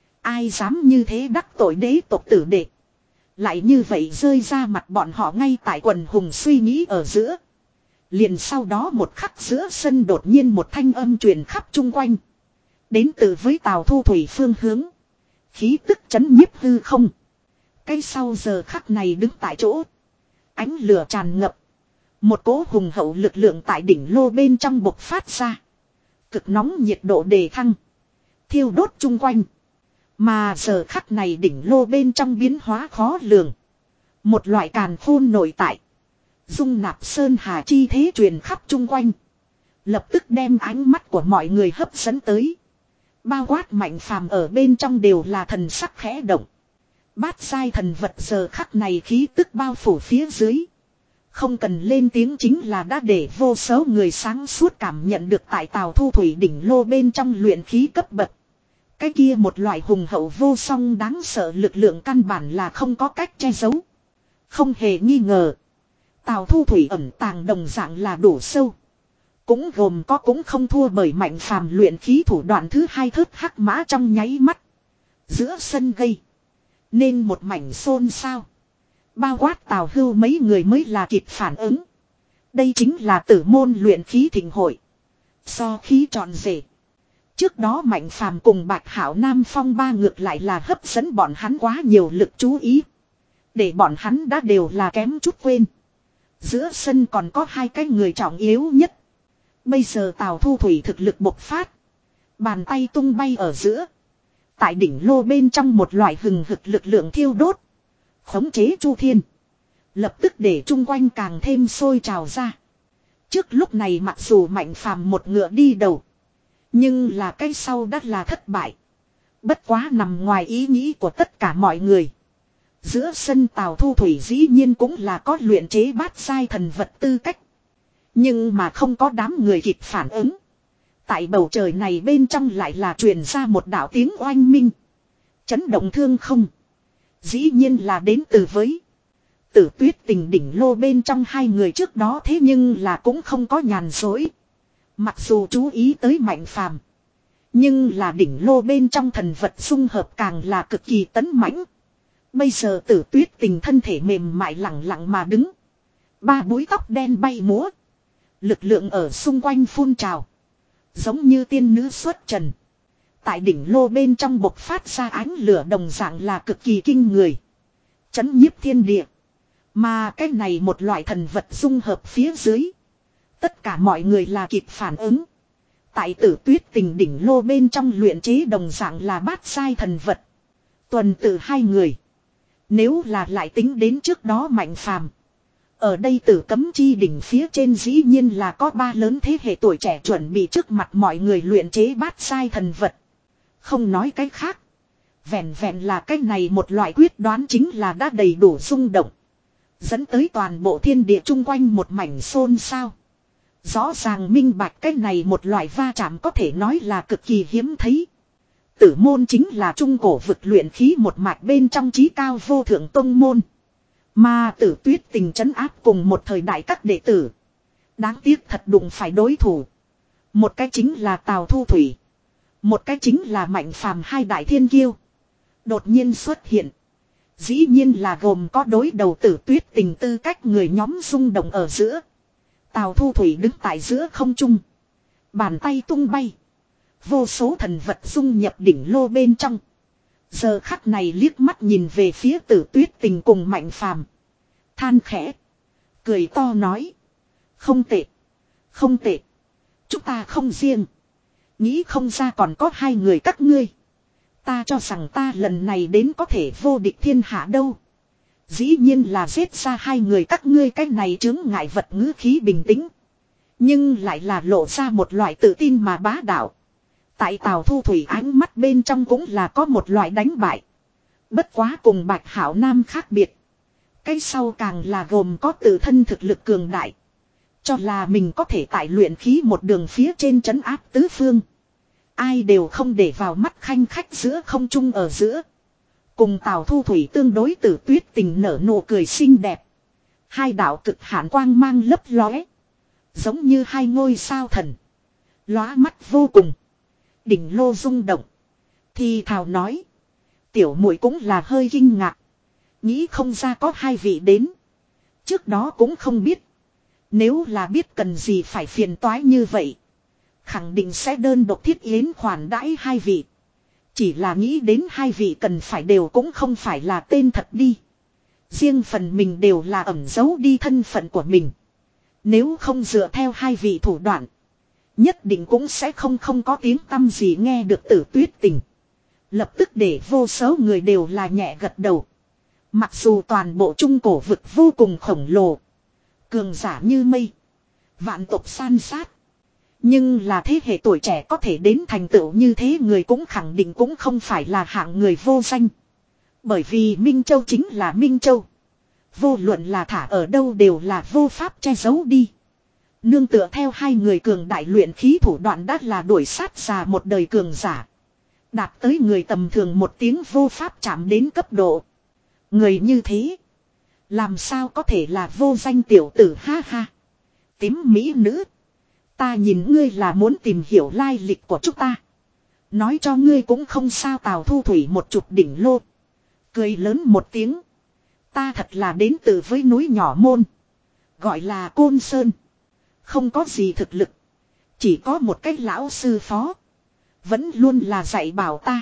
Speaker 1: Ai dám như thế đắc tội đế tộc tử đệ. Lại như vậy rơi ra mặt bọn họ ngay tại quần hùng suy nghĩ ở giữa. Liền sau đó một khắc giữa sân đột nhiên một thanh âm truyền khắp chung quanh. Đến từ với Tào Thu Thủy phương hướng. Khí tức chấn nhiếp hư không. Cái sau giờ khắc này đứng tại chỗ. Ánh lửa tràn ngập. Một cỗ hùng hậu lực lượng tại đỉnh lô bên trong bộc phát ra. Cực nóng nhiệt độ đề thăng. Thiêu đốt chung quanh. Mà giờ khắc này đỉnh lô bên trong biến hóa khó lường. Một loại càn khôn nội tại. Dung nạp sơn hà chi thế truyền khắp chung quanh. Lập tức đem ánh mắt của mọi người hấp dẫn tới. Bao quát Mạnh Phàm ở bên trong đều là thần sắc khẽ động. Bát giai thần vật giờ khắc này khí tức bao phủ phía dưới. Không cần lên tiếng chính là đã để vô số người sáng suốt cảm nhận được tại Tào Thu Thủy đỉnh lô bên trong luyện khí cấp bậc. Cái kia một loại hùng hậu vô song đáng sợ lực lượng căn bản là không có cách che giấu. Không hề nghi ngờ. Tào Thu Thủy ẩn tàng đồng dạng là đủ sâu. Cũng gồm có cũng không thua bởi Mạnh Phàm luyện khí thủ đoạn thứ hai thớt hắc mã trong nháy mắt. Giữa sân gây. Nên một mảnh xôn xao. Bao quát Tào Hưu mấy người mới là kịp phản ứng. Đây chính là tử môn luyện khí thịnh hội. So khí trọn rể. Trước đó Mạnh Phàm cùng Bạch Hảo Nam Phong ba ngược lại là hấp dẫn bọn hắn quá nhiều lực chú ý. Để bọn hắn đã đều là kém chút quên. Giữa sân còn có hai cái người trọng yếu nhất. Bây giờ Tào Thu Thủy thực lực bộc phát. Bàn tay tung bay ở giữa. Tại đỉnh lô bên trong một loại hừng hực lực lượng thiêu đốt. Khống chế chu thiên. Lập tức để chung quanh càng thêm sôi trào ra. Trước lúc này mặc dù Mạnh Phàm một ngựa đi đầu. Nhưng là cái sau đắt là thất bại. Bất quá nằm ngoài ý nghĩ của tất cả mọi người. Giữa sân Tào Thu Thủy dĩ nhiên cũng là có luyện chế bát giai thần vật tư cách. Nhưng mà không có đám người kịp phản ứng. Tại bầu trời này bên trong lại là truyền ra một đạo tiếng oanh minh. Chấn động thương không. Dĩ nhiên là đến từ với Tử Tuyết Tình đỉnh lô bên trong hai người trước đó thế nhưng là cũng không có nhàn dối. Mặc dù chú ý tới Mạnh Phàm, nhưng là đỉnh lô bên trong thần vật xung hợp càng là cực kỳ tấn mãnh. Bây giờ Tử Tuyết Tình thân thể mềm mại lẳng lặng mà đứng. Ba búi tóc đen bay múa. Lực lượng ở xung quanh phun trào. Giống như tiên nữ xuất trần. Tại đỉnh lô bên trong bộc phát ra ánh lửa đồng dạng là cực kỳ kinh người. Chấn nhiếp thiên địa. Mà cái này một loại thần vật dung hợp phía dưới. Tất cả mọi người là kịp phản ứng. Tại Tử Tuyết Tình đỉnh lô bên trong luyện chế đồng dạng là bát giai thần vật. Tuần tự hai người. Nếu là lại tính đến trước đó Mạnh Phàm, ở đây Tử Cấm Chi đỉnh phía trên dĩ nhiên là có ba lớn thế hệ tuổi trẻ chuẩn bị trước mặt mọi người luyện chế bát giai thần vật. Không nói cái khác. Vẹn vẹn là cái này một loại quyết đoán chính là đã đầy đủ rung động. Dẫn tới toàn bộ thiên địa chung quanh một mảnh xôn xao. Rõ ràng minh bạch cái này một loại va chạm có thể nói là cực kỳ hiếm thấy. Tử môn chính là trung cổ vực luyện khí một mạch bên trong chí cao vô thượng tông môn. Mà Tử Tuyết Tình trấn áp cùng một thời đại các đệ tử. Đáng tiếc thật đụng phải đối thủ. Một cái chính là Tào Thu Thủy. Một cái chính là Mạnh Phàm, hai đại thiên kiêu. Đột nhiên xuất hiện. Dĩ nhiên là gồm có đối đầu Tử Tuyết Tình tư cách người nhóm rung động ở giữa. Tào Thu Thủy đứng tại giữa không trung. Bàn tay tung bay. Vô số thần vật dung nhập đỉnh lô bên trong. Giờ khắc này liếc mắt nhìn về phía Tử Tuyết Tình cùng Mạnh Phàm, than khẽ. Cười to nói. Không tệ. Không tệ. Chúng ta không riêng. Nghĩ không ra còn có hai người các ngươi. Ta cho rằng ta lần này đến có thể vô địch thiên hạ đâu. Dĩ nhiên là giết ra hai người các ngươi, cái này chứng ngại vật ngữ khí bình tĩnh. Nhưng lại là lộ ra một loại tự tin mà bá đạo. Tại Tào Thu Thủy ánh mắt bên trong cũng là có một loại đánh bại. Bất quá cùng Bạch Hảo Nam khác biệt. Cái sau càng là gồm có tự thân thực lực cường đại. Cho là mình có thể tại luyện khí một đường phía trên trấn áp tứ phương. Ai đều không để vào mắt, khanh khách giữa không trung ở giữa. Cùng Tào Thu Thủy tương đối Tử Tuyết Tình nở nụ cười xinh đẹp. Hai đạo cực hạn quang mang lấp lóe. Giống như hai ngôi sao thần. Lóa mắt vô cùng. Đỉnh lô rung động. Thì thào nói. Tiểu muội cũng là hơi kinh ngạc. Nghĩ không ra có hai vị đến. Trước đó cũng không biết. Nếu là biết cần gì phải phiền toái như vậy. Khẳng định sẽ đơn độc thiết yến khoản đãi hai vị. Chỉ là nghĩ đến hai vị cần phải đều cũng không phải là tên thật đi. Riêng phần mình đều là ẩn giấu đi thân phận của mình. Nếu không dựa theo hai vị thủ đoạn. Nhất định cũng sẽ không không có tiếng tăm gì nghe được Tử Tuyết Tình. Lập tức để vô số người đều là nhẹ gật đầu. Mặc dù toàn bộ trung cổ vực vô cùng khổng lồ. Cường giả như mây. Vạn tộc san sát. Nhưng là thế hệ tuổi trẻ có thể đến thành tựu như thế người cũng khẳng định cũng không phải là hạng người vô danh. Bởi vì Minh Châu chính là Minh Châu. Vô luận là thả ở đâu đều là vô pháp che giấu đi. Nương tựa theo hai người cường đại luyện khí thủ đoạn đã là đuổi sát già một đời cường giả. Đạt tới người tầm thường một tiếng vô pháp chạm đến cấp độ. Người như thế. Làm sao có thể là vô danh tiểu tử ha ha. Tím mỹ nữ. Ta nhìn ngươi là muốn tìm hiểu lai lịch của chúng ta. Nói cho ngươi cũng không sao. Tào Thu Thủy một chục đỉnh lô. Cười lớn một tiếng. Ta thật là đến từ với núi nhỏ môn. Gọi là Côn Sơn. Không có gì thực lực. Chỉ có một cái lão sư phó. Vẫn luôn là dạy bảo ta.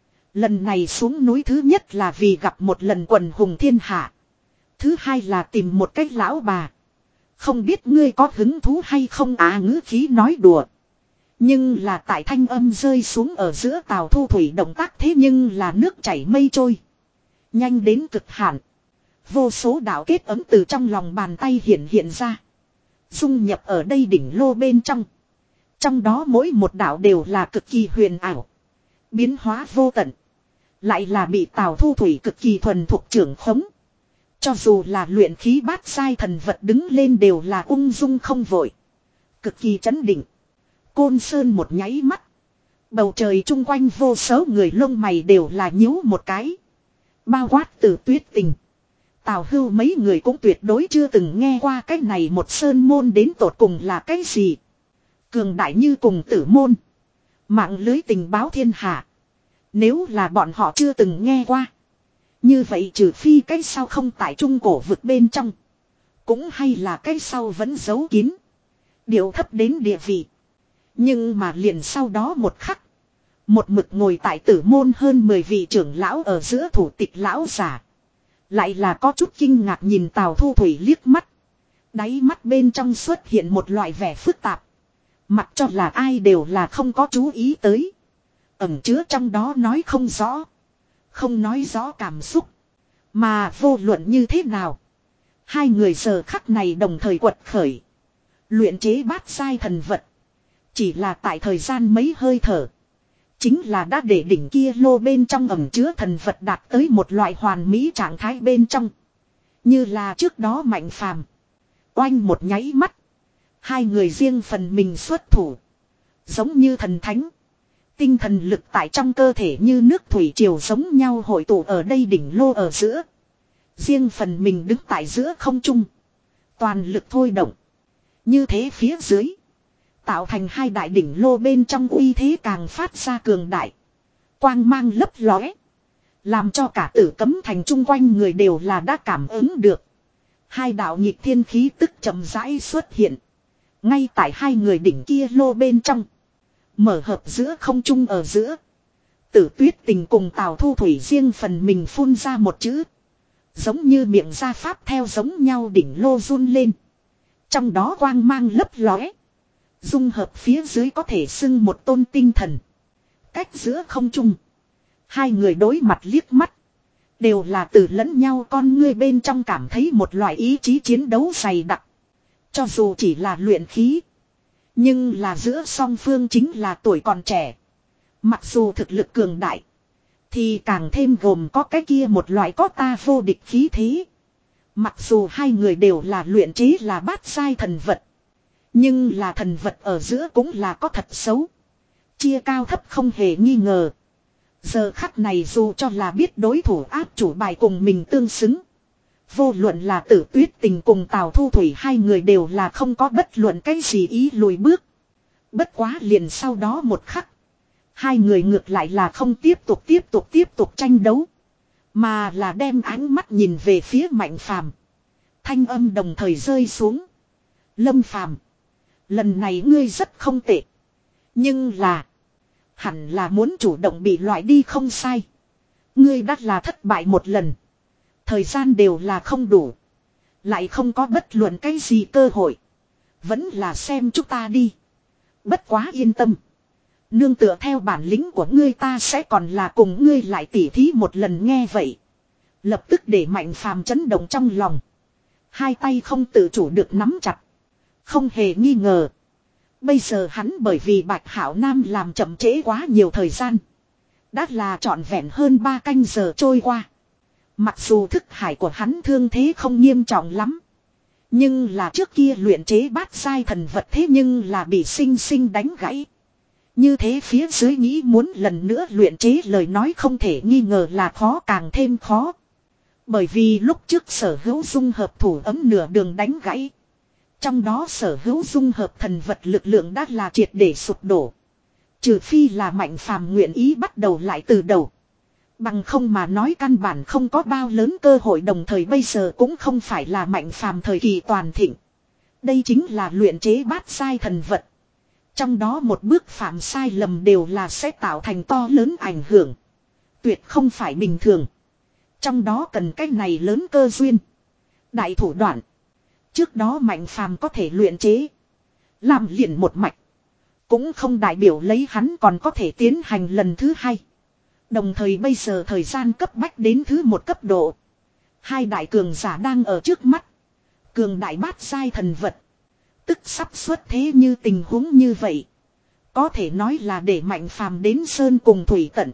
Speaker 1: Lần này xuống núi thứ nhất là vì gặp một lần quần hùng thiên hạ. Thứ hai là tìm một cái lão bà. Không biết ngươi có hứng thú hay không à ngữ khí nói đùa. Nhưng là tại thanh âm rơi xuống ở giữa Tào Thu Thủy động tác thế nhưng là nước chảy mây trôi. Nhanh đến cực hạn. Vô số đạo kết ấm từ trong lòng bàn tay hiện hiện ra. Dung nhập ở đây đỉnh lô bên trong. Trong đó mỗi một đạo đều là cực kỳ huyền ảo. Biến hóa vô tận. Lại là bị Tào Thu Thủy cực kỳ thuần thuộc trưởng khống. Cho dù là luyện khí bát giai thần vật đứng lên đều là ung dung không vội. Cực kỳ chấn định. Côn Sơn một nháy mắt. Bầu trời chung quanh vô số người lông mày đều là nhíu một cái. Bao quát từ Tuyết Tình. Tào Hưu mấy người cũng tuyệt đối chưa từng nghe qua cái này một sơn môn đến tột cùng là cái gì. Cường đại như cùng tử môn. Mạng lưới tình báo thiên hạ. Nếu là bọn họ chưa từng nghe qua. Như vậy trừ phi cái sau không tại trung cổ vực bên trong. Cũng hay là cái sau vẫn giấu kín. Điều thấp đến địa vị. Nhưng mà liền sau đó một khắc. Một mực ngồi tại tử môn hơn mười vị trưởng lão ở giữa thủ tịch lão giả. Lại là có chút kinh ngạc nhìn Tào Thu Thủy liếc mắt. Đáy mắt bên trong xuất hiện một loại vẻ phức tạp. Mặc cho là ai đều là không có chú ý tới. Ẩn chứa trong đó nói không rõ. Không nói rõ cảm xúc. Mà vô luận như thế nào. Hai người giờ khắc này đồng thời quật khởi. Luyện chế bát giai thần vật. Chỉ là tại thời gian mấy hơi thở. Chính là đã để đỉnh kia lô bên trong ẩm chứa thần vật đạt tới một loại hoàn mỹ trạng thái bên trong. Như là trước đó Mạnh Phàm. Oanh một nháy mắt. Hai người riêng phần mình xuất thủ. Giống như thần thánh. Tinh thần lực tại trong cơ thể như nước thủy triều giống nhau hội tụ ở đây đỉnh lô ở giữa. Riêng phần mình đứng tại giữa không trung. Toàn lực thôi động. Như thế phía dưới. Tạo thành hai đại đỉnh lô bên trong uy thế càng phát ra cường đại. Quang mang lấp lóe. Làm cho cả tử cấm thành chung quanh người đều là đã cảm ứng được. Hai đạo nhịp thiên khí tức chậm rãi xuất hiện. Ngay tại hai người đỉnh kia lô bên trong. Mở hợp giữa không trung ở giữa. Tử Tuyết Tình cùng Tào Thu Thủy riêng phần mình phun ra một chữ. Giống như miệng ra pháp theo giống nhau đỉnh lô run lên. Trong đó quang mang lấp lóe. Dung hợp phía dưới có thể xưng một tôn tinh thần. Cách giữa không trung. Hai người đối mặt liếc mắt. Đều là từ lẫn nhau con ngươi bên trong cảm thấy một loại ý chí chiến đấu dày đặc. Cho dù chỉ là luyện khí. Nhưng là giữa song phương chính là tuổi còn trẻ. Mặc dù thực lực cường đại. Thì càng thêm gồm có cái kia một loại có ta vô địch khí thế. Mặc dù hai người đều là luyện chế là bát giai thần vật. Nhưng là thần vật ở giữa cũng là có thật xấu. Chia cao thấp không hề nghi ngờ. Giờ khắc này dù cho là biết đối thủ áp chủ bài cùng mình tương xứng. Vô luận là Tử Tuyết Tình cùng Tào Thu Thủy hai người đều là không có bất luận cái gì ý lùi bước. Bất quá liền sau đó một khắc. Hai người ngược lại là không tiếp tục tiếp tục tiếp tục tranh đấu. Mà là đem ánh mắt nhìn về phía Mạnh Phàm. Thanh âm đồng thời rơi xuống. Lâm Phàm, lần này ngươi rất không tệ. Nhưng là. Hẳn là muốn chủ động bị loại đi không sai. Ngươi đã là thất bại một lần. Thời gian đều là không đủ. Lại không có bất luận cái gì cơ hội. Vẫn là xem chúng ta đi. Bất quá yên tâm. Nương tựa theo bản lĩnh của ngươi ta sẽ còn là cùng ngươi lại tỉ thí một lần nghe vậy. Lập tức để Mạnh Phàm chấn động trong lòng. Hai tay không tự chủ được nắm chặt. Không hề nghi ngờ. Bây giờ hắn bởi vì Bạch Hạo Nam làm chậm trễ quá nhiều thời gian. Đã là trọn vẹn hơn ba canh giờ trôi qua. Mặc dù thức hải của hắn thương thế không nghiêm trọng lắm. Nhưng là trước kia luyện chế bát giai thần vật thế nhưng là bị sinh sinh đánh gãy. Như thế phía dưới nghĩ muốn lần nữa luyện chế lời nói không thể nghi ngờ là khó càng thêm khó. Bởi vì lúc trước sở hữu dung hợp thủ ấm nửa đường đánh gãy. Trong đó sở hữu dung hợp thần vật lực lượng đã là triệt để sụp đổ. Trừ phi là Mạnh Phàm nguyện ý bắt đầu lại từ đầu. Bằng không mà nói căn bản không có bao lớn cơ hội, đồng thời bây giờ cũng không phải là Mạnh Phàm thời kỳ toàn thịnh. Đây chính là luyện chế bát giai thần vật. Trong đó một bước phạm sai lầm đều là sẽ tạo thành to lớn ảnh hưởng. Tuyệt không phải bình thường. Trong đó cần cách này lớn cơ duyên. Đại thủ đoạn. Trước đó Mạnh Phàm có thể luyện chế. Làm liền một mạch. Cũng không đại biểu lấy hắn còn có thể tiến hành lần thứ hai. Đồng thời bây giờ thời gian cấp bách đến thứ một cấp độ. Hai đại cường giả đang ở trước mắt. Cường đại bát giai thần vật. Tức sắp xuất thế như tình huống như vậy. Có thể nói là để Mạnh Phàm đến sơn cùng thủy tận.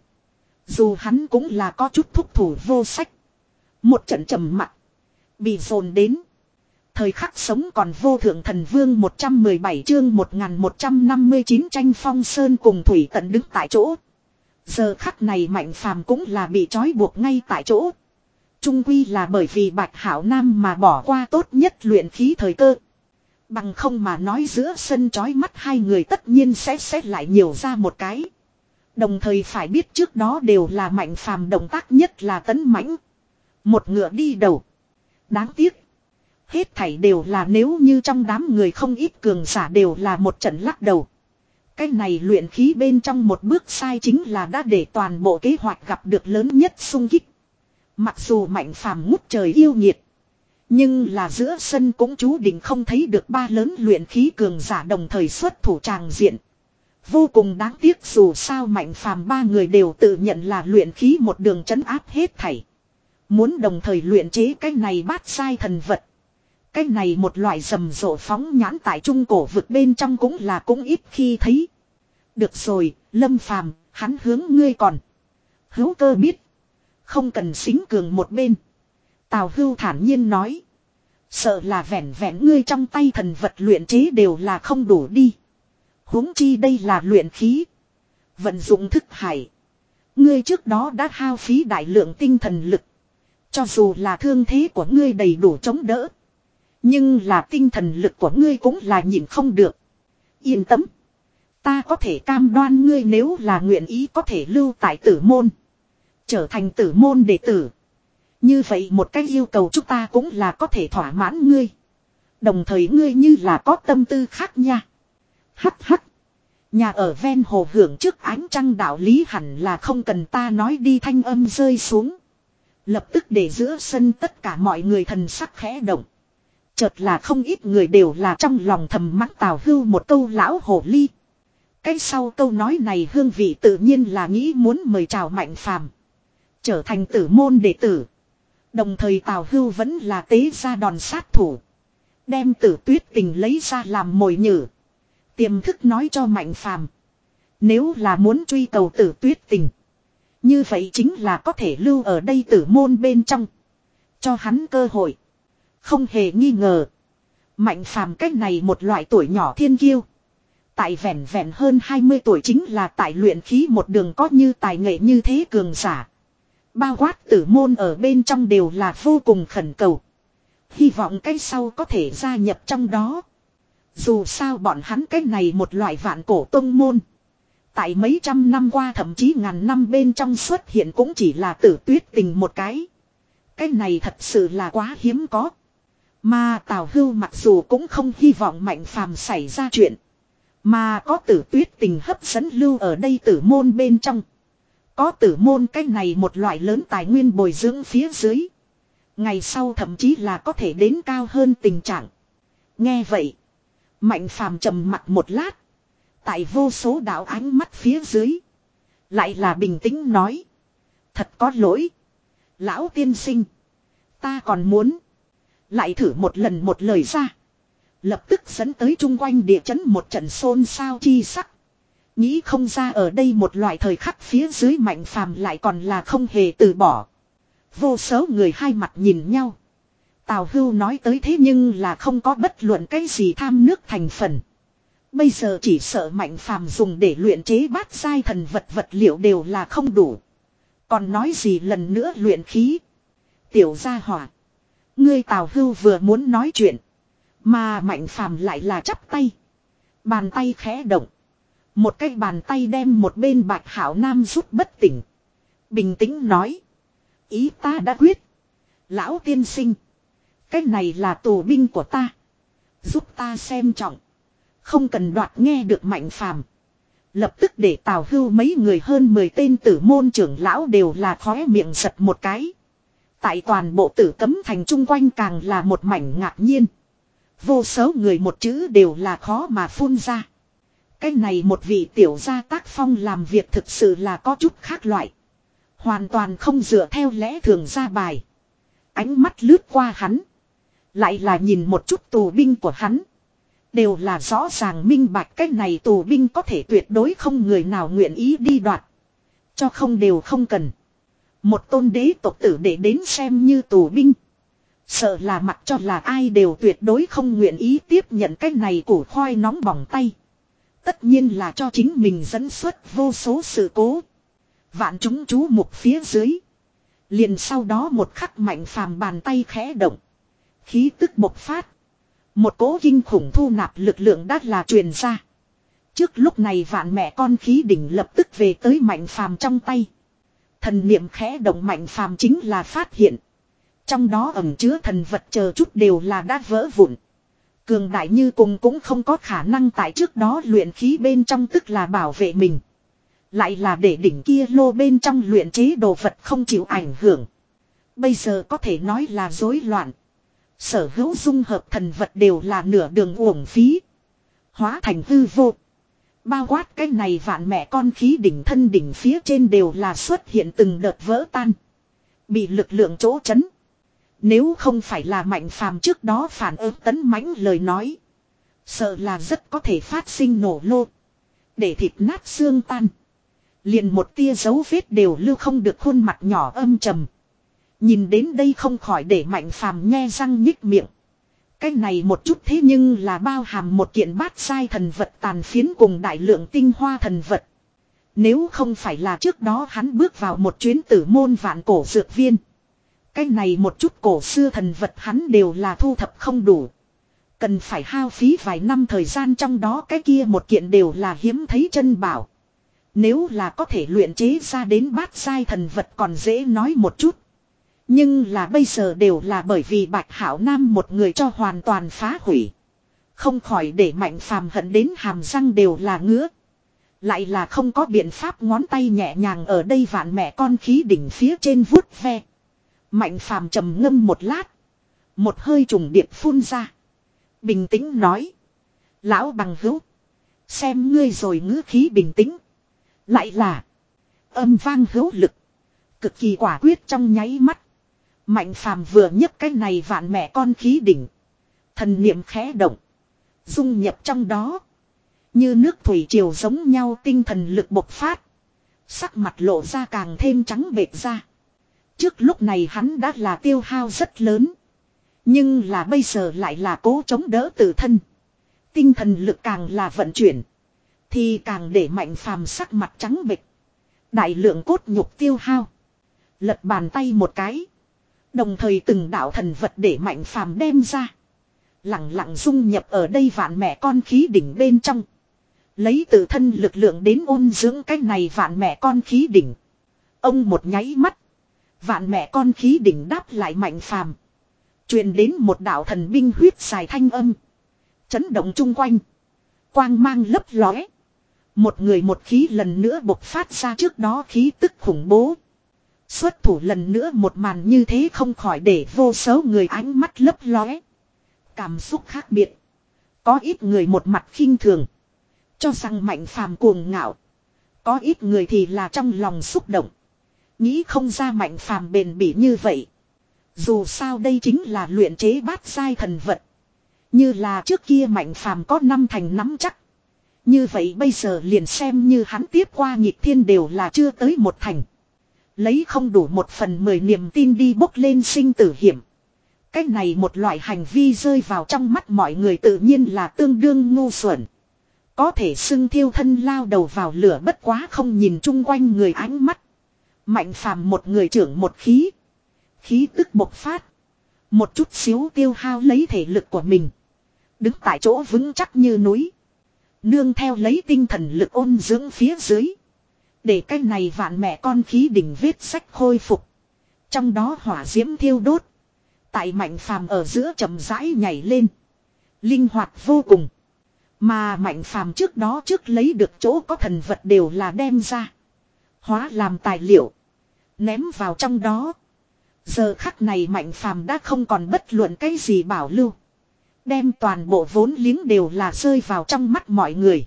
Speaker 1: Dù hắn cũng là có chút thúc thủ vô sách. Một trận trầm mặc. Bị dồn đến. Thời khắc sống còn vô thượng thần vương một trăm mười bảy chương một nghìn một trăm năm mươi chín tranh phong sơn cùng thủy tận đứng tại chỗ. Giờ khắc này Mạnh Phàm cũng là bị trói buộc ngay tại chỗ. Trung quy là bởi vì Bạch Hạo Nam mà bỏ qua tốt nhất luyện khí thời cơ. Bằng không mà nói giữa sân trói mắt hai người tất nhiên sẽ xét lại nhiều ra một cái. Đồng thời phải biết trước đó đều là Mạnh Phàm động tác nhất là tấn mãnh. Một ngựa đi đầu. Đáng tiếc. Hết thảy đều là nếu như trong đám người không ít cường giả đều là một trận lắc đầu. Cái này luyện khí bên trong một bước sai chính là đã để toàn bộ kế hoạch gặp được lớn nhất xung kích. Mặc dù Mạnh Phàm ngút trời yêu nghiệt. Nhưng là giữa sân cũng chú định không thấy được ba lớn luyện khí cường giả đồng thời xuất thủ tràng diện. Vô cùng đáng tiếc dù sao Mạnh Phàm ba người đều tự nhận là luyện khí một đường trấn áp hết thảy. Muốn đồng thời luyện chế cái này bát sai thần vật. Cái này một loại rầm rộ phóng nhãn tại trung cổ vực bên trong cũng là cũng ít khi thấy. Được rồi, Lâm Phàm, hắn hướng ngươi còn. Hữu Cơ biết. Không cần xính cường một bên. Tào Hưu thản nhiên nói. Sợ là vẻn vẻn ngươi trong tay thần vật luyện chế đều là không đủ đi. Huống chi đây là luyện khí. Vận dụng thức hải. Ngươi trước đó đã hao phí đại lượng tinh thần lực. Cho dù là thương thế của ngươi đầy đủ chống đỡ. Nhưng là tinh thần lực của ngươi cũng là nhịn không được. Yên tâm. Ta có thể cam đoan ngươi nếu là nguyện ý có thể lưu tại tử môn. Trở thành tử môn đệ tử. Như vậy một cách yêu cầu chúng ta cũng là có thể thỏa mãn ngươi. Đồng thời ngươi như là có tâm tư khác nha. Hắc hắc. Nhà ở ven hồ hưởng trước ánh trăng đạo lý hẳn là không cần ta nói đi, thanh âm rơi xuống. Lập tức để giữa sân tất cả mọi người thần sắc khẽ động. Chợt là không ít người đều là trong lòng thầm mắng Tào Hưu một câu lão hồ ly. Cái sau câu nói này hương vị tự nhiên là nghĩ muốn mời chào Mạnh Phàm trở thành tử môn đệ tử. Đồng thời Tào Hưu vẫn là tế ra đòn sát thủ. Đem Tử Tuyết Tình lấy ra làm mồi nhử. Tiềm thức nói cho Mạnh Phàm, nếu là muốn truy cầu Tử Tuyết Tình, như vậy chính là có thể lưu ở đây tử môn bên trong. Cho hắn cơ hội. Không hề nghi ngờ. Mạnh Phàm cách này một loại tuổi nhỏ thiên kiêu. Tại vẻn vẻn hơn hai mươi tuổi chính là tại luyện khí một đường có như tài nghệ như thế cường giả. Bao quát tử môn ở bên trong đều là vô cùng khẩn cầu. Hy vọng cái sau có thể gia nhập trong đó. Dù sao bọn hắn cái này một loại vạn cổ tông môn. Tại mấy trăm năm qua thậm chí ngàn năm bên trong xuất hiện cũng chỉ là Tử Tuyết Tình một cái. Cái này thật sự là quá hiếm có. Mà Tào Hưu mặc dù cũng không hy vọng Mạnh Phàm xảy ra chuyện. Mà có Tử Tuyết Tình hấp dẫn lưu ở đây tử môn bên trong. Có tử môn cái này một loại lớn tài nguyên bồi dưỡng phía dưới. Ngày sau thậm chí là có thể đến cao hơn tình trạng. Nghe vậy. Mạnh Phàm trầm mặt một lát. Tại vô số đạo ánh mắt phía dưới. Lại là bình tĩnh nói. Thật có lỗi. Lão tiên sinh. Ta còn muốn. Lại thử một lần một lời ra. Lập tức dẫn tới chung quanh địa chấn một trận xôn xao chi sắc. Nghĩ không ra ở đây một loại thời khắc phía dưới Mạnh Phàm lại còn là không hề từ bỏ. Vô số người hai mặt nhìn nhau. Tào Hưu nói tới thế nhưng là không có bất luận cái gì tham nước thành phần. Bây giờ chỉ sợ Mạnh Phàm dùng để luyện chế bát giai thần vật vật liệu đều là không đủ. Còn nói gì lần nữa luyện khí. Tiểu gia hỏa. Ngươi Tào Hưu vừa muốn nói chuyện. Mà Mạnh Phàm lại là chắp tay. Bàn tay khẽ động. Một cái bàn tay đem một bên Bạch Hảo Nam rút bất tỉnh. Bình tĩnh nói. Ý ta đã quyết. Lão tiên sinh. Cái này là tù binh của ta. Giúp ta xem trọng. Không cần đoạt nghe được Mạnh Phàm. Lập tức để Tào Hưu mấy người hơn mười tên tử môn trưởng lão đều là khóe miệng giật một cái. Tại toàn bộ tử cấm thành chung quanh càng là một mảnh ngạc nhiên. Vô số người một chữ đều là khó mà phun ra. Cái này một vị tiểu gia tác phong làm việc thực sự là có chút khác loại. Hoàn toàn không dựa theo lẽ thường ra bài. Ánh mắt lướt qua hắn. Lại là nhìn một chút tù binh của hắn. Đều là rõ ràng minh bạch cái này tù binh có thể tuyệt đối không người nào nguyện ý đi đoạt. Cho không đều không cần. Một tôn đế tộc tử để đến xem như tù binh. Sợ là mặc cho là ai đều tuyệt đối không nguyện ý tiếp nhận cái này củ khoai nóng bỏng tay. Tất nhiên là cho chính mình dẫn xuất vô số sự cố. Vạn chúng chú mục phía dưới. Liền sau đó một khắc Mạnh Phàm bàn tay khẽ động. Khí tức bộc phát. Một cỗ kinh khủng thu nạp lực lượng đã là truyền ra. Trước lúc này vạn mẹ con khí đỉnh lập tức về tới Mạnh Phàm trong tay. Thần niệm khẽ động Mạnh Phàm chính là phát hiện. Trong đó ẩn chứa thần vật chờ chút đều là đã vỡ vụn. Cường đại như cùng cũng không có khả năng tại trước đó luyện khí bên trong tức là bảo vệ mình. Lại là để đỉnh kia lô bên trong luyện chế đồ vật không chịu ảnh hưởng. Bây giờ có thể nói là rối loạn. Sở hữu dung hợp thần vật đều là nửa đường uổng phí. Hóa thành hư vô. Bao quát cái này vạn mẹ con khí đỉnh thân đỉnh phía trên đều là xuất hiện từng đợt vỡ tan. Bị lực lượng chỗ chấn. Nếu không phải là Mạnh Phàm trước đó phản ứng tấn mãnh lời nói. Sợ là rất có thể phát sinh nổ lô. Để thịt nát xương tan. Liền một tia dấu vết đều lưu không được khuôn mặt nhỏ âm trầm. Nhìn đến đây không khỏi để Mạnh Phàm nhe răng nhích miệng. Cái này một chút thế nhưng là bao hàm một kiện bát sai thần vật tàn phiến cùng đại lượng tinh hoa thần vật. Nếu không phải là trước đó hắn bước vào một chuyến tử môn vạn cổ dược viên. Cái này một chút cổ xưa thần vật hắn đều là thu thập không đủ. Cần phải hao phí vài năm thời gian trong đó cái kia một kiện đều là hiếm thấy chân bảo. Nếu là có thể luyện chế ra đến bát sai thần vật còn dễ nói một chút. Nhưng là bây giờ đều là bởi vì Bạch Hảo Nam một người cho hoàn toàn phá hủy. Không khỏi để Mạnh Phàm hận đến hàm răng đều là ngứa. Lại là không có biện pháp ngón tay nhẹ nhàng ở đây vạn mẹ con khí đỉnh phía trên vuốt ve. Mạnh Phàm trầm ngâm một lát. Một hơi trùng điệp phun ra. Bình tĩnh nói. Lão bằng hữu. Xem ngươi rồi ngữ khí bình tĩnh. Lại là. Âm vang hữu lực. Cực kỳ quả quyết trong nháy mắt. Mạnh Phàm vừa nhấc cái này vạn mẹ con khí đỉnh. Thần niệm khẽ động. Dung nhập trong đó. Như nước thủy triều giống nhau tinh thần lực bộc phát. Sắc mặt lộ ra càng thêm trắng bệch ra. Trước lúc này hắn đã là tiêu hao rất lớn. Nhưng là bây giờ lại là cố chống đỡ tự thân. Tinh thần lực càng là vận chuyển. Thì càng để Mạnh Phàm sắc mặt trắng bệch. Đại lượng cốt nhục tiêu hao. Lật bàn tay một cái. Đồng thời từng đạo thần vật để Mạnh Phàm đem ra. Lặng lặng dung nhập ở đây vạn mẹ con khí đỉnh bên trong. Lấy tự thân lực lượng đến ôn dưỡng cái này vạn mẹ con khí đỉnh. Ông một nháy mắt. Vạn mẹ con khí đỉnh đáp lại Mạnh Phàm. Truyền đến một đạo thần binh huyết xài thanh âm. Chấn động chung quanh. Quang mang lấp lóe. Một người một khí lần nữa bộc phát ra trước đó khí tức khủng bố. Xuất thủ lần nữa một màn như thế không khỏi để vô số người ánh mắt lấp lóe. Cảm xúc khác biệt. Có ít người một mặt khinh thường. Cho rằng Mạnh Phàm cuồng ngạo. Có ít người thì là trong lòng xúc động. Nghĩ không ra Mạnh Phàm bền bỉ như vậy. Dù sao đây chính là luyện chế bát giai thần vật. Như là trước kia Mạnh Phàm có năm thành nắm chắc. Như vậy bây giờ liền xem như hắn tiếp qua nghịch thiên đều là chưa tới một thành. Lấy không đủ một phần mười niềm tin đi bốc lên sinh tử hiểm. Cái này một loại hành vi rơi vào trong mắt mọi người tự nhiên là tương đương ngu xuẩn. Có thể xưng thiêu thân lao đầu vào lửa bất quá không nhìn chung quanh người ánh mắt. Mạnh Phàm một người trưởng một khí. Khí tức bộc phát. Một chút xíu tiêu hao lấy thể lực của mình. Đứng tại chỗ vững chắc như núi. Nương theo lấy tinh thần lực ôn dưỡng phía dưới. Để cái này vạn mẹ con khí đỉnh vết sách khôi phục. Trong đó hỏa diễm thiêu đốt. Tại Mạnh Phàm ở giữa chậm rãi nhảy lên. Linh hoạt vô cùng. Mà Mạnh Phàm trước đó trước lấy được chỗ có thần vật đều là đem ra. Hóa làm tài liệu. Ném vào trong đó. Giờ khắc này Mạnh Phàm đã không còn bất luận cái gì bảo lưu. Đem toàn bộ vốn liếng đều là rơi vào trong mắt mọi người.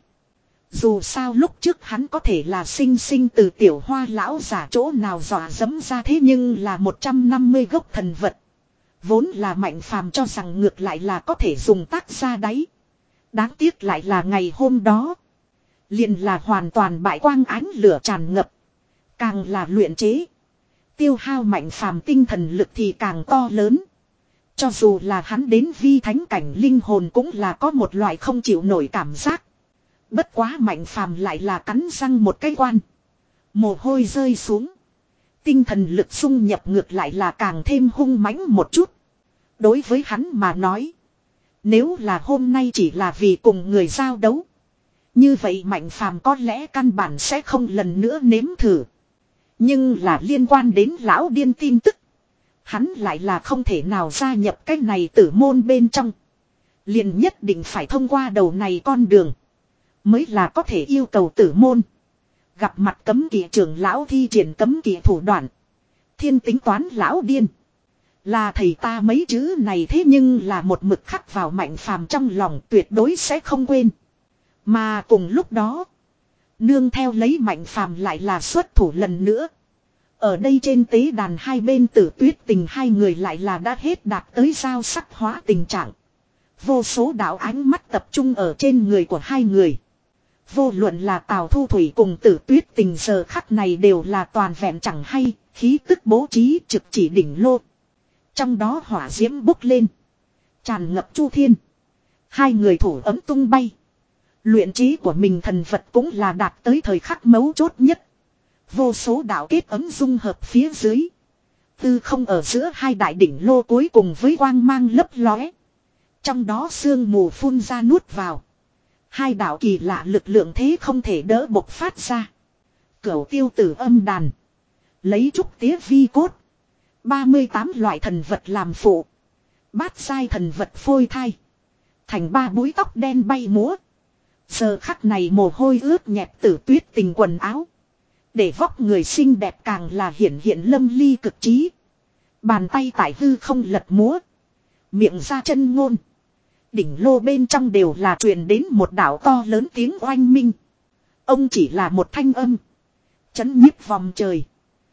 Speaker 1: Dù sao lúc trước hắn có thể là sinh sinh từ tiểu hoa lão giả chỗ nào dọa dẫm ra thế nhưng là một trăm năm mươi gốc thần vật. Vốn là Mạnh Phàm cho rằng ngược lại là có thể dùng tác ra đáy. Đáng tiếc lại là ngày hôm đó. Liền là hoàn toàn bại quang ánh lửa tràn ngập. Càng là luyện chế. Tiêu hao Mạnh Phàm tinh thần lực thì càng to lớn. Cho dù là hắn đến vi thánh cảnh linh hồn cũng là có một loại không chịu nổi cảm giác. Bất quá Mạnh Phàm lại là cắn răng một cái quan. Mồ hôi rơi xuống. Tinh thần lực xung nhập ngược lại là càng thêm hung mãnh một chút. Đối với hắn mà nói. Nếu là hôm nay chỉ là vì cùng người giao đấu. Như vậy Mạnh Phàm có lẽ căn bản sẽ không lần nữa nếm thử. Nhưng là liên quan đến lão điên tin tức. Hắn lại là không thể nào gia nhập cái này tử môn bên trong. Liền nhất định phải thông qua đầu này con đường. Mới là có thể yêu cầu tử môn. Gặp mặt cấm kỵ trưởng lão thi triển cấm kỵ thủ đoạn. Thiên tính toán lão điên. Là thầy ta mấy chữ này thế nhưng là một mực khắc vào Mạnh Phàm trong lòng tuyệt đối sẽ không quên. Mà cùng lúc đó. Nương theo lấy Mạnh Phàm lại là xuất thủ lần nữa. Ở đây trên tế đàn hai bên Tử Tuyết Tình hai người lại là đã hết đạt tới giao sắc hóa tình trạng. Vô số đạo ánh mắt tập trung ở trên người của hai người. Vô luận là Tào Thu Thủy cùng Tử Tuyết Tình giờ khắc này đều là toàn vẹn chẳng hay, khí tức bố trí trực chỉ đỉnh lô. Trong đó hỏa diễm bốc lên. Tràn ngập chu thiên. Hai người thủ ấm tung bay. Luyện trí của mình thần vật cũng là đạt tới thời khắc mấu chốt nhất. Vô số đạo kết ấm dung hợp phía dưới. Tư không ở giữa hai đại đỉnh lô cuối cùng với quang mang lấp lóe. Trong đó sương mù phun ra nuốt vào. Hai đạo kỳ lạ lực lượng thế không thể đỡ bộc phát ra. Cửu tiêu tử âm đàn. Lấy trúc tía vi cốt. ba mươi tám loại thần vật làm phụ. Bát giai thần vật phôi thai. Thành ba búi tóc đen bay múa. Giờ khắc này mồ hôi ướt nhẹp Tử Tuyết Tình quần áo. Để vóc người xinh đẹp càng là hiển hiện lâm ly cực trí. Bàn tay tại hư không lật múa. Miệng ra chân ngôn. Đỉnh lô bên trong đều là truyền đến một đạo to lớn tiếng oanh minh. Ông chỉ là một thanh âm. Chấn nhiếp vòng trời.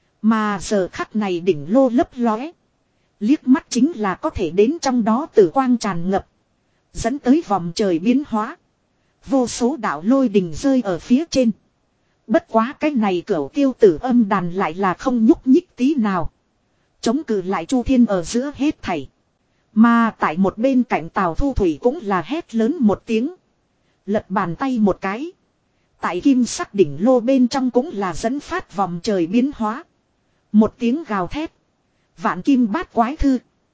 Speaker 1: Mà giờ khắc này đỉnh lô lấp lóe. Liếc mắt chính là có thể đến trong đó tử quang tràn ngập. Dẫn tới vòng trời biến hóa. Vô số đạo lôi đình rơi ở phía trên. Bất quá cái này cửu tiêu tử âm đàn lại là không nhúc nhích tí nào. Chống cự lại chu thiên ở giữa hết thảy. Mà tại một bên cạnh Tào Thu Thủy cũng là hét lớn một tiếng. Lật bàn tay một cái. Tại kim sắc đỉnh lô bên trong cũng là dẫn phát vòng trời biến hóa. Một tiếng gào thét. Vạn kim bát quái thư.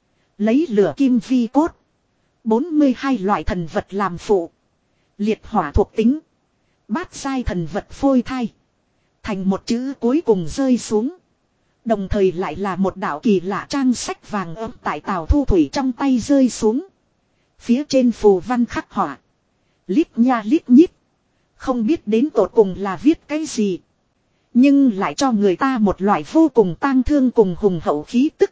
Speaker 1: Lấy lửa kim vi cốt. bốn mươi hai loại thần vật làm phụ. Liệt hỏa thuộc tính. Bát giai thần vật phôi thai. Thành một chữ cuối cùng rơi xuống. Đồng thời lại là một đạo kỳ lạ trang sách vàng ấm tại Tào Thu Thủy trong tay rơi xuống. Phía trên phù văn khắc họa. Lít nha lít nhít. Không biết đến tột cùng là viết cái gì. Nhưng lại cho người ta một loại vô cùng tang thương cùng hùng hậu khí tức.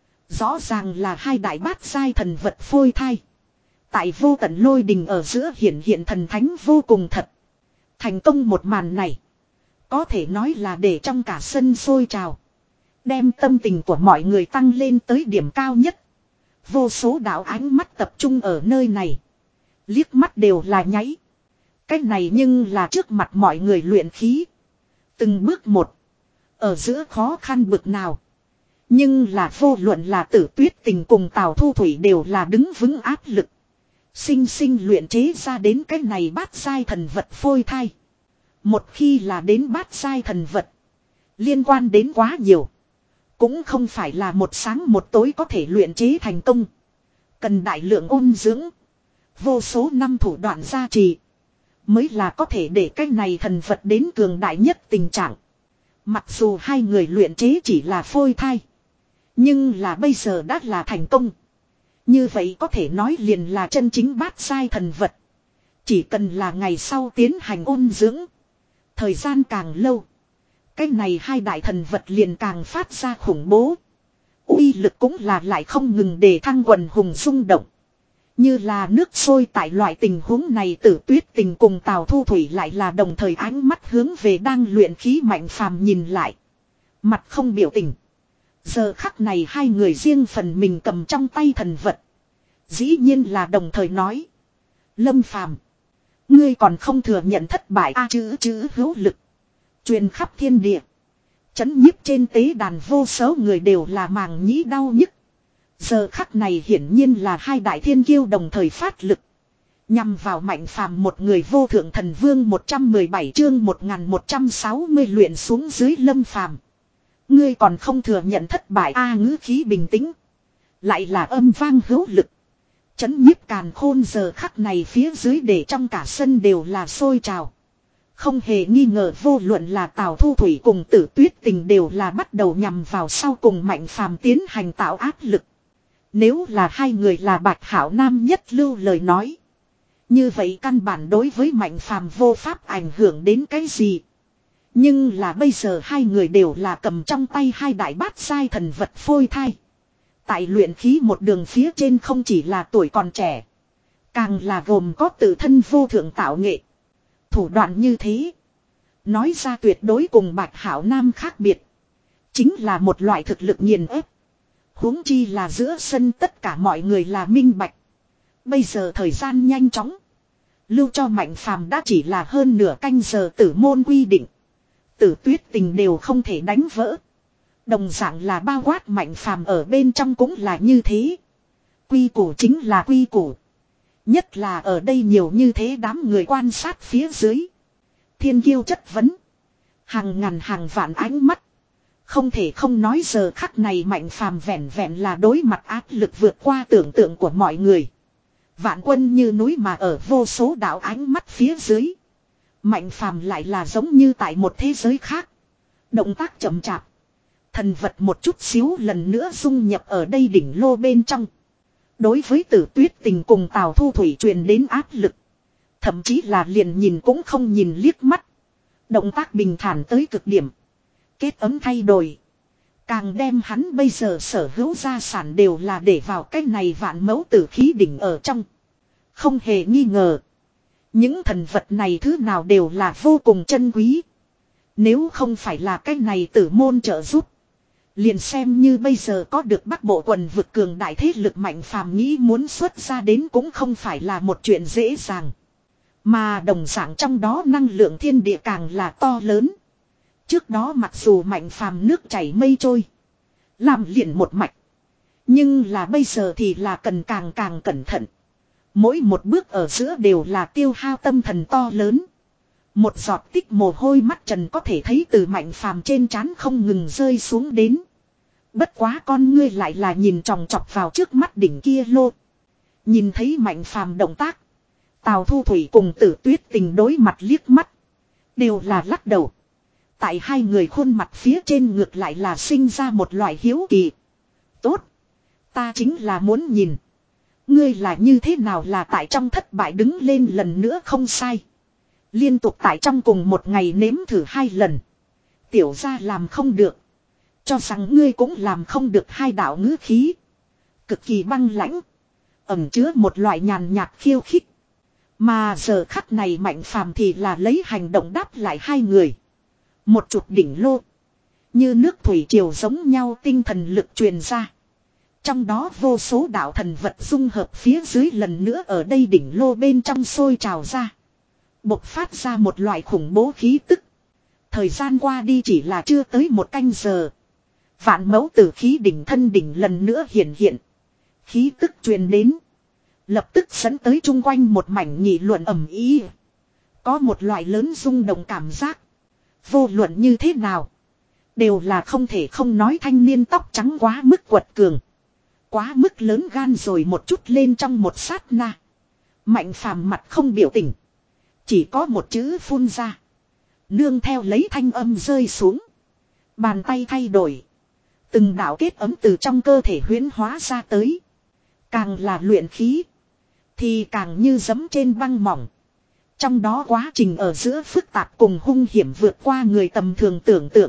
Speaker 1: Rõ ràng là hai đại bát giai thần vật phôi thai. Tại vô tận lôi đình ở giữa hiện hiện thần thánh vô cùng thật. Thành công một màn này. Có thể nói là để trong cả sân sôi trào. Đem tâm tình của mọi người tăng lên tới điểm cao nhất. Vô số đạo ánh mắt tập trung ở nơi này. Liếc mắt đều là nháy. Cái này nhưng là trước mặt mọi người luyện khí. Từng bước một. Ở giữa khó khăn bực nào. Nhưng là vô luận là Tử Tuyết Tình cùng Tào Thu Thủy đều là đứng vững áp lực. Sinh sinh luyện chế ra đến cái này bát giai thần vật phôi thai. Một khi là đến bát giai thần vật. Liên quan đến quá nhiều. Cũng không phải là một sáng một tối có thể luyện chế thành công. Cần đại lượng ôn dưỡng. Vô số năm thủ đoạn gia trì. Mới là có thể để cái này thần vật đến cường đại nhất tình trạng. Mặc dù hai người luyện chế chỉ là phôi thai. Nhưng là bây giờ đã là thành công. Như vậy có thể nói liền là chân chính bát giai thần vật. Chỉ cần là ngày sau tiến hành ôn dưỡng. Thời gian càng lâu. Cái này hai đại thần vật liền càng phát ra khủng bố. Uy lực cũng là lại không ngừng để thăng quần hùng rung động. Như là nước sôi tại loại tình huống này Tử Tuyết Tình cùng Tào Thu Thủy lại là đồng thời ánh mắt hướng về đang luyện khí Mạnh Phàm nhìn lại. Mặt không biểu tình. Giờ khắc này hai người riêng phần mình cầm trong tay thần vật. Dĩ nhiên là đồng thời nói. Lâm Phàm, ngươi còn không thừa nhận thất bại a à, chữ chữ hữu lực. Truyền khắp thiên địa. Chấn nhiếp trên tế đàn vô số người đều là màng nhĩ đau nhức. Giờ khắc này hiển nhiên là hai đại thiên kiêu đồng thời phát lực. Nhằm vào Mạnh Phàm một người vô thượng thần vương một trăm mười bảy chương một nghìn một trăm sáu mươi luyện xuống dưới Lâm Phàm. Ngươi còn không thừa nhận thất bại a à, ngữ khí bình tĩnh. Lại là âm vang hữu lực. Chấn nhiếp càn khôn giờ khắc này phía dưới để trong cả sân đều là sôi trào. Không hề nghi ngờ vô luận là Tào Thu Thủy cùng Tử Tuyết Tình đều là bắt đầu nhằm vào sau cùng Mạnh Phàm tiến hành tạo áp lực. Nếu là hai người là Bạch Hảo Nam nhất lưu lời nói. Như vậy căn bản đối với Mạnh Phàm vô pháp ảnh hưởng đến cái gì. Nhưng là bây giờ hai người đều là cầm trong tay hai đại bát giai thần vật phôi thai. Tại luyện khí một đường phía trên không chỉ là tuổi còn trẻ. Càng là gồm có tự thân vô thượng tạo nghệ. Thủ đoạn như thế. Nói ra tuyệt đối cùng Bạch Hảo Nam khác biệt. Chính là một loại thực lực nghiền ép. Huống chi là giữa sân tất cả mọi người là minh bạch. Bây giờ thời gian nhanh chóng. Lưu cho Mạnh Phàm đã chỉ là hơn nửa canh giờ tử môn quy định. Tử Tuyết Tình đều không thể đánh vỡ. Đồng dạng là bao quát Mạnh Phàm ở bên trong cũng là như thế. Quy củ chính là quy củ. Nhất là ở đây nhiều như thế đám người quan sát phía dưới. Thiên kiêu chất vấn. Hàng ngàn hàng vạn ánh mắt. Không thể không nói giờ khắc này Mạnh Phàm vẹn vẹn là đối mặt áp lực vượt qua tưởng tượng của mọi người. Vạn quân như núi mà ở vô số đạo ánh mắt phía dưới. Mạnh Phàm lại là giống như tại một thế giới khác. Động tác chậm chạp. Thần vật một chút xíu lần nữa dung nhập ở đây đỉnh lô bên trong. Đối với Tử Tuyết Tình cùng Tào Thu Thủy truyền đến áp lực. Thậm chí là liền nhìn cũng không nhìn liếc mắt. Động tác bình thản tới cực điểm. Kết ấm thay đổi. Càng đem hắn bây giờ sở hữu gia sản đều là để vào cái này vạn mẫu tử khí đỉnh ở trong. Không hề nghi ngờ. Những thần vật này thứ nào đều là vô cùng chân quý. Nếu không phải là cái này tử môn trợ giúp. Liền xem như bây giờ có được Bắc Bộ quần vực cường đại thế lực Mạnh Phàm nghĩ muốn xuất ra đến cũng không phải là một chuyện dễ dàng. Mà đồng dạng trong đó năng lượng thiên địa càng là to lớn. Trước đó mặc dù Mạnh Phàm nước chảy mây trôi. Làm liền một mạch. Nhưng là bây giờ thì là cần càng càng cẩn thận. Mỗi một bước ở giữa đều là tiêu hao tâm thần to lớn. Một giọt tích mồ hôi mắt trần có thể thấy từ Mạnh Phàm trên trán không ngừng rơi xuống đến. Bất quá con ngươi lại là nhìn chòng chọc vào trước mắt đỉnh kia lô. Nhìn thấy Mạnh Phàm động tác. Tào Thu Thủy cùng Tử Tuyết Tình đối mặt liếc mắt. Đều là lắc đầu. Tại hai người khuôn mặt phía trên ngược lại là sinh ra một loại hiếu kỳ. Tốt. Ta chính là muốn nhìn. Ngươi là như thế nào là tại trong thất bại đứng lên lần nữa không sai. Liên tục tại trong cùng một ngày nếm thử hai lần. Tiểu ra làm không được. Cho rằng ngươi cũng làm không được hai đạo ngữ khí. Cực kỳ băng lãnh. Ẩm chứa một loại nhàn nhạt khiêu khích. Mà giờ khắc này Mạnh Phàm thì là lấy hành động đáp lại hai người. Một chụp đỉnh lô. Như nước thủy triều giống nhau tinh thần lực truyền ra. Trong đó vô số đạo thần vật dung hợp phía dưới lần nữa ở đây đỉnh lô bên trong sôi trào ra. Bộc phát ra một loại khủng bố khí tức. Thời gian qua đi chỉ là chưa tới một canh giờ. Vạn mẫu tử khí đỉnh thân đỉnh lần nữa hiện hiện. Khí tức truyền đến. Lập tức dẫn tới chung quanh một mảnh nghị luận ầm ĩ. Có một loại lớn rung động cảm giác. Vô luận như thế nào. Đều là không thể không nói thanh niên tóc trắng quá mức quật cường. Quá mức lớn gan rồi một chút lên trong một sát na. Mạnh phàm mặt không biểu tình. Chỉ có một chữ phun ra. Nương theo lấy thanh âm rơi xuống. Bàn tay thay đổi. Từng đạo kết ấm từ trong cơ thể huyễn hóa ra tới. Càng là luyện khí. Thì càng như giấm trên băng mỏng. Trong đó quá trình ở giữa phức tạp cùng hung hiểm vượt qua người tầm thường tưởng tượng.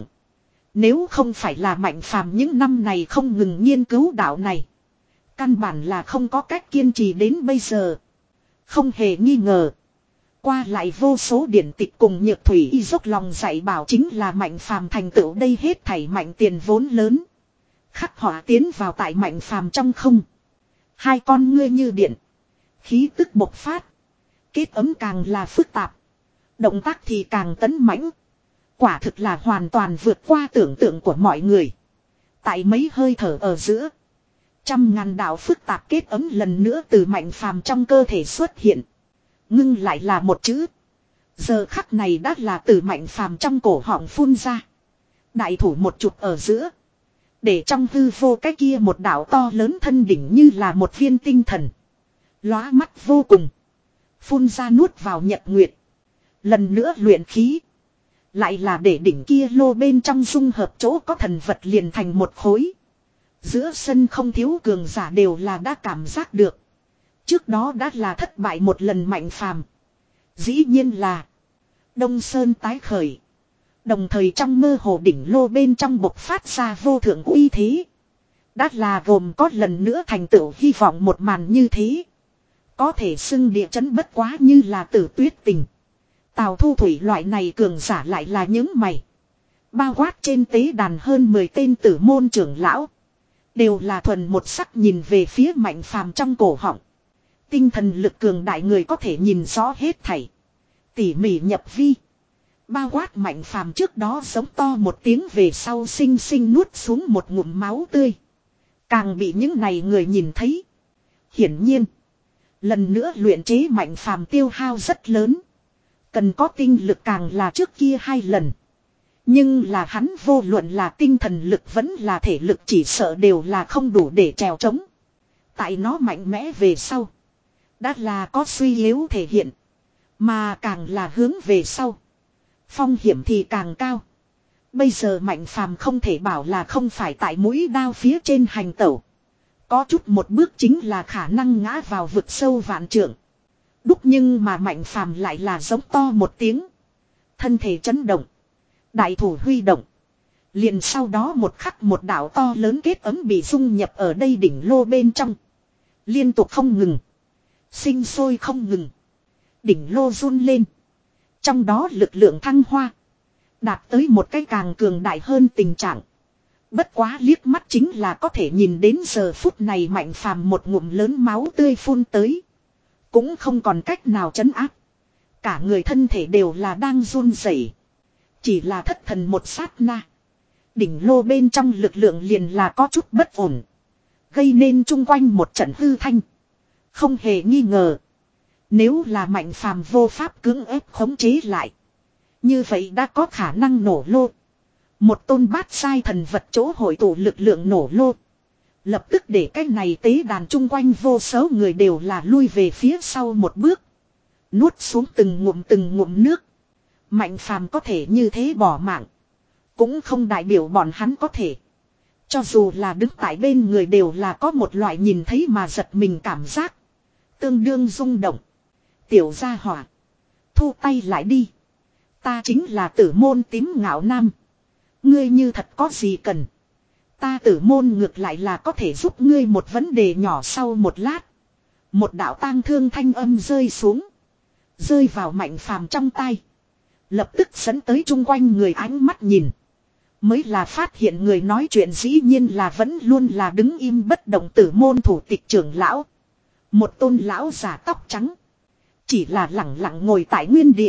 Speaker 1: Nếu không phải là Mạnh phàm những năm này không ngừng nghiên cứu đạo này. Căn bản là không có cách kiên trì đến bây giờ. Không hề nghi ngờ. Qua lại vô số điển tịch cùng nhược thủy y dốc lòng dạy bảo chính là Mạnh phàm thành tựu đây hết thảy mạnh tiền vốn lớn. Khắc họa tiến vào tại Mạnh phàm trong không. Hai con ngươi như điện. Khí tức bộc phát. Kết ấm càng là phức tạp. Động tác thì càng tấn mãnh. Quả thực là hoàn toàn vượt qua tưởng tượng của mọi người. Tại mấy hơi thở ở giữa. Trăm ngàn đạo phức tạp kết ấm lần nữa từ Mạnh phàm trong cơ thể xuất hiện. Ngưng lại là một chữ. Giờ khắc này đã là từ Mạnh phàm trong cổ họng phun ra. Đại thủ một chụp ở giữa. Để trong hư vô cái kia một đạo to lớn thân đỉnh như là một viên tinh thần. Lóa mắt vô cùng. Phun ra nuốt vào nhật nguyệt. Lần nữa luyện khí. Lại là để đỉnh kia lô bên trong dung hợp chỗ có thần vật liền thành một khối. Giữa sân không thiếu cường giả đều là đã cảm giác được. Trước đó đã là thất bại một lần Mạnh phàm. Dĩ nhiên là Đông Sơn tái khởi. Đồng thời trong mơ hồ đỉnh lô bên trong bộc phát ra vô thượng uy thế. Đã là gồm có lần nữa thành tựu hy vọng một màn như thế. Có thể xưng địa chấn bất quá như là Tử Tuyết Tình. Tào Thu Thủy loại này cường giả lại là những mày. Bao quát trên tế đàn hơn mười tên tử môn trưởng lão. Đều là thuần một sắc nhìn về phía Mạnh phàm trong cổ họng. Tinh thần lực cường đại người có thể nhìn rõ hết thảy. Tỉ mỉ nhập vi. Bao quát Mạnh phàm trước đó giống to một tiếng về sau sinh sinh nuốt xuống một ngụm máu tươi. Càng bị những này người nhìn thấy. Hiển nhiên. Lần nữa luyện chế Mạnh phàm tiêu hao rất lớn. Cần có tinh lực càng là trước kia hai lần. Nhưng là hắn vô luận là tinh thần lực vẫn là thể lực chỉ sợ đều là không đủ để trèo trống. Tại nó mạnh mẽ về sau. Đã là có suy yếu thể hiện. Mà càng là hướng về sau. Phong hiểm thì càng cao. Bây giờ Mạnh phàm không thể bảo là không phải tại mũi đao phía trên hành tẩu. Có chút một bước chính là khả năng ngã vào vực sâu vạn trượng. Đúc nhưng mà Mạnh phàm lại là giống to một tiếng. Thân thể chấn động. Đại thủ huy động. Liền sau đó một khắc một đạo to lớn kết ấm bị dung nhập ở đây đỉnh lô bên trong. Liên tục không ngừng. Sinh sôi không ngừng. Đỉnh lô run lên. Trong đó lực lượng thăng hoa. Đạt tới một cái càng cường đại hơn tình trạng. Bất quá liếc mắt chính là có thể nhìn đến giờ phút này Mạnh phàm một ngụm lớn máu tươi phun tới. Cũng không còn cách nào trấn áp. Cả người thân thể đều là đang run rẩy. Chỉ là thất thần một sát na. Đỉnh lô bên trong lực lượng liền là có chút bất ổn. Gây nên chung quanh một trận hư thanh. Không hề nghi ngờ. Nếu là Mạnh phàm vô pháp cưỡng ép khống chế lại. Như vậy đã có khả năng nổ lô. Một tôn bát sai thần vật chỗ hội tụ lực lượng nổ lô. Lập tức để cái này tế đàn chung quanh vô số người đều là lui về phía sau một bước. Nuốt xuống từng ngụm từng ngụm nước. Mạnh phàm có thể như thế bỏ mạng. Cũng không đại biểu bọn hắn có thể. Cho dù là đứng tại bên người đều là có một loại nhìn thấy mà giật mình cảm giác. Tương đương rung động. Tiểu gia hỏa. Thu tay lại đi. Ta chính là tử môn tím ngạo nam. Ngươi như thật có gì cần. Ta tử môn ngược lại là có thể giúp ngươi một vấn đề nhỏ sau một lát. Một đạo tang thương thanh âm rơi xuống. Rơi vào Mạnh phàm trong tay. Lập tức dẫn tới chung quanh người ánh mắt nhìn. Mới là phát hiện người nói chuyện dĩ nhiên là vẫn luôn là đứng im bất động tử môn thủ tịch trưởng lão. Một tôn lão già tóc trắng. Chỉ là lẳng lặng ngồi tại nguyên địa.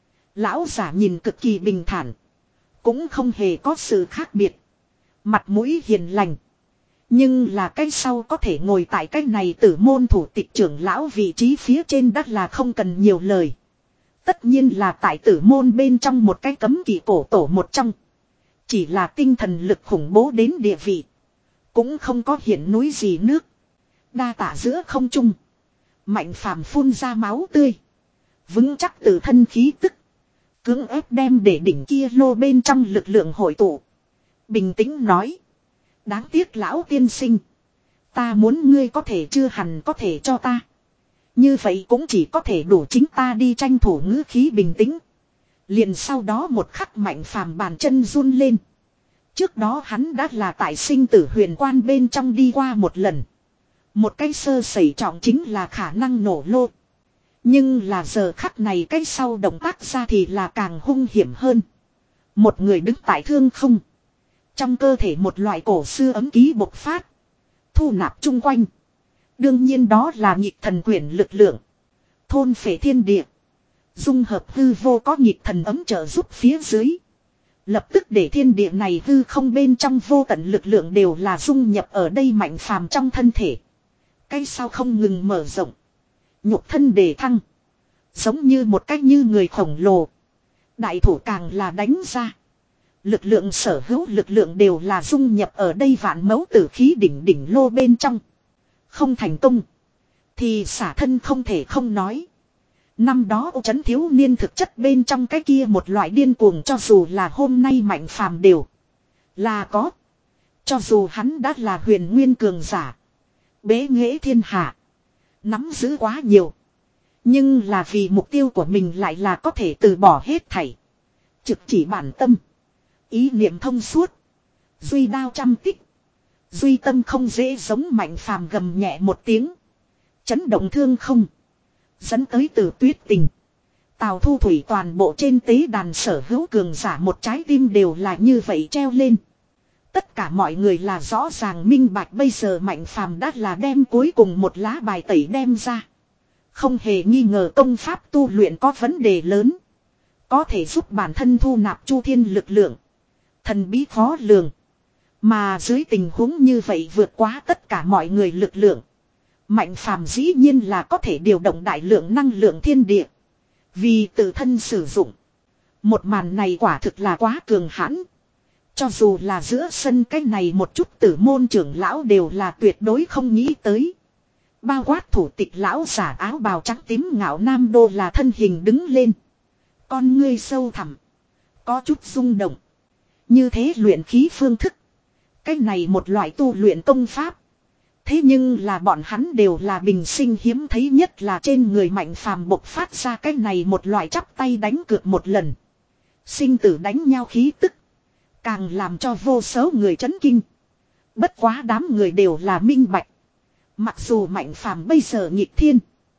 Speaker 1: Lão già nhìn cực kỳ bình thản. Cũng không hề có sự khác biệt. Mặt mũi hiền lành. Nhưng là cái sau có thể ngồi tại cái này tử môn thủ tịch trưởng lão vị trí phía trên đất là không cần nhiều lời. Tất nhiên là tại tử môn bên trong một cái cấm kỵ cổ tổ một trong. Chỉ là tinh thần lực khủng bố đến địa vị. Cũng không có hiện núi gì nước. Đa tả giữa không trung. Mạnh phàm phun ra máu tươi. Vững chắc từ thân khí tức. Cưỡng ép đem để đỉnh kia lô bên trong lực lượng hội tụ. Bình tĩnh nói. Đáng tiếc lão tiên sinh. Ta muốn ngươi có thể chưa hẳn có thể cho ta. Như vậy cũng chỉ có thể đủ chính ta đi tranh thủ ngữ khí bình tĩnh. Liền sau đó một khắc mạnh phàm bàn chân run lên. Trước đó hắn đã là tại sinh tử huyền quan bên trong đi qua một lần. Một cái sơ sẩy trọng chính là khả năng nổ lô. Nhưng là giờ khắc này cái sau động tác ra thì là càng hung hiểm hơn. Một người đứng tại thương không. Trong cơ thể một loại cổ xưa ấm ký bộc phát. Thu nạp chung quanh. Đương nhiên đó là nhịp thần quyển lực lượng. Thôn phệ thiên địa. Dung hợp hư vô có nhịp thần ấm trợ giúp phía dưới. Lập tức để thiên địa này hư không bên trong vô tận lực lượng đều là dung nhập ở đây mạnh phàm trong thân thể. Cái sau không ngừng mở rộng. Nhục thân đề thăng. Giống như một cách như người khổng lồ. Đại thủ càng là đánh ra. Lực lượng sở hữu lực lượng đều là dung nhập ở đây vạn mẫu tử khí đỉnh đỉnh lô bên trong. Không thành công. Thì xả thân không thể không nói. Năm đó ô trấn thiếu niên thực chất bên trong cái kia một loại điên cuồng cho dù là hôm nay mạnh phàm đều. Là có. Cho dù hắn đã là huyền nguyên cường giả. Bế nghệ thiên hạ. Nắm giữ quá nhiều. Nhưng là vì mục tiêu của mình lại là có thể từ bỏ hết thảy. Trực chỉ bản tâm. Ý niệm thông suốt. Duy đao trăm tích. Duy tâm không dễ giống mạnh phàm gầm nhẹ một tiếng. Chấn động thương không. Dẫn tới từ tuyết tình. Tào thu thủy toàn bộ trên tế đàn sở hữu cường giả một trái tim đều là như vậy treo lên. Tất cả mọi người là rõ ràng minh bạch bây giờ mạnh phàm đã là đem cuối cùng một lá bài tẩy đem ra. Không hề nghi ngờ công pháp tu luyện có vấn đề lớn. Có thể giúp bản thân thu nạp chu thiên lực lượng. Thần bí khó lường. Mà dưới tình huống như vậy vượt quá tất cả mọi người lực lượng. Mạnh phàm dĩ nhiên là có thể điều động đại lượng năng lượng thiên địa. Vì tự thân sử dụng. Một màn này quả thực là quá cường hãn. Cho dù là giữa sân cái này một chút tử môn trưởng lão đều là tuyệt đối không nghĩ tới. Bao quát thủ tịch lão giả áo bào trắng tím ngạo nam đô là thân hình đứng lên. Con ngươi sâu thẳm. Có chút rung động. Như thế luyện khí phương thức. Cái này một loại tu luyện công pháp. Thế nhưng là bọn hắn đều là bình sinh hiếm thấy nhất là trên người mạnh phàm bộc phát ra cái này một loại chắp tay đánh cược một lần. Sinh tử đánh nhau khí tức. Càng làm cho vô số người chấn kinh. Bất quá đám người đều là minh bạch. Mặc dù mạnh phàm bây giờ nghịch thiên.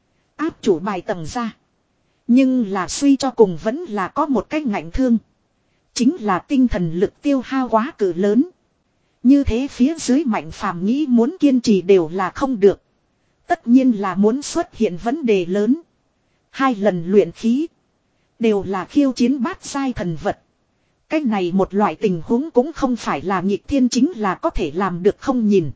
Speaker 1: Áp chủ bài tầng ra. Nhưng là suy cho cùng vẫn là có một cái ngạnh thương. Chính là tinh thần lực tiêu hao quá cử lớn. Như thế phía dưới mạnh phàm nghĩ muốn kiên trì đều là không được. Tất nhiên là muốn xuất hiện vấn đề lớn. Hai lần luyện khí. Đều là khiêu chiến bát giai thần vật. Cái này một loại tình huống cũng không phải là nghịch thiên chính là có thể làm được không nhìn.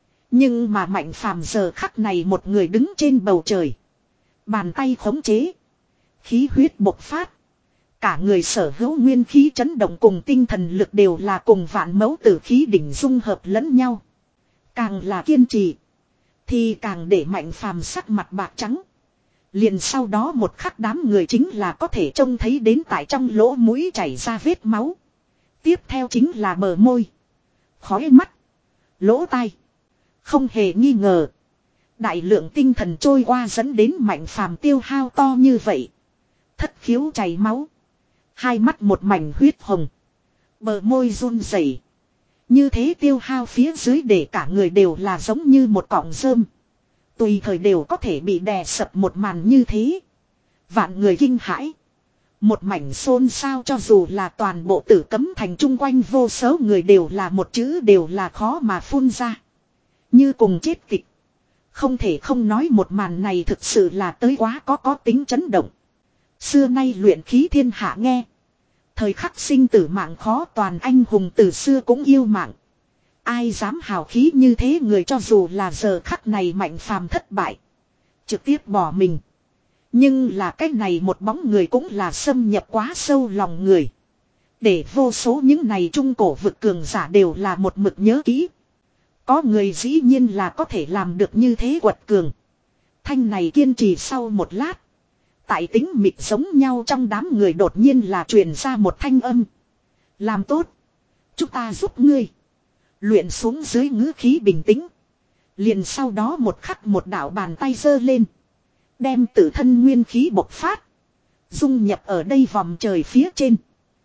Speaker 1: Nhưng mà mạnh phàm giờ khắc này một người đứng trên bầu trời. Bàn tay khống chế. Khí huyết bộc phát. Cả người sở hữu nguyên khí chấn động cùng tinh thần lực đều là cùng vạn mẫu tử khí đỉnh dung hợp lẫn nhau. Càng là kiên trì. Thì càng để mạnh phàm sắc mặt bạc trắng. Liền sau đó một khắc đám người chính là có thể trông thấy đến tại trong lỗ mũi chảy ra vết máu. Tiếp theo chính là bờ môi. Khói mắt. Lỗ tai. Không hề nghi ngờ. Đại lượng tinh thần trôi qua dẫn đến mạnh phàm tiêu hao to như vậy. Thất khiếu chảy máu. Hai mắt một mảnh huyết hồng. Bờ môi run rẩy. Như thế tiêu hao phía dưới để cả người đều là giống như một cọng rơm. Tùy thời đều có thể bị đè sập một màn như thế. Vạn người kinh hãi. Một mảnh xôn xao, cho dù là toàn bộ Tử Cấm Thành chung quanh vô số người đều là một chữ đều là khó mà phun ra. Như cùng chết tịch. Không thể không nói một màn này thực sự là tới quá có có tính chấn động. Xưa nay luyện khí thiên hạ nghe. Thời khắc sinh tử mạng khó, toàn anh hùng từ xưa cũng yêu mạng. Ai dám hào khí như thế, người cho dù là giờ khắc này Mạnh Phàm thất bại, trực tiếp bỏ mình. Nhưng là cái này một bóng người cũng là xâm nhập quá sâu lòng người. Để vô số những này trung cổ vực cường giả đều là một mực nhớ kỹ. Có người dĩ nhiên là có thể làm được như thế quật cường. Thanh này kiên trì sau một lát. Tại tính mịt giống nhau trong đám người đột nhiên là truyền ra một thanh âm. Làm tốt. Chúng ta giúp ngươi. Luyện xuống dưới ngữ khí bình tĩnh. Liền sau đó một khắc một đạo bàn tay giơ lên. Đem tự thân nguyên khí bộc phát. Dung nhập ở đây vòng trời phía trên.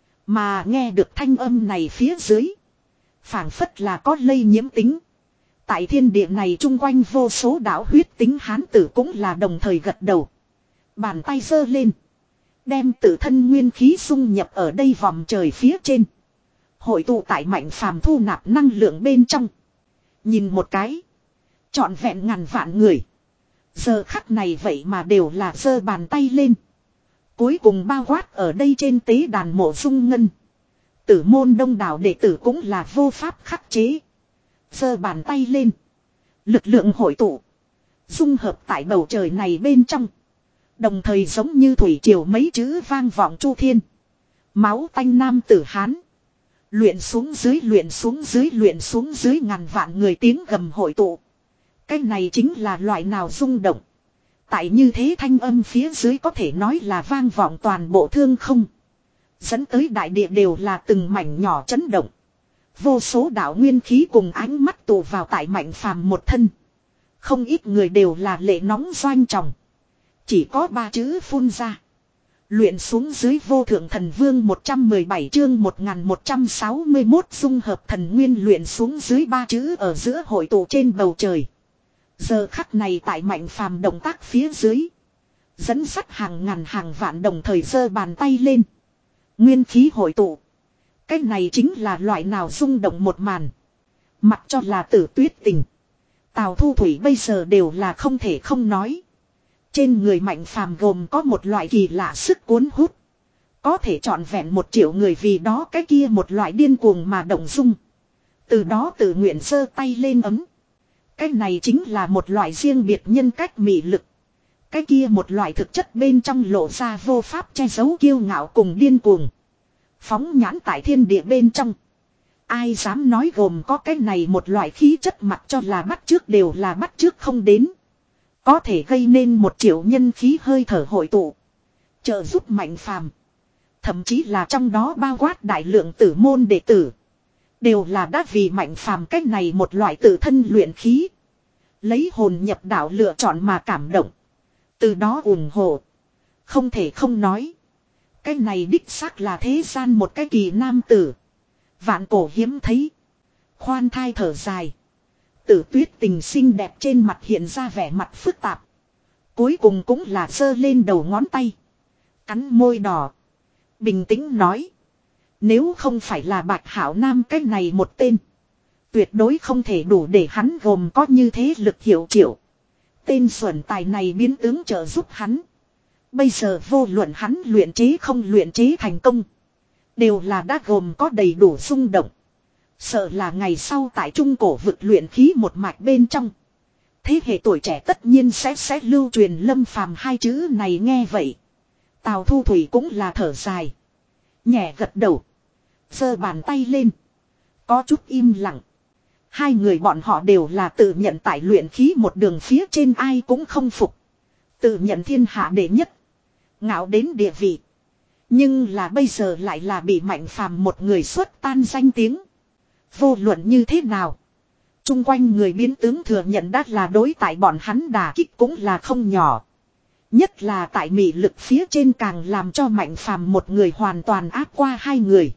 Speaker 1: Mà nghe được thanh âm này phía dưới. Phảng phất là có lây nhiễm tính. Tại thiên địa này chung quanh vô số đạo huyết tính hán tử cũng là đồng thời gật đầu. Bàn tay giơ lên. Đem tự thân nguyên khí dung nhập ở đây vòng trời phía trên. Hội tụ tại Mạnh Phàm thu nạp năng lượng bên trong. Nhìn một cái. Trọn vẹn ngàn vạn người. Giờ khắc này vậy mà đều là giơ bàn tay lên. Cuối cùng bao quát ở đây trên tế đàn Mộ Dung Ngân. Tử môn đông đảo đệ tử cũng là vô pháp khắc chế. Giơ bàn tay lên. Lực lượng hội tụ. Dung hợp tại bầu trời này bên trong. Đồng thời giống như thủy triều mấy chữ vang vọng chu thiên. Máu tanh nam tử Hán. Luyện xuống dưới, luyện xuống dưới, luyện xuống dưới, ngàn vạn người tiếng gầm hội tụ. Cái này chính là loại nào rung động. Tại như thế thanh âm phía dưới có thể nói là vang vọng toàn bộ thương không. Dẫn tới đại địa đều là từng mảnh nhỏ chấn động. Vô số đạo nguyên khí cùng ánh mắt tụ vào tại Mạnh Phàm một thân. Không ít người đều là lệ nóng doanh tròng. Chỉ có ba chữ phun ra. Luyện xuống dưới. Vô thượng thần vương một trăm mười bảy chương một nghìn một trăm sáu mươi mốt dung hợp thần nguyên, luyện xuống dưới ba chữ ở giữa hội tụ trên bầu trời. Giờ khắc này tại Mạnh Phàm động tác phía dưới. Dẫn sắt hàng ngàn hàng vạn đồng thời giơ bàn tay lên. Nguyên khí hội tụ. Cái này chính là loại nào rung động một màn. Mặc cho là Tử Tuyết Tình, Tào Thu Thủy bây giờ đều là không thể không nói. Trên người Mạnh Phàm gồm có một loại kỳ lạ sức cuốn hút. Có thể trọn vẹn một triệu người vì đó cái kia một loại điên cuồng mà động dung. Từ đó tự nguyện giơ tay lên ấm. Cái này chính là một loại riêng biệt nhân cách mị lực. Cái kia một loại thực chất bên trong lộ ra vô pháp che giấu kiêu ngạo cùng điên cuồng. Phóng nhãn tại thiên địa bên trong. Ai dám nói gồm có cái này một loại khí chất mặc cho là bắt chước đều là bắt chước không đến. Có thể gây nên một triệu nhân khí hơi thở hội tụ. Trợ giúp Mạnh Phàm. Thậm chí là trong đó bao quát đại lượng tử môn đệ tử. Đều là đã vì Mạnh Phàm cách này một loại tự thân luyện khí. Lấy hồn nhập đạo lựa chọn mà cảm động. Từ đó ủng hộ. Không thể không nói. Cái này đích xác là thế gian một cái kỳ nam tử. Vạn cổ hiếm thấy. Khoan thai thở dài. Tử Tuyết Tình xinh đẹp trên mặt hiện ra vẻ mặt phức tạp. Cuối cùng cũng là giơ lên đầu ngón tay. Cắn môi đỏ. Bình tĩnh nói. Nếu không phải là Bạch Hảo Nam cái này một tên. Tuyệt đối không thể đủ để hắn gồm có như thế lực hiệu triệu. Tên xuẩn tài này biến tướng trợ giúp hắn. Bây giờ vô luận hắn luyện chế không luyện chế thành công. Đều là đã gồm có đầy đủ xung động. Sợ là ngày sau tại trung cổ vực luyện khí một mạch bên trong. Thế hệ tuổi trẻ tất nhiên sẽ sẽ lưu truyền Lâm Phàm hai chữ này. Nghe vậy. Tào Thu Thủy cũng là thở dài. Nhẹ gật đầu. Giơ bàn tay lên. Có chút im lặng. Hai người bọn họ đều là tự nhận tại luyện khí một đường phía trên ai cũng không phục. Tự nhận thiên hạ đệ nhất. Ngạo đến địa vị. Nhưng là bây giờ lại là bị Mạnh Phàm một người xuất tan danh tiếng. Vô luận như thế nào. Trung quanh người biến tướng thừa nhận đã là đối tại bọn hắn đả kích cũng là không nhỏ. Nhất là tại mị lực phía trên càng làm cho Mạnh Phàm một người hoàn toàn áp qua hai người.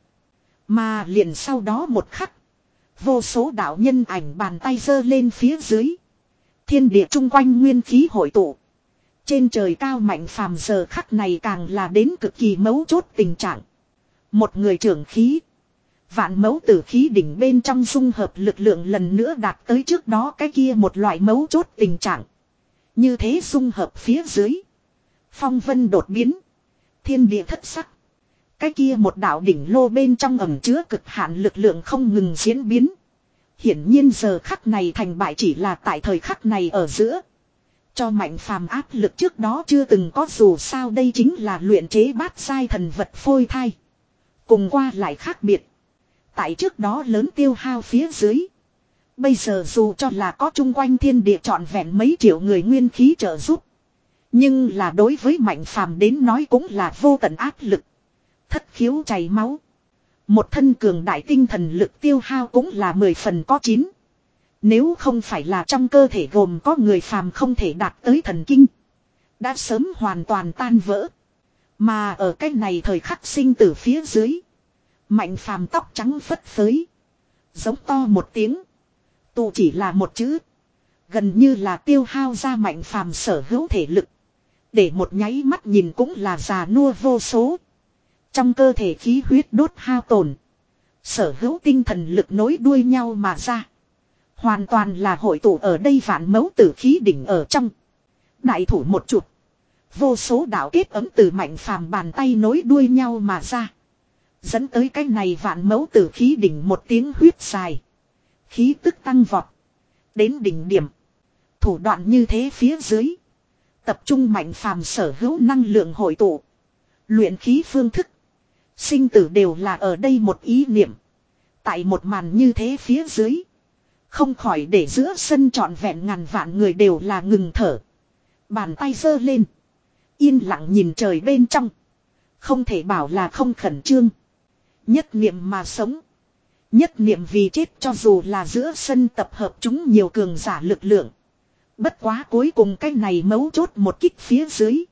Speaker 1: Mà liền sau đó một khắc. Vô số đạo nhân ảnh bàn tay giơ lên phía dưới. Thiên địa trung quanh nguyên khí hội tụ. Trên trời cao Mạnh Phàm giờ khắc này càng là đến cực kỳ mấu chốt tình trạng. Một người trưởng khí. Vạn mẫu tử khí đỉnh bên trong dung hợp lực lượng lần nữa đạt tới trước đó cái kia một loại mấu chốt tình trạng. Như thế dung hợp phía dưới. Phong vân đột biến. Thiên địa thất sắc. Cái kia một đạo đỉnh lô bên trong ẩn chứa cực hạn lực lượng không ngừng diễn biến. Hiển nhiên giờ khắc này thành bại chỉ là tại thời khắc này ở giữa. Cho Mạnh Phàm áp lực trước đó chưa từng có, dù sao đây chính là luyện chế bát giai thần vật phôi thai. Cùng qua lại khác biệt. Tại trước đó lớn tiêu hao phía dưới. Bây giờ dù cho là có chung quanh thiên địa trọn vẹn mấy triệu người nguyên khí trợ giúp. Nhưng là đối với Mạnh Phàm đến nói cũng là vô tận áp lực. Thất khiếu chảy máu. Một thân cường đại tinh thần lực tiêu hao cũng là mười phần có chín. Nếu không phải là trong cơ thể gồm có người phàm không thể đạt tới thần kinh. Đã sớm hoàn toàn tan vỡ. Mà ở cái này thời khắc sinh tử phía dưới. Mạnh Phàm tóc trắng phất phới. Giống to một tiếng. Tụ chỉ là một chữ. Gần như là tiêu hao ra Mạnh Phàm sở hữu thể lực. Để một nháy mắt nhìn cũng là già nua vô số. Trong cơ thể khí huyết đốt hao tổn. Sở hữu tinh thần lực nối đuôi nhau mà ra. Hoàn toàn là hội tụ ở đây vạn mẫu tử khí đỉnh ở trong. Đại thủ một chụp. Vô số đạo kết ấm từ Mạnh Phàm bàn tay nối đuôi nhau mà ra. Dẫn tới cái này vạn mẫu tử khí đỉnh một tiếng huyết dài. Khí tức tăng vọt. Đến đỉnh điểm. Thủ đoạn như thế phía dưới. Tập trung Mạnh Phàm sở hữu năng lượng hội tụ. Luyện khí phương thức. Sinh tử đều là ở đây một ý niệm. Tại một màn như thế phía dưới. Không khỏi để giữa sân trọn vẹn ngàn vạn người đều là ngừng thở. Bàn tay giơ lên. Yên lặng nhìn trời bên trong. Không thể bảo là không khẩn trương. Nhất niệm mà sống. Nhất niệm vì chết, cho dù là giữa sân tập hợp chúng nhiều cường giả lực lượng. Bất quá cuối cùng cái này mấu chốt một kích phía dưới.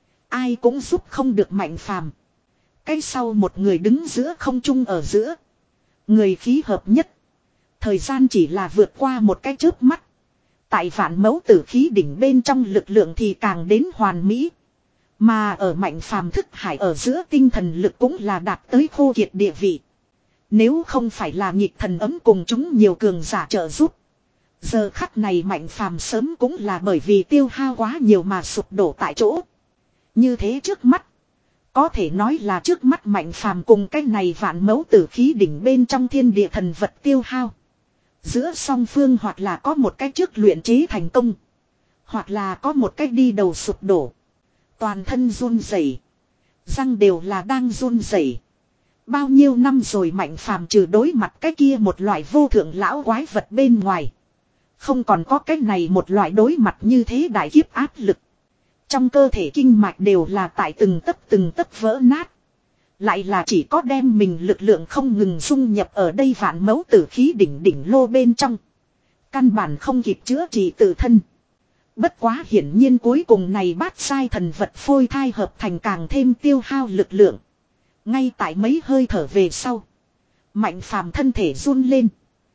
Speaker 1: Ai cũng giúp không được Mạnh Phàm. Cái sau một người đứng giữa không trung ở giữa. Người khí hợp nhất. Thời gian chỉ là vượt qua một cái chớp mắt. Tại vạn mẫu tử khí đỉnh bên trong lực lượng thì càng đến hoàn mỹ. Mà ở Mạnh Phàm thức hải ở giữa tinh thần lực cũng là đạt tới khô kiệt địa vị. Nếu không phải là nhịp thần ấm cùng chúng nhiều cường giả trợ giúp. Giờ khắc này Mạnh Phàm sớm cũng là bởi vì tiêu hao quá nhiều mà sụp đổ tại chỗ. Như thế trước mắt. Có thể nói là trước mắt Mạnh Phàm cùng cái này vạn mẫu tử khí đỉnh bên trong thiên địa thần vật tiêu hao. Giữa song phương hoặc là có một cái trước luyện chế thành công. Hoặc là có một cái đi đầu sụp đổ. Toàn thân run rẩy, răng đều là đang run rẩy. Bao nhiêu năm rồi Mạnh Phàm trừ đối mặt cái kia một loại vô thượng lão quái vật bên ngoài. Không còn có cái này một loại đối mặt như thế đại kiếp áp lực. Trong cơ thể kinh mạch đều là tại từng tấc từng tấc vỡ nát. Lại là chỉ có đem mình lực lượng không ngừng dung nhập ở đây vạn mẫu tử khí đỉnh đỉnh lô bên trong. Căn bản không kịp chữa trị tự thân. Bất quá hiển nhiên cuối cùng này bát sai thần vật phôi thai hợp thành càng thêm tiêu hao lực lượng. Ngay tại mấy hơi thở về sau. Mạnh Phàm thân thể run lên.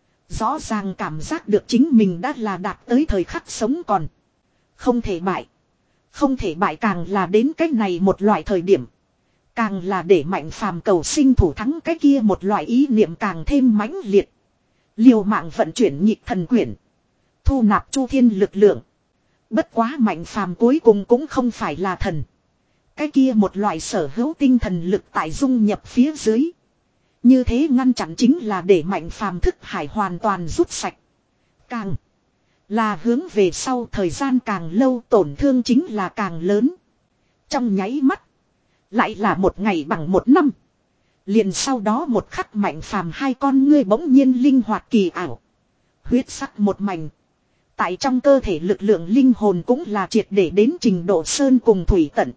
Speaker 1: Rõ ràng cảm giác được chính mình đã là đạt tới thời khắc sống còn. Không thể bại. Không thể bại càng là đến cái này một loại thời điểm. Càng là để Mạnh Phàm cầu sinh thủ thắng cái kia một loại ý niệm càng thêm mãnh liệt. Liều mạng vận chuyển nhịp thần quyển. Thu nạp chu thiên lực lượng. Bất quá Mạnh Phàm cuối cùng cũng không phải là thần. Cái kia một loại sở hữu tinh thần lực tại dung nhập phía dưới. Như thế ngăn chặn chính là để Mạnh Phàm thức hải hoàn toàn rút sạch. Càng là hướng về sau thời gian càng lâu tổn thương chính là càng lớn. Trong nháy mắt. Lại là một ngày bằng một năm. Liền sau đó một khắc Mạnh Phàm hai con ngươi bỗng nhiên linh hoạt kỳ ảo. Huyết sắc một mảnh. Tại trong cơ thể lực lượng linh hồn cũng là triệt để đến trình độ sơn cùng thủy tận.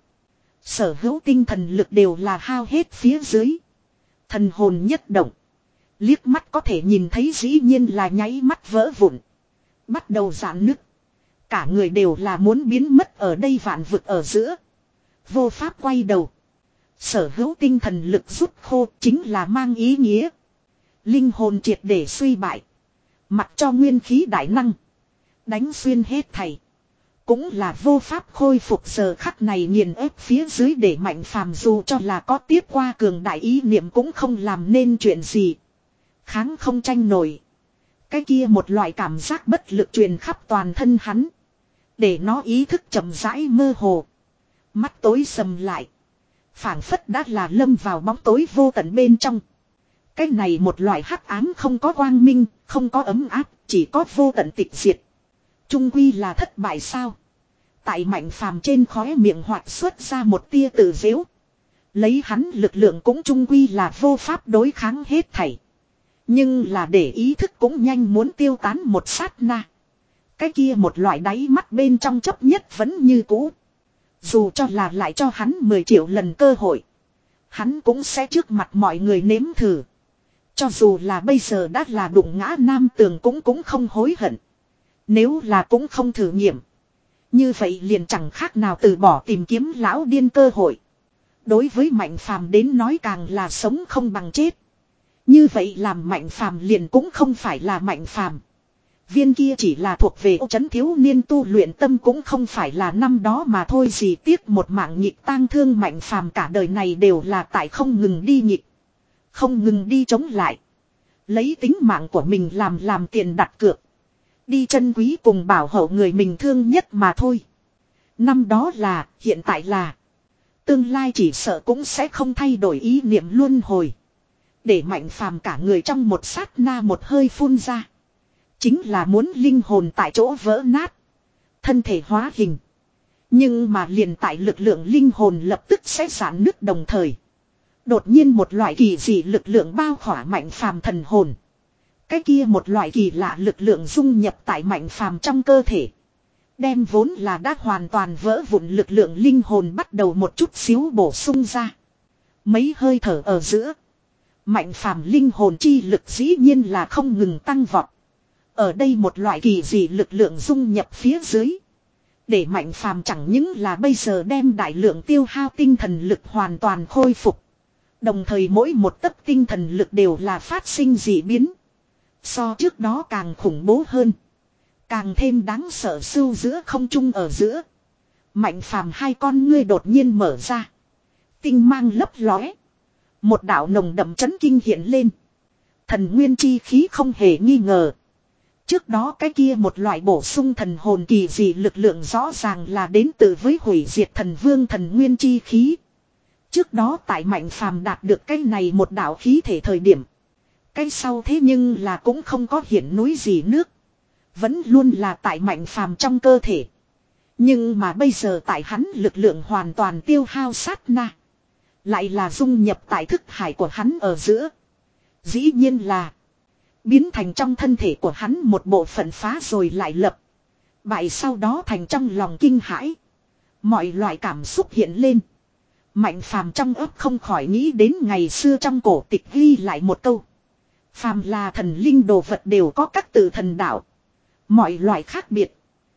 Speaker 1: Sở hữu tinh thần lực đều là hao hết phía dưới. Thần hồn nhất động. Liếc mắt có thể nhìn thấy dĩ nhiên là nháy mắt vỡ vụn. Bắt đầu giãn nứt. Cả người đều là muốn biến mất ở đây vạn vực ở giữa. Vô pháp quay đầu. Sở hữu tinh thần lực rút khô chính là mang ý nghĩa. Linh hồn triệt để suy bại. Mặc cho nguyên khí đại năng. Đánh xuyên hết thảy. Cũng là vô pháp khôi phục giờ khắc này nghiền ép phía dưới để Mạnh Phàm dù cho là có tiếp qua cường đại ý niệm cũng không làm nên chuyện gì. Kháng không tranh nổi. Cái kia một loại cảm giác bất lực truyền khắp toàn thân hắn. Để nó ý thức chậm rãi mơ hồ. Mắt tối sầm lại. Phảng phất đã là lâm vào bóng tối vô tận bên trong. Cái này một loại hắc ám không có quang minh, không có ấm áp, chỉ có vô tận tịch diệt. Trung quy là thất bại sao? Tại Mạnh Phàm trên khóe miệng hoạt xuất ra một tia tự giễu. Lấy hắn lực lượng cũng trung quy là vô pháp đối kháng hết thảy. Nhưng là để ý thức cũng nhanh muốn tiêu tán một sát na. Cái kia một loại đáy mắt bên trong chấp nhất vẫn như cũ. Dù cho là lại cho hắn mười triệu lần cơ hội. Hắn cũng sẽ trước mặt mọi người nếm thử. Cho dù là bây giờ đã là đụng ngã nam tường cũng cũng không hối hận. Nếu là cũng không thử nghiệm. Như vậy liền chẳng khác nào từ bỏ tìm kiếm lão điên cơ hội. Đối với Mạnh Phàm đến nói càng là sống không bằng chết. Như vậy làm Mạnh Phàm liền cũng không phải là Mạnh Phàm. Viên kia chỉ là thuộc về ô trấn thiếu niên tu luyện tâm cũng không phải là năm đó mà thôi gì tiếc một mạng nhịp tang thương Mạnh Phàm cả đời này đều là tại không ngừng đi nhịp. Không ngừng đi chống lại. Lấy tính mạng của mình làm làm tiền đặt cược. Đi chân quý cùng bảo hộ người mình thương nhất mà thôi. Năm đó là, hiện tại là. Tương lai chỉ sợ cũng sẽ không thay đổi ý niệm luân hồi. Để Mạnh Phàm cả người trong một sát na một hơi phun ra. Chính là muốn linh hồn tại chỗ vỡ nát. Thân thể hóa hình. Nhưng mà liền tại lực lượng linh hồn lập tức sẽ giãn nứt đồng thời. Đột nhiên một loại kỳ dị lực lượng bao khỏa Mạnh Phàm thần hồn. Cái kia một loại kỳ lạ lực lượng dung nhập tại Mạnh Phàm trong cơ thể. Đem vốn là đã hoàn toàn vỡ vụn lực lượng linh hồn bắt đầu một chút xíu bổ sung ra. Mấy hơi thở ở giữa. Mạnh Phàm linh hồn chi lực dĩ nhiên là không ngừng tăng vọt. Ở đây một loại kỳ dị lực lượng dung nhập phía dưới. Để Mạnh Phàm chẳng những là bây giờ đem đại lượng tiêu hao tinh thần lực hoàn toàn khôi phục. Đồng thời mỗi một tấc tinh thần lực đều là phát sinh dị biến. So trước đó càng khủng bố hơn. Càng thêm đáng sợ sưu giữa không trung ở giữa. Mạnh Phàm hai con ngươi đột nhiên mở ra. Tinh mang lấp lóe. Một đạo nồng đậm chấn kinh hiện lên. Thần nguyên chi khí không hề nghi ngờ. Trước đó cái kia một loại bổ sung thần hồn kỳ dị lực lượng rõ ràng là đến từ với hủy diệt thần vương thần nguyên chi khí. Trước đó tại Mạnh Phàm đạt được cái này một đạo khí thể thời điểm. Cái sau thế nhưng là cũng không có hiển núi gì nước. Vẫn luôn là tại Mạnh Phàm trong cơ thể. Nhưng mà bây giờ tại hắn lực lượng hoàn toàn tiêu hao sát na. Lại là dung nhập tại thức hải của hắn ở giữa. Dĩ nhiên là. Biến thành trong thân thể của hắn một bộ phận phá rồi lại lập. Bại sau đó thành trong lòng kinh hãi. Mọi loại cảm xúc hiện lên. Mạnh Phàm trong ấp không khỏi nghĩ đến ngày xưa trong cổ tịch ghi lại một câu. Phàm là thần linh đồ vật đều có các tự thần đạo. Mọi loại khác biệt.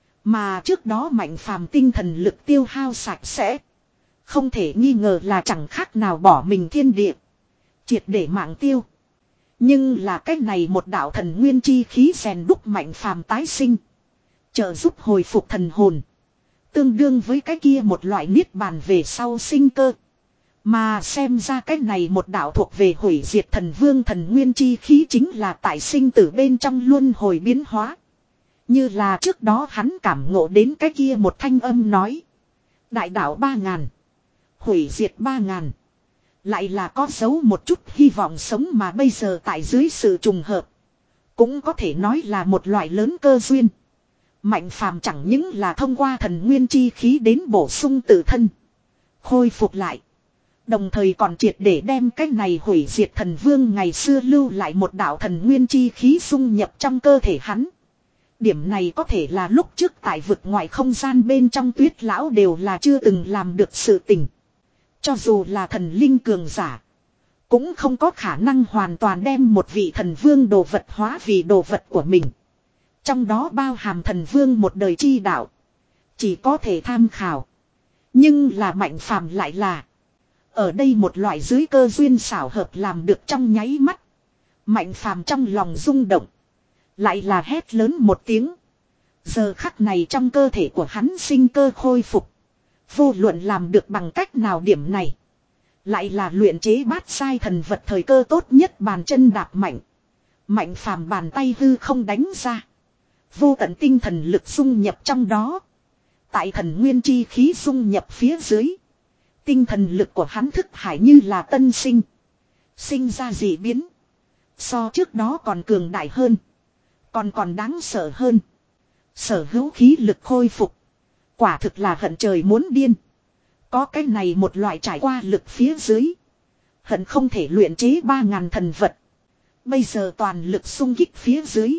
Speaker 1: Mà trước đó Mạnh Phàm tinh thần lực tiêu hao sạch sẽ. Không thể nghi ngờ là chẳng khác nào bỏ mình thiên địa. Triệt để mạng tiêu. Nhưng là cách này một đạo thần nguyên chi khí rèn đúc Mạnh Phàm tái sinh. Trợ giúp hồi phục thần hồn. Tương đương với cái kia một loại niết bàn về sau sinh cơ. Mà xem ra cái này một đạo thuộc về hủy diệt thần vương thần nguyên chi khí chính là tại sinh tử bên trong luân hồi biến hóa. Như là trước đó hắn cảm ngộ đến cái kia một thanh âm nói. Đại đạo ba ngàn. Hủy diệt ba ngàn. Lại là có dấu một chút hy vọng sống mà bây giờ tại dưới sự trùng hợp. Cũng có thể nói là một loại lớn cơ duyên. Mạnh Phàm chẳng những là thông qua thần nguyên chi khí đến bổ sung tự thân. Khôi phục lại. Đồng thời còn triệt để đem cái này hủy diệt thần vương ngày xưa lưu lại một đạo thần nguyên chi khí dung nhập trong cơ thể hắn. Điểm này có thể là lúc trước tại vực ngoại không gian bên trong Tuyết lão đều là chưa từng làm được sự tình. Cho dù là thần linh cường giả. Cũng không có khả năng hoàn toàn đem một vị thần vương đồ vật hóa vì đồ vật của mình. Trong đó bao hàm thần vương một đời chi đạo. Chỉ có thể tham khảo. Nhưng là Mạnh Phàm lại là. Ở đây một loại dưới cơ duyên xảo hợp làm được trong nháy mắt. Mạnh Phàm trong lòng rung động. Lại là hét lớn một tiếng. Giờ khắc này trong cơ thể của hắn sinh cơ khôi phục. Vô luận làm được bằng cách nào điểm này. Lại là luyện chế bát sai thần vật thời cơ tốt nhất, bàn chân đạp mạnh. Mạnh phàm bàn tay hư không đánh ra. Vô tận tinh thần lực dung nhập trong đó. Tại thần nguyên chi khí dung nhập phía dưới. Tinh thần lực của hắn thức hải như là tân sinh. Sinh ra dị biến. So trước đó còn cường đại hơn. Còn còn đáng sợ hơn. Sở hữu khí lực khôi phục. Quả thực là hận trời muốn điên. Có cái này một loại trải qua lực phía dưới. Hận không thể luyện chế ba ngàn thần vật. Bây giờ toàn lực xung kích phía dưới.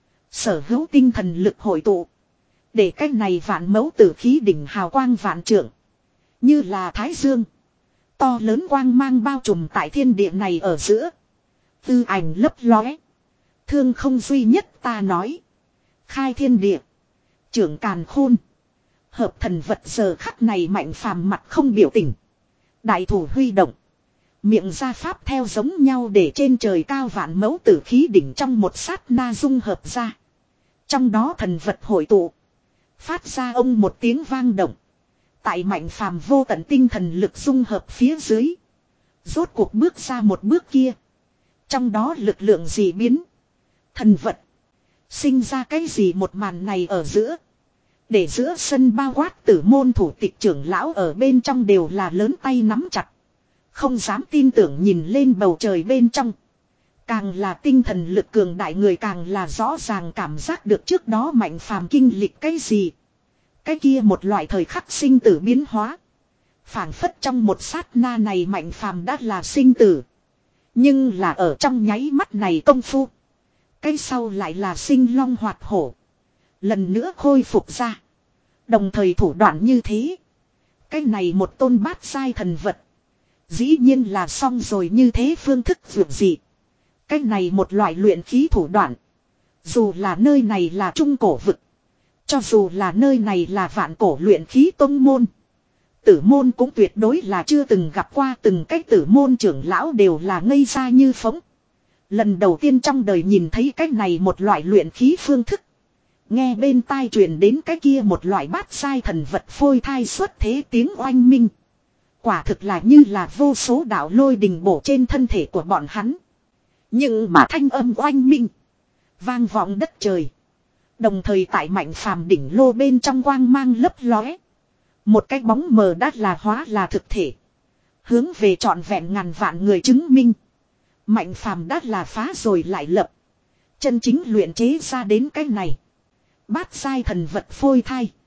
Speaker 1: Sở hữu tinh thần lực hội tụ. Để cái này vạn mẫu tử khí đỉnh hào quang vạn trượng. Như là thái dương. To lớn quang mang bao trùm tại thiên địa này ở giữa. Tư ảnh lấp lóe. Thương không duy nhất ta nói. Khai thiên địa. Trưởng càn khôn. Hợp thần vật giờ khắc này Mạnh Phàm mặt không biểu tình. Đại thủ huy động. Miệng ra pháp theo giống nhau để trên trời cao vạn mẫu tử khí đỉnh trong một sát na dung hợp ra. Trong đó thần vật hội tụ. Phát ra ông một tiếng vang động. Tại Mạnh Phàm vô tận tinh thần lực dung hợp phía dưới. Rốt cuộc bước ra một bước kia. Trong đó lực lượng dị biến. Thần vật. Sinh ra cái gì một màn này ở giữa. Để giữa sân bao quát tử môn thủ tịch trưởng lão ở bên trong đều là lớn tay nắm chặt. Không dám tin tưởng nhìn lên bầu trời bên trong. Càng là tinh thần lực cường đại người càng là rõ ràng cảm giác được trước đó Mạnh Phàm kinh lịch cái gì. Cái kia một loại thời khắc sinh tử biến hóa. Phảng phất trong một sát na này Mạnh Phàm đã là sinh tử. Nhưng là ở trong nháy mắt này công phu. Cái sau lại là sinh long hoạt hổ. Lần nữa khôi phục ra. Đồng thời thủ đoạn như thế. Cái này một tôn bát sai thần vật. Dĩ nhiên là xong rồi như thế phương thức vượt dị. Cái này một loại luyện khí thủ đoạn. Dù là nơi này là trung cổ vực. Cho dù là nơi này là vạn cổ luyện khí tông môn. Tử môn cũng tuyệt đối là chưa từng gặp qua, từng cái tử môn trưởng lão đều là ngây ra như phóng. Lần đầu tiên trong đời nhìn thấy cái này một loại luyện khí phương thức. Nghe bên tai truyền đến cái kia một loại bát sai thần vật phôi thai xuất thế tiếng oanh minh. Quả thực là như là vô số đạo lôi đình bổ trên thân thể của bọn hắn. Nhưng mà thanh âm oanh minh. Vang vọng đất trời. Đồng thời tại Mạnh Phàm đỉnh lô bên trong quang mang lấp lóe. Một cái bóng mờ đắt là hóa là thực thể. Hướng về trọn vẹn ngàn vạn người chứng minh. Mạnh Phàm đắt là phá rồi lại lập. Chân chính luyện chế ra đến cái này. Bát sai thần vật phôi thai.